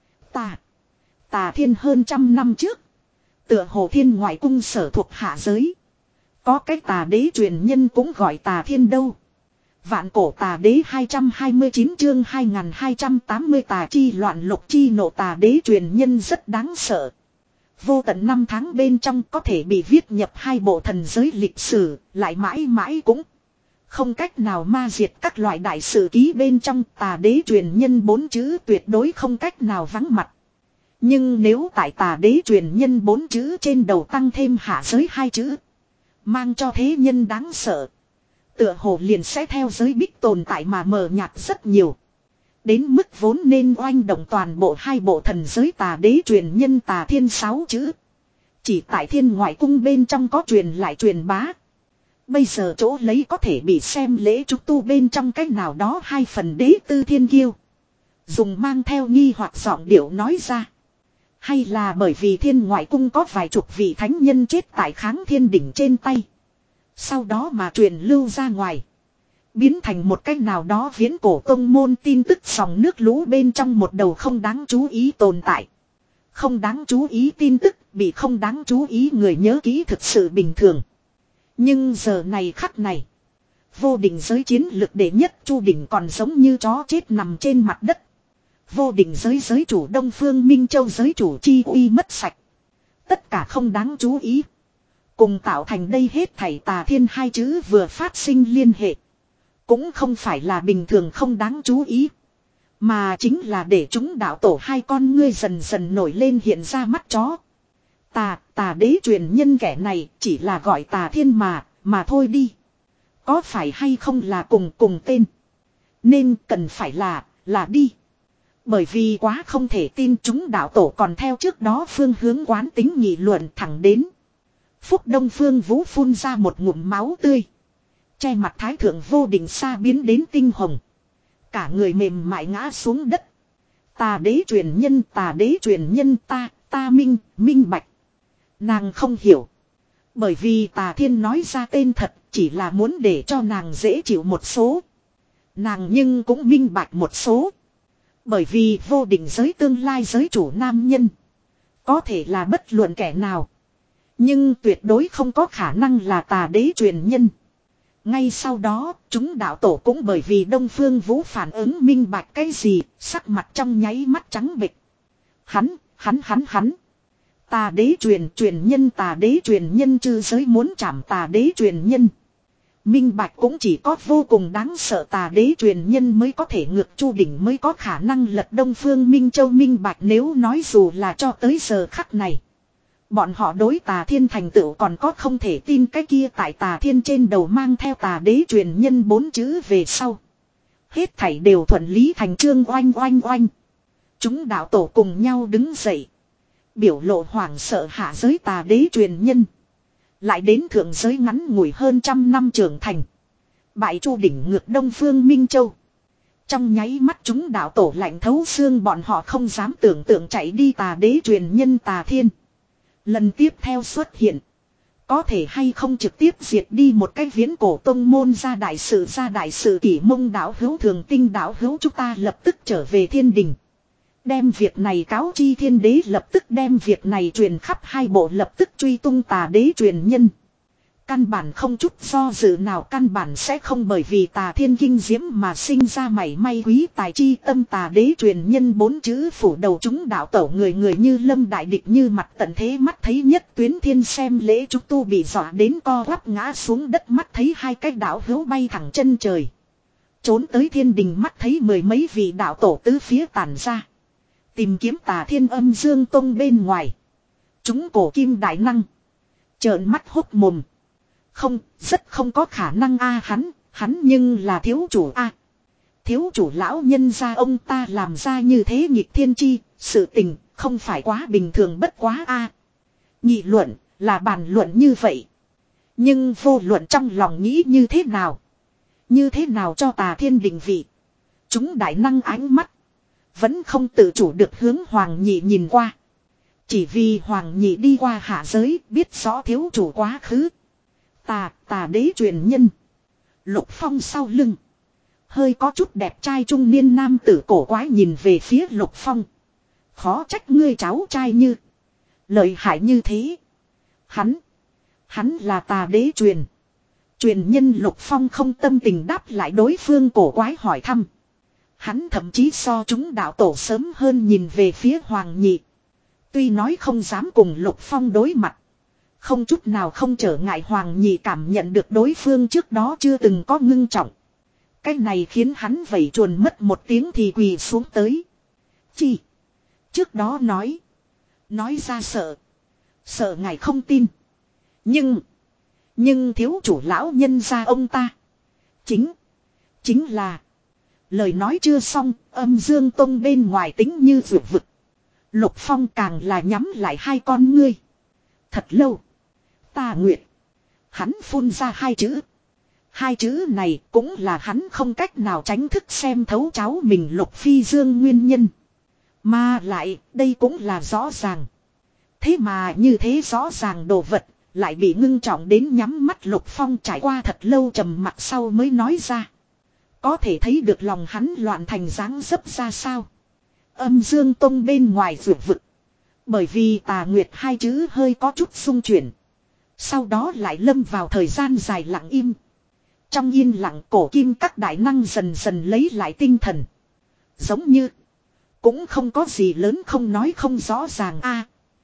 Tà, Tà Thiên hơn trăm năm trước, tựa hồ Thiên ngoại cung sở thuộc hạ giới. Có cái Tà đế truyền nhân cũng gọi Tà Thiên đâu. Vạn cổ Tà đế hai trăm hai mươi chín chương hai nghìn hai trăm tám mươi Tà chi loạn lục chi nộ Tà đế truyền nhân rất đáng sợ. Vô tận năm tháng bên trong có thể bị viết nhập hai bộ thần giới lịch sử, lại mãi mãi cũng không cách nào ma diệt các loại đại sự ký bên trong Tà đế truyền nhân bốn chữ tuyệt đối không cách nào vắng mặt. Nhưng nếu tại Tà đế truyền nhân bốn chữ trên đầu tăng thêm hạ giới hai chữ, mang cho thế nhân đáng sợ. tựa hồ liền sẽ theo giới bích tồn tại mà mờ nhạt rất nhiều. Đến mức vốn nên oanh động toàn bộ hai bộ thần giới tà đế truyền nhân tà thiên sáu chữ. Chỉ tại thiên ngoại cung bên trong có truyền lại truyền bá. Bây giờ chỗ lấy có thể bị xem lễ trúc tu bên trong cách nào đó hai phần đế tư thiên kiêu. Dùng mang theo nghi hoặc giọng điệu nói ra. Hay là bởi vì thiên ngoại cung có vài chục vị thánh nhân chết tại kháng thiên đỉnh trên tay. Sau đó mà truyền lưu ra ngoài. Biến thành một cách nào đó viễn cổ tông môn tin tức dòng nước lũ bên trong một đầu không đáng chú ý tồn tại. Không đáng chú ý tin tức bị không đáng chú ý người nhớ kỹ thực sự bình thường. Nhưng giờ này khắc này. Vô đỉnh giới chiến lực đệ nhất Chu Đỉnh còn giống như chó chết nằm trên mặt đất. Vô đỉnh giới giới chủ Đông Phương Minh Châu giới chủ chi uy mất sạch. Tất cả không đáng chú ý. Cùng tạo thành đây hết thảy tà thiên hai chữ vừa phát sinh liên hệ. Cũng không phải là bình thường không đáng chú ý. Mà chính là để chúng đạo tổ hai con ngươi dần dần nổi lên hiện ra mắt chó. Tà, tà đế truyền nhân kẻ này chỉ là gọi tà thiên mà, mà thôi đi. Có phải hay không là cùng cùng tên. Nên cần phải là, là đi. Bởi vì quá không thể tin chúng đạo tổ còn theo trước đó phương hướng quán tính nghị luận thẳng đến. Phúc Đông Phương Vũ phun ra một ngụm máu tươi. Che mặt thái thượng vô đỉnh xa biến đến tinh hồng. Cả người mềm mại ngã xuống đất. Tà đế truyền nhân, tà đế truyền nhân ta, ta minh, minh bạch. Nàng không hiểu. Bởi vì tà thiên nói ra tên thật chỉ là muốn để cho nàng dễ chịu một số. Nàng nhưng cũng minh bạch một số. Bởi vì vô đỉnh giới tương lai giới chủ nam nhân. Có thể là bất luận kẻ nào. Nhưng tuyệt đối không có khả năng là tà đế truyền nhân. Ngay sau đó, chúng đạo tổ cũng bởi vì Đông Phương Vũ phản ứng minh bạch cái gì, sắc mặt trong nháy mắt trắng bệch. Hắn, hắn hắn hắn. Tà đế truyền truyền nhân tà đế truyền nhân chư giới muốn chảm tà đế truyền nhân. Minh bạch cũng chỉ có vô cùng đáng sợ tà đế truyền nhân mới có thể ngược Chu Đỉnh mới có khả năng lật Đông Phương Minh Châu minh bạch nếu nói dù là cho tới giờ khắc này. Bọn họ đối tà thiên thành tựu còn có không thể tin cái kia tại tà thiên trên đầu mang theo tà đế truyền nhân bốn chữ về sau. Hết thảy đều thuận lý thành trương oanh oanh oanh. Chúng đạo tổ cùng nhau đứng dậy. Biểu lộ hoảng sợ hạ giới tà đế truyền nhân. Lại đến thượng giới ngắn ngủi hơn trăm năm trưởng thành. Bại Chu Đỉnh ngược Đông Phương Minh Châu. Trong nháy mắt chúng đạo tổ lạnh thấu xương bọn họ không dám tưởng tượng chạy đi tà đế truyền nhân tà thiên. Lần tiếp theo xuất hiện. Có thể hay không trực tiếp diệt đi một cái viễn cổ tông môn ra đại sự ra đại sự kỷ mông đảo hữu thường tinh đảo hữu chúng ta lập tức trở về thiên đình. Đem việc này cáo chi thiên đế lập tức đem việc này truyền khắp hai bộ lập tức truy tung tà đế truyền nhân. Căn bản không chút do dự nào căn bản sẽ không bởi vì tà thiên kinh diễm mà sinh ra mảy may quý tài chi tâm tà đế truyền nhân bốn chữ phủ đầu chúng đạo tổ người người như lâm đại địch như mặt tận thế mắt thấy nhất tuyến thiên xem lễ trúc tu bị dọa đến co quắp ngã xuống đất mắt thấy hai cái đạo hữu bay thẳng chân trời. Trốn tới thiên đình mắt thấy mười mấy vị đạo tổ tứ phía tản ra. Tìm kiếm tà thiên âm dương tông bên ngoài. Chúng cổ kim đại năng. Trợn mắt hốt mồm. Không, rất không có khả năng a hắn, hắn nhưng là thiếu chủ a. Thiếu chủ lão nhân gia ông ta làm ra như thế nghịch thiên chi, sự tình không phải quá bình thường bất quá a. Nghị luận là bàn luận như vậy. Nhưng vô luận trong lòng nghĩ như thế nào. Như thế nào cho tà thiên định vị. Chúng đại năng ánh mắt. Vẫn không tự chủ được hướng Hoàng Nhị nhìn qua. Chỉ vì Hoàng Nhị đi qua hạ giới biết rõ thiếu chủ quá khứ. Tà, tà đế truyền nhân. Lục Phong sau lưng. Hơi có chút đẹp trai trung niên nam tử cổ quái nhìn về phía Lục Phong. Khó trách ngươi cháu trai như. Lợi hại như thế. Hắn. Hắn là tà đế truyền. Truyền nhân Lục Phong không tâm tình đáp lại đối phương cổ quái hỏi thăm. Hắn thậm chí so chúng đạo tổ sớm hơn nhìn về phía Hoàng Nhị. Tuy nói không dám cùng Lục Phong đối mặt. Không chút nào không trở ngại Hoàng Nhị cảm nhận được đối phương trước đó chưa từng có ngưng trọng. Cái này khiến hắn vẩy chuồn mất một tiếng thì quỳ xuống tới. Chi? Trước đó nói. Nói ra sợ. Sợ ngài không tin. Nhưng. Nhưng thiếu chủ lão nhân gia ông ta. Chính. Chính là. Lời nói chưa xong, âm dương tông bên ngoài tính như vượt vực. Lục Phong càng là nhắm lại hai con ngươi. Thật lâu. Tà Nguyệt. Hắn phun ra hai chữ. Hai chữ này cũng là hắn không cách nào tránh thức xem thấu cháu mình Lục Phi Dương nguyên nhân. Mà lại, đây cũng là rõ ràng. Thế mà như thế rõ ràng đồ vật, lại bị ngưng trọng đến nhắm mắt Lục Phong trải qua thật lâu trầm mặc sau mới nói ra. Có thể thấy được lòng hắn loạn thành dáng dấp ra sao. Âm dương tông bên ngoài vượt vực. Bởi vì Tà Nguyệt hai chữ hơi có chút xung chuyển. Sau đó lại lâm vào thời gian dài lặng im. Trong yên lặng cổ kim các đại năng dần dần lấy lại tinh thần. Giống như. Cũng không có gì lớn không nói không rõ ràng a.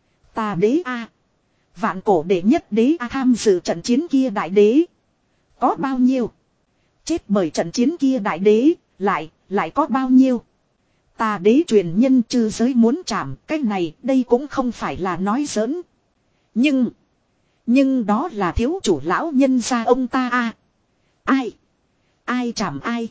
Tà đế a. Vạn cổ đệ nhất đế a tham dự trận chiến kia đại đế. Có bao nhiêu. Chết bởi trận chiến kia đại đế. Lại, lại có bao nhiêu. Tà đế truyền nhân chư giới muốn chạm. Cái này đây cũng không phải là nói giỡn. Nhưng. Nhưng đó là thiếu chủ lão nhân gia ông ta a. Ai. Ai chạm ai.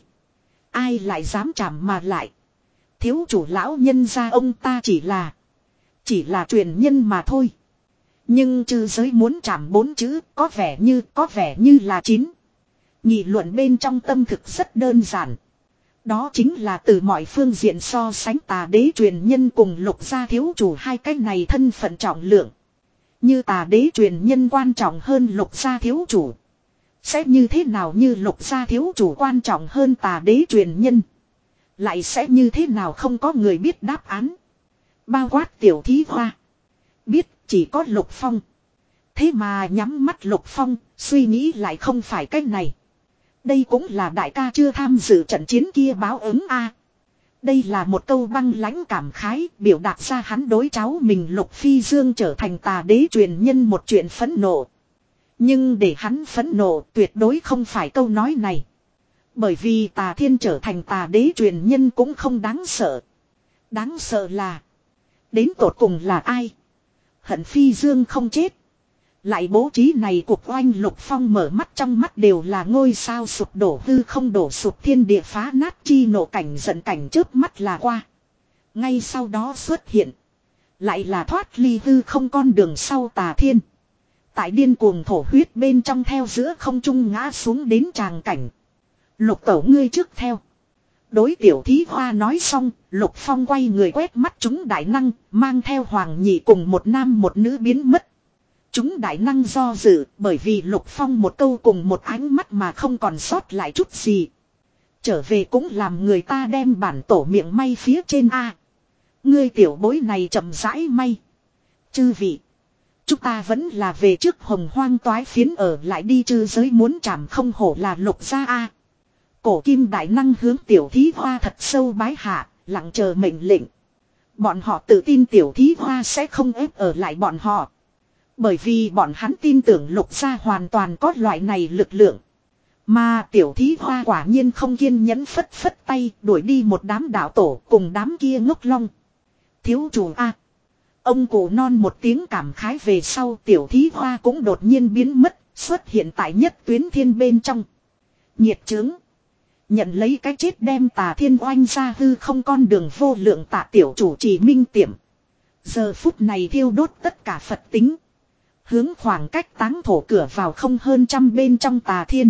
Ai lại dám chạm mà lại. Thiếu chủ lão nhân gia ông ta chỉ là. Chỉ là truyền nhân mà thôi. Nhưng chư giới muốn chạm bốn chữ. Có vẻ như có vẻ như là chín. Nghị luận bên trong tâm thực rất đơn giản. Đó chính là từ mọi phương diện so sánh tà đế truyền nhân cùng Lục gia thiếu chủ hai cái này thân phận trọng lượng. Như tà đế truyền nhân quan trọng hơn Lục gia thiếu chủ. Sẽ như thế nào như Lục gia thiếu chủ quan trọng hơn tà đế truyền nhân. Lại sẽ như thế nào không có người biết đáp án. Bao quát tiểu thí hoa. Biết chỉ có Lục Phong. Thế mà nhắm mắt Lục Phong, suy nghĩ lại không phải cách này. Đây cũng là đại ca chưa tham dự trận chiến kia báo ứng a. Đây là một câu băng lãnh cảm khái, biểu đạt ra hắn đối cháu mình Lục Phi Dương trở thành tà đế truyền nhân một chuyện phẫn nộ. Nhưng để hắn phẫn nộ tuyệt đối không phải câu nói này. Bởi vì tà thiên trở thành tà đế truyền nhân cũng không đáng sợ. Đáng sợ là. Đến tột cùng là ai? Hận Phi Dương không chết. Lại bố trí này cuộc oanh Lục Phong mở mắt trong mắt đều là ngôi sao sụp đổ hư không đổ sụp thiên địa phá nát chi nộ cảnh giận cảnh chớp mắt là qua. Ngay sau đó xuất hiện. Lại là thoát ly hư không con đường sau tà thiên. Tại điên cuồng thổ huyết bên trong theo giữa không trung ngã xuống đến tràng cảnh. Lục tẩu ngươi trước theo. Đối tiểu thí hoa nói xong, Lục Phong quay người quét mắt chúng đại năng, mang theo hoàng nhị cùng một nam một nữ biến mất. Chúng đại năng do dự, bởi vì Lục Phong một câu cùng một ánh mắt mà không còn sót lại chút gì. Trở về cũng làm người ta đem bản tổ miệng may phía trên A. Ngươi tiểu bối này chậm rãi may. Chư vị. Chúng ta vẫn là về trước hồng hoang toái phiến ở lại đi chư giới muốn chạm không hổ là Lục gia A. Cổ kim đại năng hướng tiểu thí hoa thật sâu bái hạ, lặng chờ mệnh lệnh. Bọn họ tự tin tiểu thí hoa sẽ không ép ở lại bọn họ. Bởi vì bọn hắn tin tưởng Lục gia hoàn toàn có loại này lực lượng. Mà tiểu thí hoa quả nhiên không kiên nhẫn phất phất tay đuổi đi một đám đạo tổ cùng đám kia ngốc long. Thiếu chủ A. Ông cụ non một tiếng cảm khái về sau tiểu thí hoa cũng đột nhiên biến mất, xuất hiện tại nhất tuyến thiên bên trong. Nhiệt trướng. Nhận lấy cái chết đem tà thiên oanh ra hư không con đường vô lượng tạ tiểu chủ trì minh tiệm. Giờ phút này thiêu đốt tất cả Phật tính. Hướng khoảng cách táng thổ cửa vào không hơn trăm bên trong tà thiên.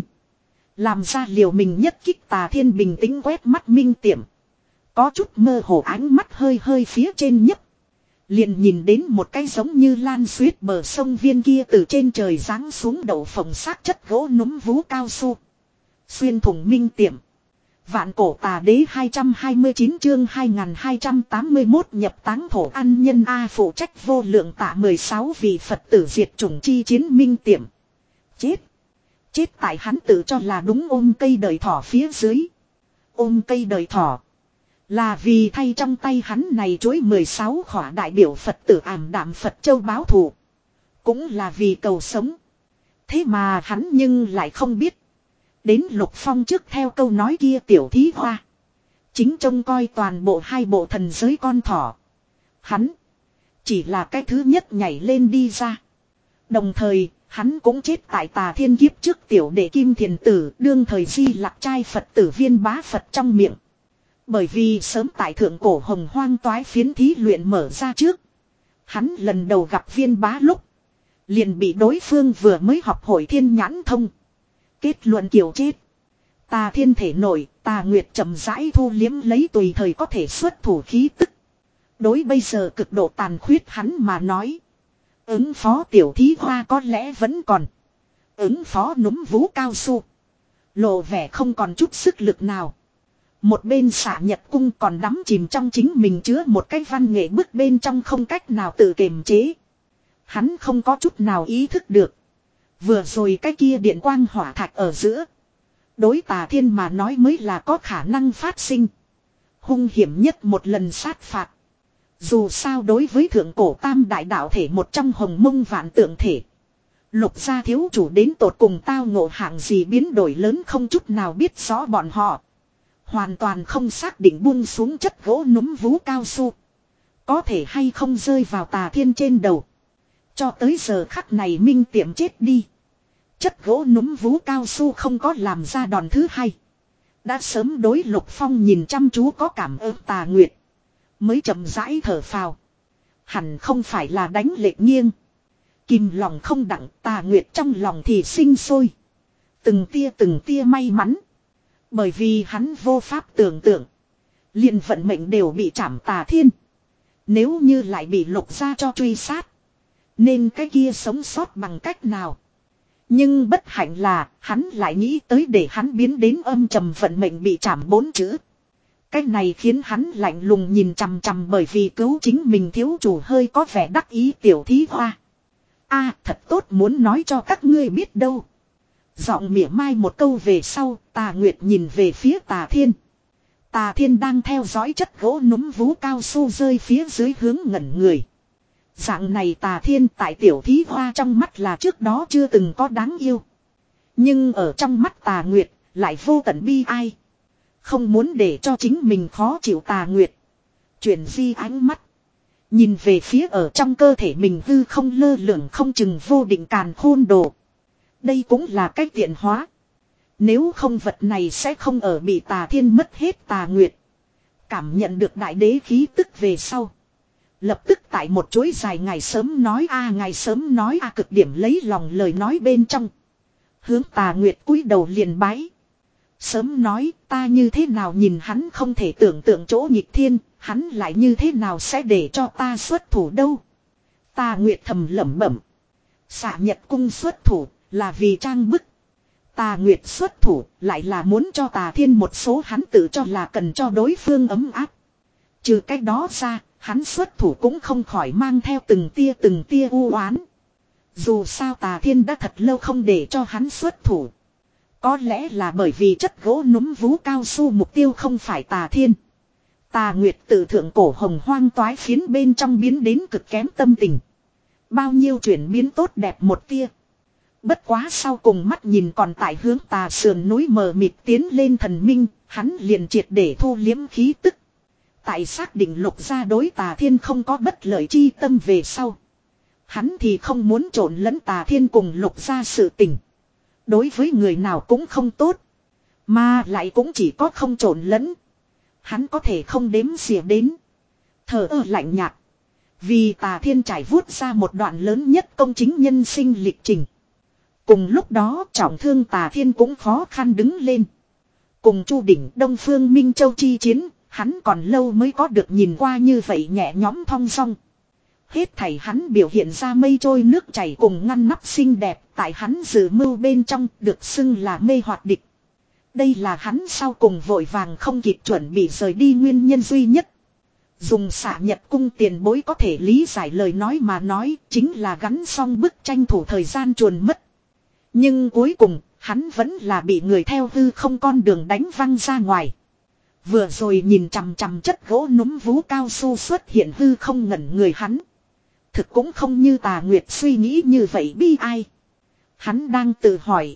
Làm ra liều mình nhất kích tà thiên bình tĩnh quét mắt minh tiệm. Có chút mơ hồ ánh mắt hơi hơi phía trên nhấp. Liền nhìn đến một cái giống như lan xuyết bờ sông viên kia từ trên trời giáng xuống đậu phồng xác chất gỗ núm vú cao su. Xuyên thủng minh tiệm. Vạn cổ tà đế hai trăm hai mươi chín chương hai nghìn hai trăm tám mươi mốt nhập táng thổ ăn nhân A phụ trách vô lượng tạ mười sáu vị Phật tử diệt chủng chi chiến minh tiệm. Chết. Chết tại hắn tự cho là đúng ôm cây đời thỏ phía dưới. Ôm cây đời thỏ. Là vì thay trong tay hắn này chuỗi mười sáu khỏa đại biểu Phật tử ảm đạm Phật châu báo thù. Cũng là vì cầu sống. Thế mà hắn nhưng lại không biết. Đến Lục Phong trước theo câu nói kia tiểu thí hoa. Chính trông coi toàn bộ hai bộ thần giới con thỏ. Hắn. Chỉ là cái thứ nhất nhảy lên đi ra. Đồng thời, Hắn cũng chết tại Tà Thiên kiếp trước tiểu đệ Kim Thiền Tử đương thời Di Lặc trai Phật tử Viên Bá Phật trong miệng. Bởi vì sớm tại thượng cổ Hồng Hoang toái phiến thí luyện mở ra trước. Hắn lần đầu gặp Viên Bá lúc. Liền bị đối phương vừa mới học hội thiên nhãn thông. Kết luận kiểu chết. Tà Thiên thể nổi, Tà Nguyệt chậm rãi thu liếm lấy tùy thời có thể xuất thủ khí tức. Đối bây giờ cực độ tàn khuyết hắn mà nói. Ứng phó tiểu thí hoa có lẽ vẫn còn. Ứng phó núm vú cao su. Lộ vẻ không còn chút sức lực nào. Một bên xạ nhật cung còn đắm chìm trong chính mình chứa một cái văn nghệ bức bên trong không cách nào tự kiềm chế. Hắn không có chút nào ý thức được. Vừa rồi cái kia điện quang hỏa thạch ở giữa. Đối Tà Thiên mà nói mới là có khả năng phát sinh. Hung hiểm nhất một lần sát phạt. Dù sao đối với thượng cổ tam đại đạo thể một trong hồng mông vạn tượng thể. Lục gia thiếu chủ đến tột cùng tao ngộ hạng gì biến đổi lớn không chút nào biết rõ bọn họ. Hoàn toàn không xác định buông xuống chất gỗ núm vú cao su. Có thể hay không rơi vào Tà Thiên trên đầu. Cho tới giờ khắc này minh tiệm chết đi. Chất gỗ núm vú cao su không có làm ra đòn thứ hai. Đã sớm đối Lục Phong nhìn chăm chú có cảm ơn Tà Nguyệt. Mới chậm rãi thở phào. Hẳn không phải là đánh lệch nghiêng. Kìm lòng không đặng Tà Nguyệt trong lòng thì sinh sôi. Từng tia từng tia may mắn. Bởi vì hắn vô pháp tưởng tượng. Liền vận mệnh đều bị trảm Tà Thiên. Nếu như lại bị Lục gia cho truy sát. Nên cái kia sống sót bằng cách nào. Nhưng bất hạnh là hắn lại nghĩ tới để hắn biến đến âm trầm vận mệnh bị trảm bốn chữ. Cái này khiến hắn lạnh lùng nhìn chằm chằm bởi vì cứu chính mình thiếu chủ hơi có vẻ đắc ý tiểu thí hoa. A thật tốt muốn nói cho các ngươi biết đâu. Giọng mỉa mai một câu về sau, Tà Nguyệt nhìn về phía Tà Thiên. Tà Thiên đang theo dõi chất gỗ núm vú cao su rơi phía dưới hướng ngẩn người. Dạng này Tà Thiên tại tiểu thí hoa trong mắt là trước đó chưa từng có đáng yêu. Nhưng ở trong mắt Tà Nguyệt lại vô tận bi ai. Không muốn để cho chính mình khó chịu Tà Nguyệt. Chuyển di ánh mắt. Nhìn về phía ở trong cơ thể mình hư không lơ lửng không chừng vô định càn khôn đồ. Đây cũng là cách tiện hóa. Nếu không vật này sẽ không ở bị Tà Thiên mất hết Tà Nguyệt. Cảm nhận được đại đế khí tức về sau. Lập tức tại một chuỗi dài ngày sớm nói a ngày sớm nói a cực điểm lấy lòng lời nói bên trong. Hướng Tà Nguyệt cúi đầu liền bái. Sớm nói ta như thế nào nhìn hắn không thể tưởng tượng chỗ nghịch thiên, hắn lại như thế nào sẽ để cho ta xuất thủ đâu. Tà Nguyệt thầm lẩm bẩm. Xạ Nhật cung xuất thủ là vì trang bức. Tà Nguyệt xuất thủ lại là muốn cho Tà Thiên một số hắn tự cho là cần cho đối phương ấm áp. Trừ cách đó ra, hắn xuất thủ cũng không khỏi mang theo từng tia từng tia u oán. Dù sao Tà Thiên đã thật lâu không để cho hắn xuất thủ. Có lẽ là bởi vì chất gỗ núm vú cao su mục tiêu không phải Tà Thiên. Tà Nguyệt từ thượng cổ hồng hoang toái phiến bên trong biến đến cực kém tâm tình. Bao nhiêu chuyển biến tốt đẹp một tia. Bất quá sau cùng mắt nhìn còn tại hướng Tà sườn núi mờ mịt tiến lên thần minh, hắn liền triệt để thu liếm khí tức. Tại xác định Lục gia đối Tà Thiên không có bất lợi chi tâm về sau. Hắn thì không muốn trộn lẫn Tà Thiên cùng Lục gia sự tình. Đối với người nào cũng không tốt. Mà lại cũng chỉ có không trộn lẫn. Hắn có thể không đếm xỉa đến. Thở ơ lạnh nhạt. Vì Tà Thiên trải vuốt ra một đoạn lớn nhất công chính nhân sinh lịch trình. Cùng lúc đó trọng thương Tà Thiên cũng khó khăn đứng lên. Cùng Chu Đỉnh Đông Phương Minh Châu chi chiến, hắn còn lâu mới có được nhìn qua như vậy nhẹ nhõm thong song. Hết thảy hắn biểu hiện ra mây trôi nước chảy cùng ngăn nắp xinh đẹp, tại hắn dự mưu bên trong được xưng là mê hoặc địch. Đây là hắn sau cùng vội vàng không kịp chuẩn bị rời đi nguyên nhân duy nhất. Dùng Xạ Nhật cung tiền bối có thể lý giải lời nói mà nói, chính là gắn xong bức tranh thủ thời gian chuồn mất. Nhưng cuối cùng, hắn vẫn là bị người theo hư không con đường đánh văng ra ngoài. Vừa rồi nhìn chằm chằm chất gỗ núm vú cao su xuất hiện hư không ngẩn người hắn. Thực cũng không như Tà Nguyệt suy nghĩ như vậy bi ai. Hắn đang tự hỏi.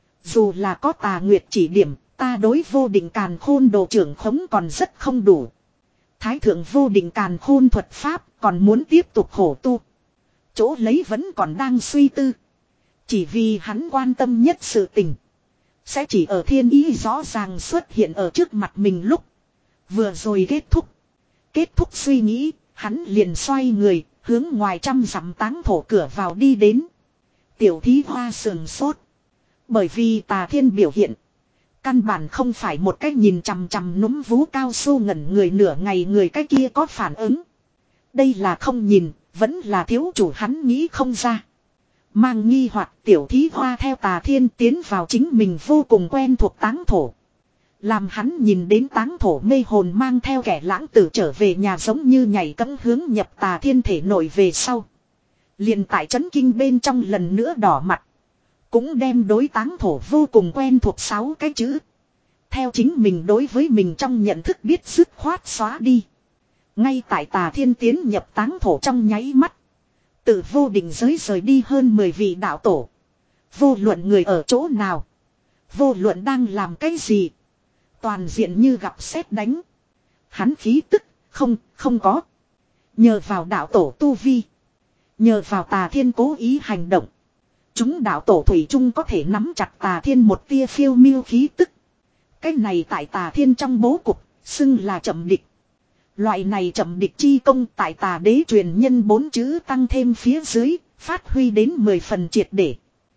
Dù là có Tà Nguyệt chỉ điểm, ta đối vô định càn khôn đồ trưởng khống còn rất không đủ. Thái thượng vô định càn khôn thuật pháp còn muốn tiếp tục khổ tu. Chỗ lấy vẫn còn đang suy tư. Chỉ vì hắn quan tâm nhất sự tình. Sẽ chỉ ở thiên ý rõ ràng xuất hiện ở trước mặt mình lúc. Vừa rồi kết thúc. Kết thúc suy nghĩ, hắn liền xoay người, hướng ngoài trăm dặm táng thổ cửa vào đi đến. Tiểu thí hoa sườn sốt. Bởi vì Tà Thiên biểu hiện. Căn bản không phải một cách nhìn chằm chằm núm vú cao su ngẩn người nửa ngày người cái kia có phản ứng. Đây là không nhìn, vẫn là thiếu chủ hắn nghĩ không ra. Mang nghi hoặc tiểu thí hoa theo Tà Thiên tiến vào chính mình vô cùng quen thuộc táng thổ. Làm hắn nhìn đến táng thổ mê hồn mang theo kẻ lãng tử trở về nhà giống như nhảy cẫng hướng nhập Tà Thiên thể nội về sau. Liền tại chấn kinh bên trong lần nữa đỏ mặt. Cũng đem đối táng thổ vô cùng quen thuộc sáu cái chữ. Theo chính mình đối với mình trong nhận thức biết dứt khoát xóa đi. Ngay tại Tà Thiên tiến nhập táng thổ trong nháy mắt. Từ vô định giới rời đi hơn mười vị đạo tổ. Vô luận người ở chỗ nào. Vô luận đang làm cái gì. Toàn diện như gặp sét đánh. Hắn khí tức, không, không có. Nhờ vào đạo tổ tu vi. Nhờ vào Tà Thiên cố ý hành động. Chúng đạo tổ thủy chung có thể nắm chặt Tà Thiên một tia phiêu miêu khí tức. Cái này tại Tà Thiên trong bố cục, xưng là chậm địch. Loại này chậm địch chi công tại Tà Đế truyền nhân bốn chữ tăng thêm phía dưới, phát huy đến mười phần triệt để.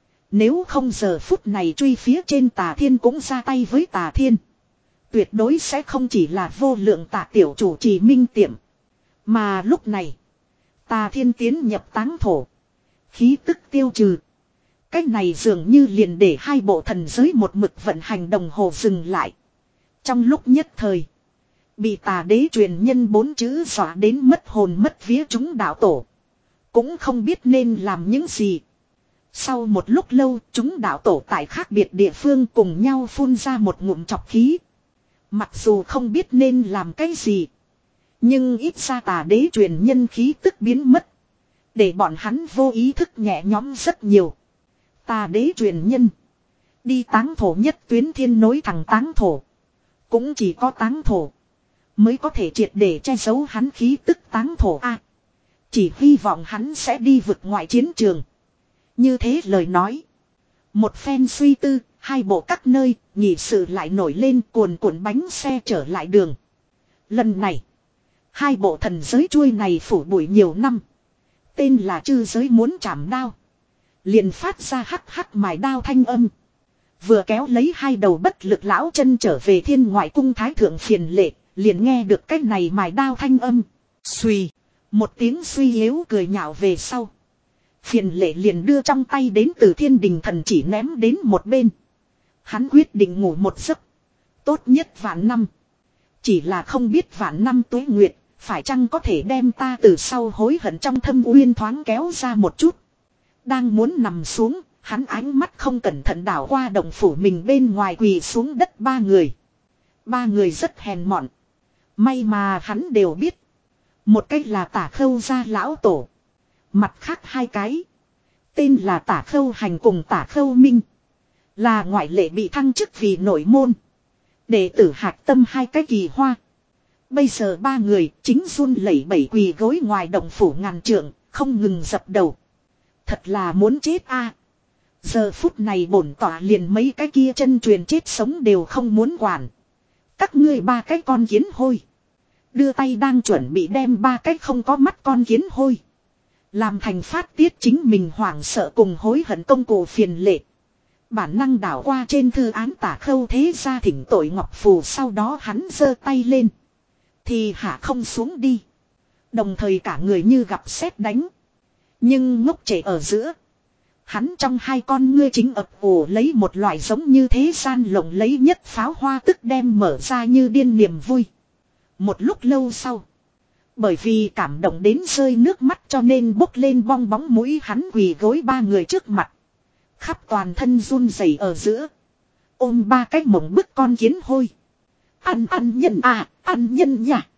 Nếu không giờ phút này truy phía trên Tà Thiên cũng ra tay với Tà Thiên. Tuyệt đối sẽ không chỉ là vô lượng Tà tiểu chủ trì minh tiệm. Mà lúc này, Tà Thiên tiến nhập táng thổ. Khí tức tiêu trừ. Cách này dường như liền để hai bộ thần giới một mực vận hành đồng hồ dừng lại. Trong lúc nhất thời, bị Tà Đế truyền nhân bốn chữ dọa đến mất hồn mất vía chúng đạo tổ. Cũng không biết nên làm những gì. Sau một lúc lâu, chúng đạo tổ tại khác biệt địa phương cùng nhau phun ra một ngụm chọc khí. Mặc dù không biết nên làm cái gì. Nhưng ít ra Tà Đế truyền nhân khí tức biến mất. Để bọn hắn vô ý thức nhẹ nhõm rất nhiều. Tà Đế truyền nhân. Đi táng thổ nhất tuyến thiên nối thẳng táng thổ. Cũng chỉ có táng thổ. Mới có thể triệt để che giấu hắn khí tức táng thổ a. Chỉ hy vọng hắn sẽ đi vực ngoại chiến trường. Như thế lời nói. Một phen suy tư, hai bộ các nơi, nhị sự lại nổi lên cuồn cuộn bánh xe trở lại đường. Lần này, hai bộ thần giới chuôi này phủ bụi nhiều năm. Tên là chư giới muốn chảm đao. Liền phát ra hắc hắc mài đao thanh âm. Vừa kéo lấy hai đầu bất lực lão chân trở về thiên ngoại cung thái thượng phiền lệ. Liền nghe được cái này mài đao thanh âm. Xuy. Một tiếng suy yếu cười nhạo về sau. Phiền lệ liền đưa trong tay đến từ thiên đình thần chỉ ném đến một bên. Hắn quyết định ngủ một giấc. Tốt nhất vạn năm. Chỉ là không biết vạn năm tuế nguyệt. Phải chăng có thể đem ta từ sau hối hận trong thâm uyên thoáng kéo ra một chút. Đang muốn nằm xuống. Hắn ánh mắt không cẩn thận đảo qua động phủ mình bên ngoài quỳ xuống đất ba người. Ba người rất hèn mọn. May mà hắn đều biết. Một cái là Tả Khâu gia lão tổ. Mặt khác hai cái. Tên là Tả Khâu hành cùng Tả Khâu minh. Là ngoại lệ bị thăng chức vì nội môn. Đệ tử hạc tâm hai cái kỳ hoa. Bây giờ ba người chính run lẩy bẩy quỳ gối ngoài động phủ ngàn trượng. Không ngừng dập đầu. Thật là muốn chết a. Giờ phút này bổn tỏa liền mấy cái kia chân truyền chết sống đều không muốn quản. Các ngươi ba cái con kiến hôi. Đưa tay đang chuẩn bị đem ba cái không có mắt con kiến hôi. Làm thành phát tiết chính mình hoảng sợ cùng hối hận công cụ phiền lệ. Bản năng đảo qua trên thư án Tả Khâu thế ra thỉnh tội ngọc phù sau đó hắn giơ tay lên. Thì hạ không xuống đi. Đồng thời cả người như gặp sét đánh. Nhưng ngốc trệ ở giữa. Hắn trong hai con ngươi chính ập ủ lấy một loại giống như thế gian lộng lấy nhất pháo hoa tức đem mở ra như điên niềm vui. Một lúc lâu sau. Bởi vì cảm động đến rơi nước mắt cho nên bốc lên bong bóng mũi hắn quỳ gối ba người trước mặt. Khắp toàn thân run rẩy ở giữa. Ôm ba cái mộng bức con kiến hôi. Ăn ăn nhân à, ăn nhân nha.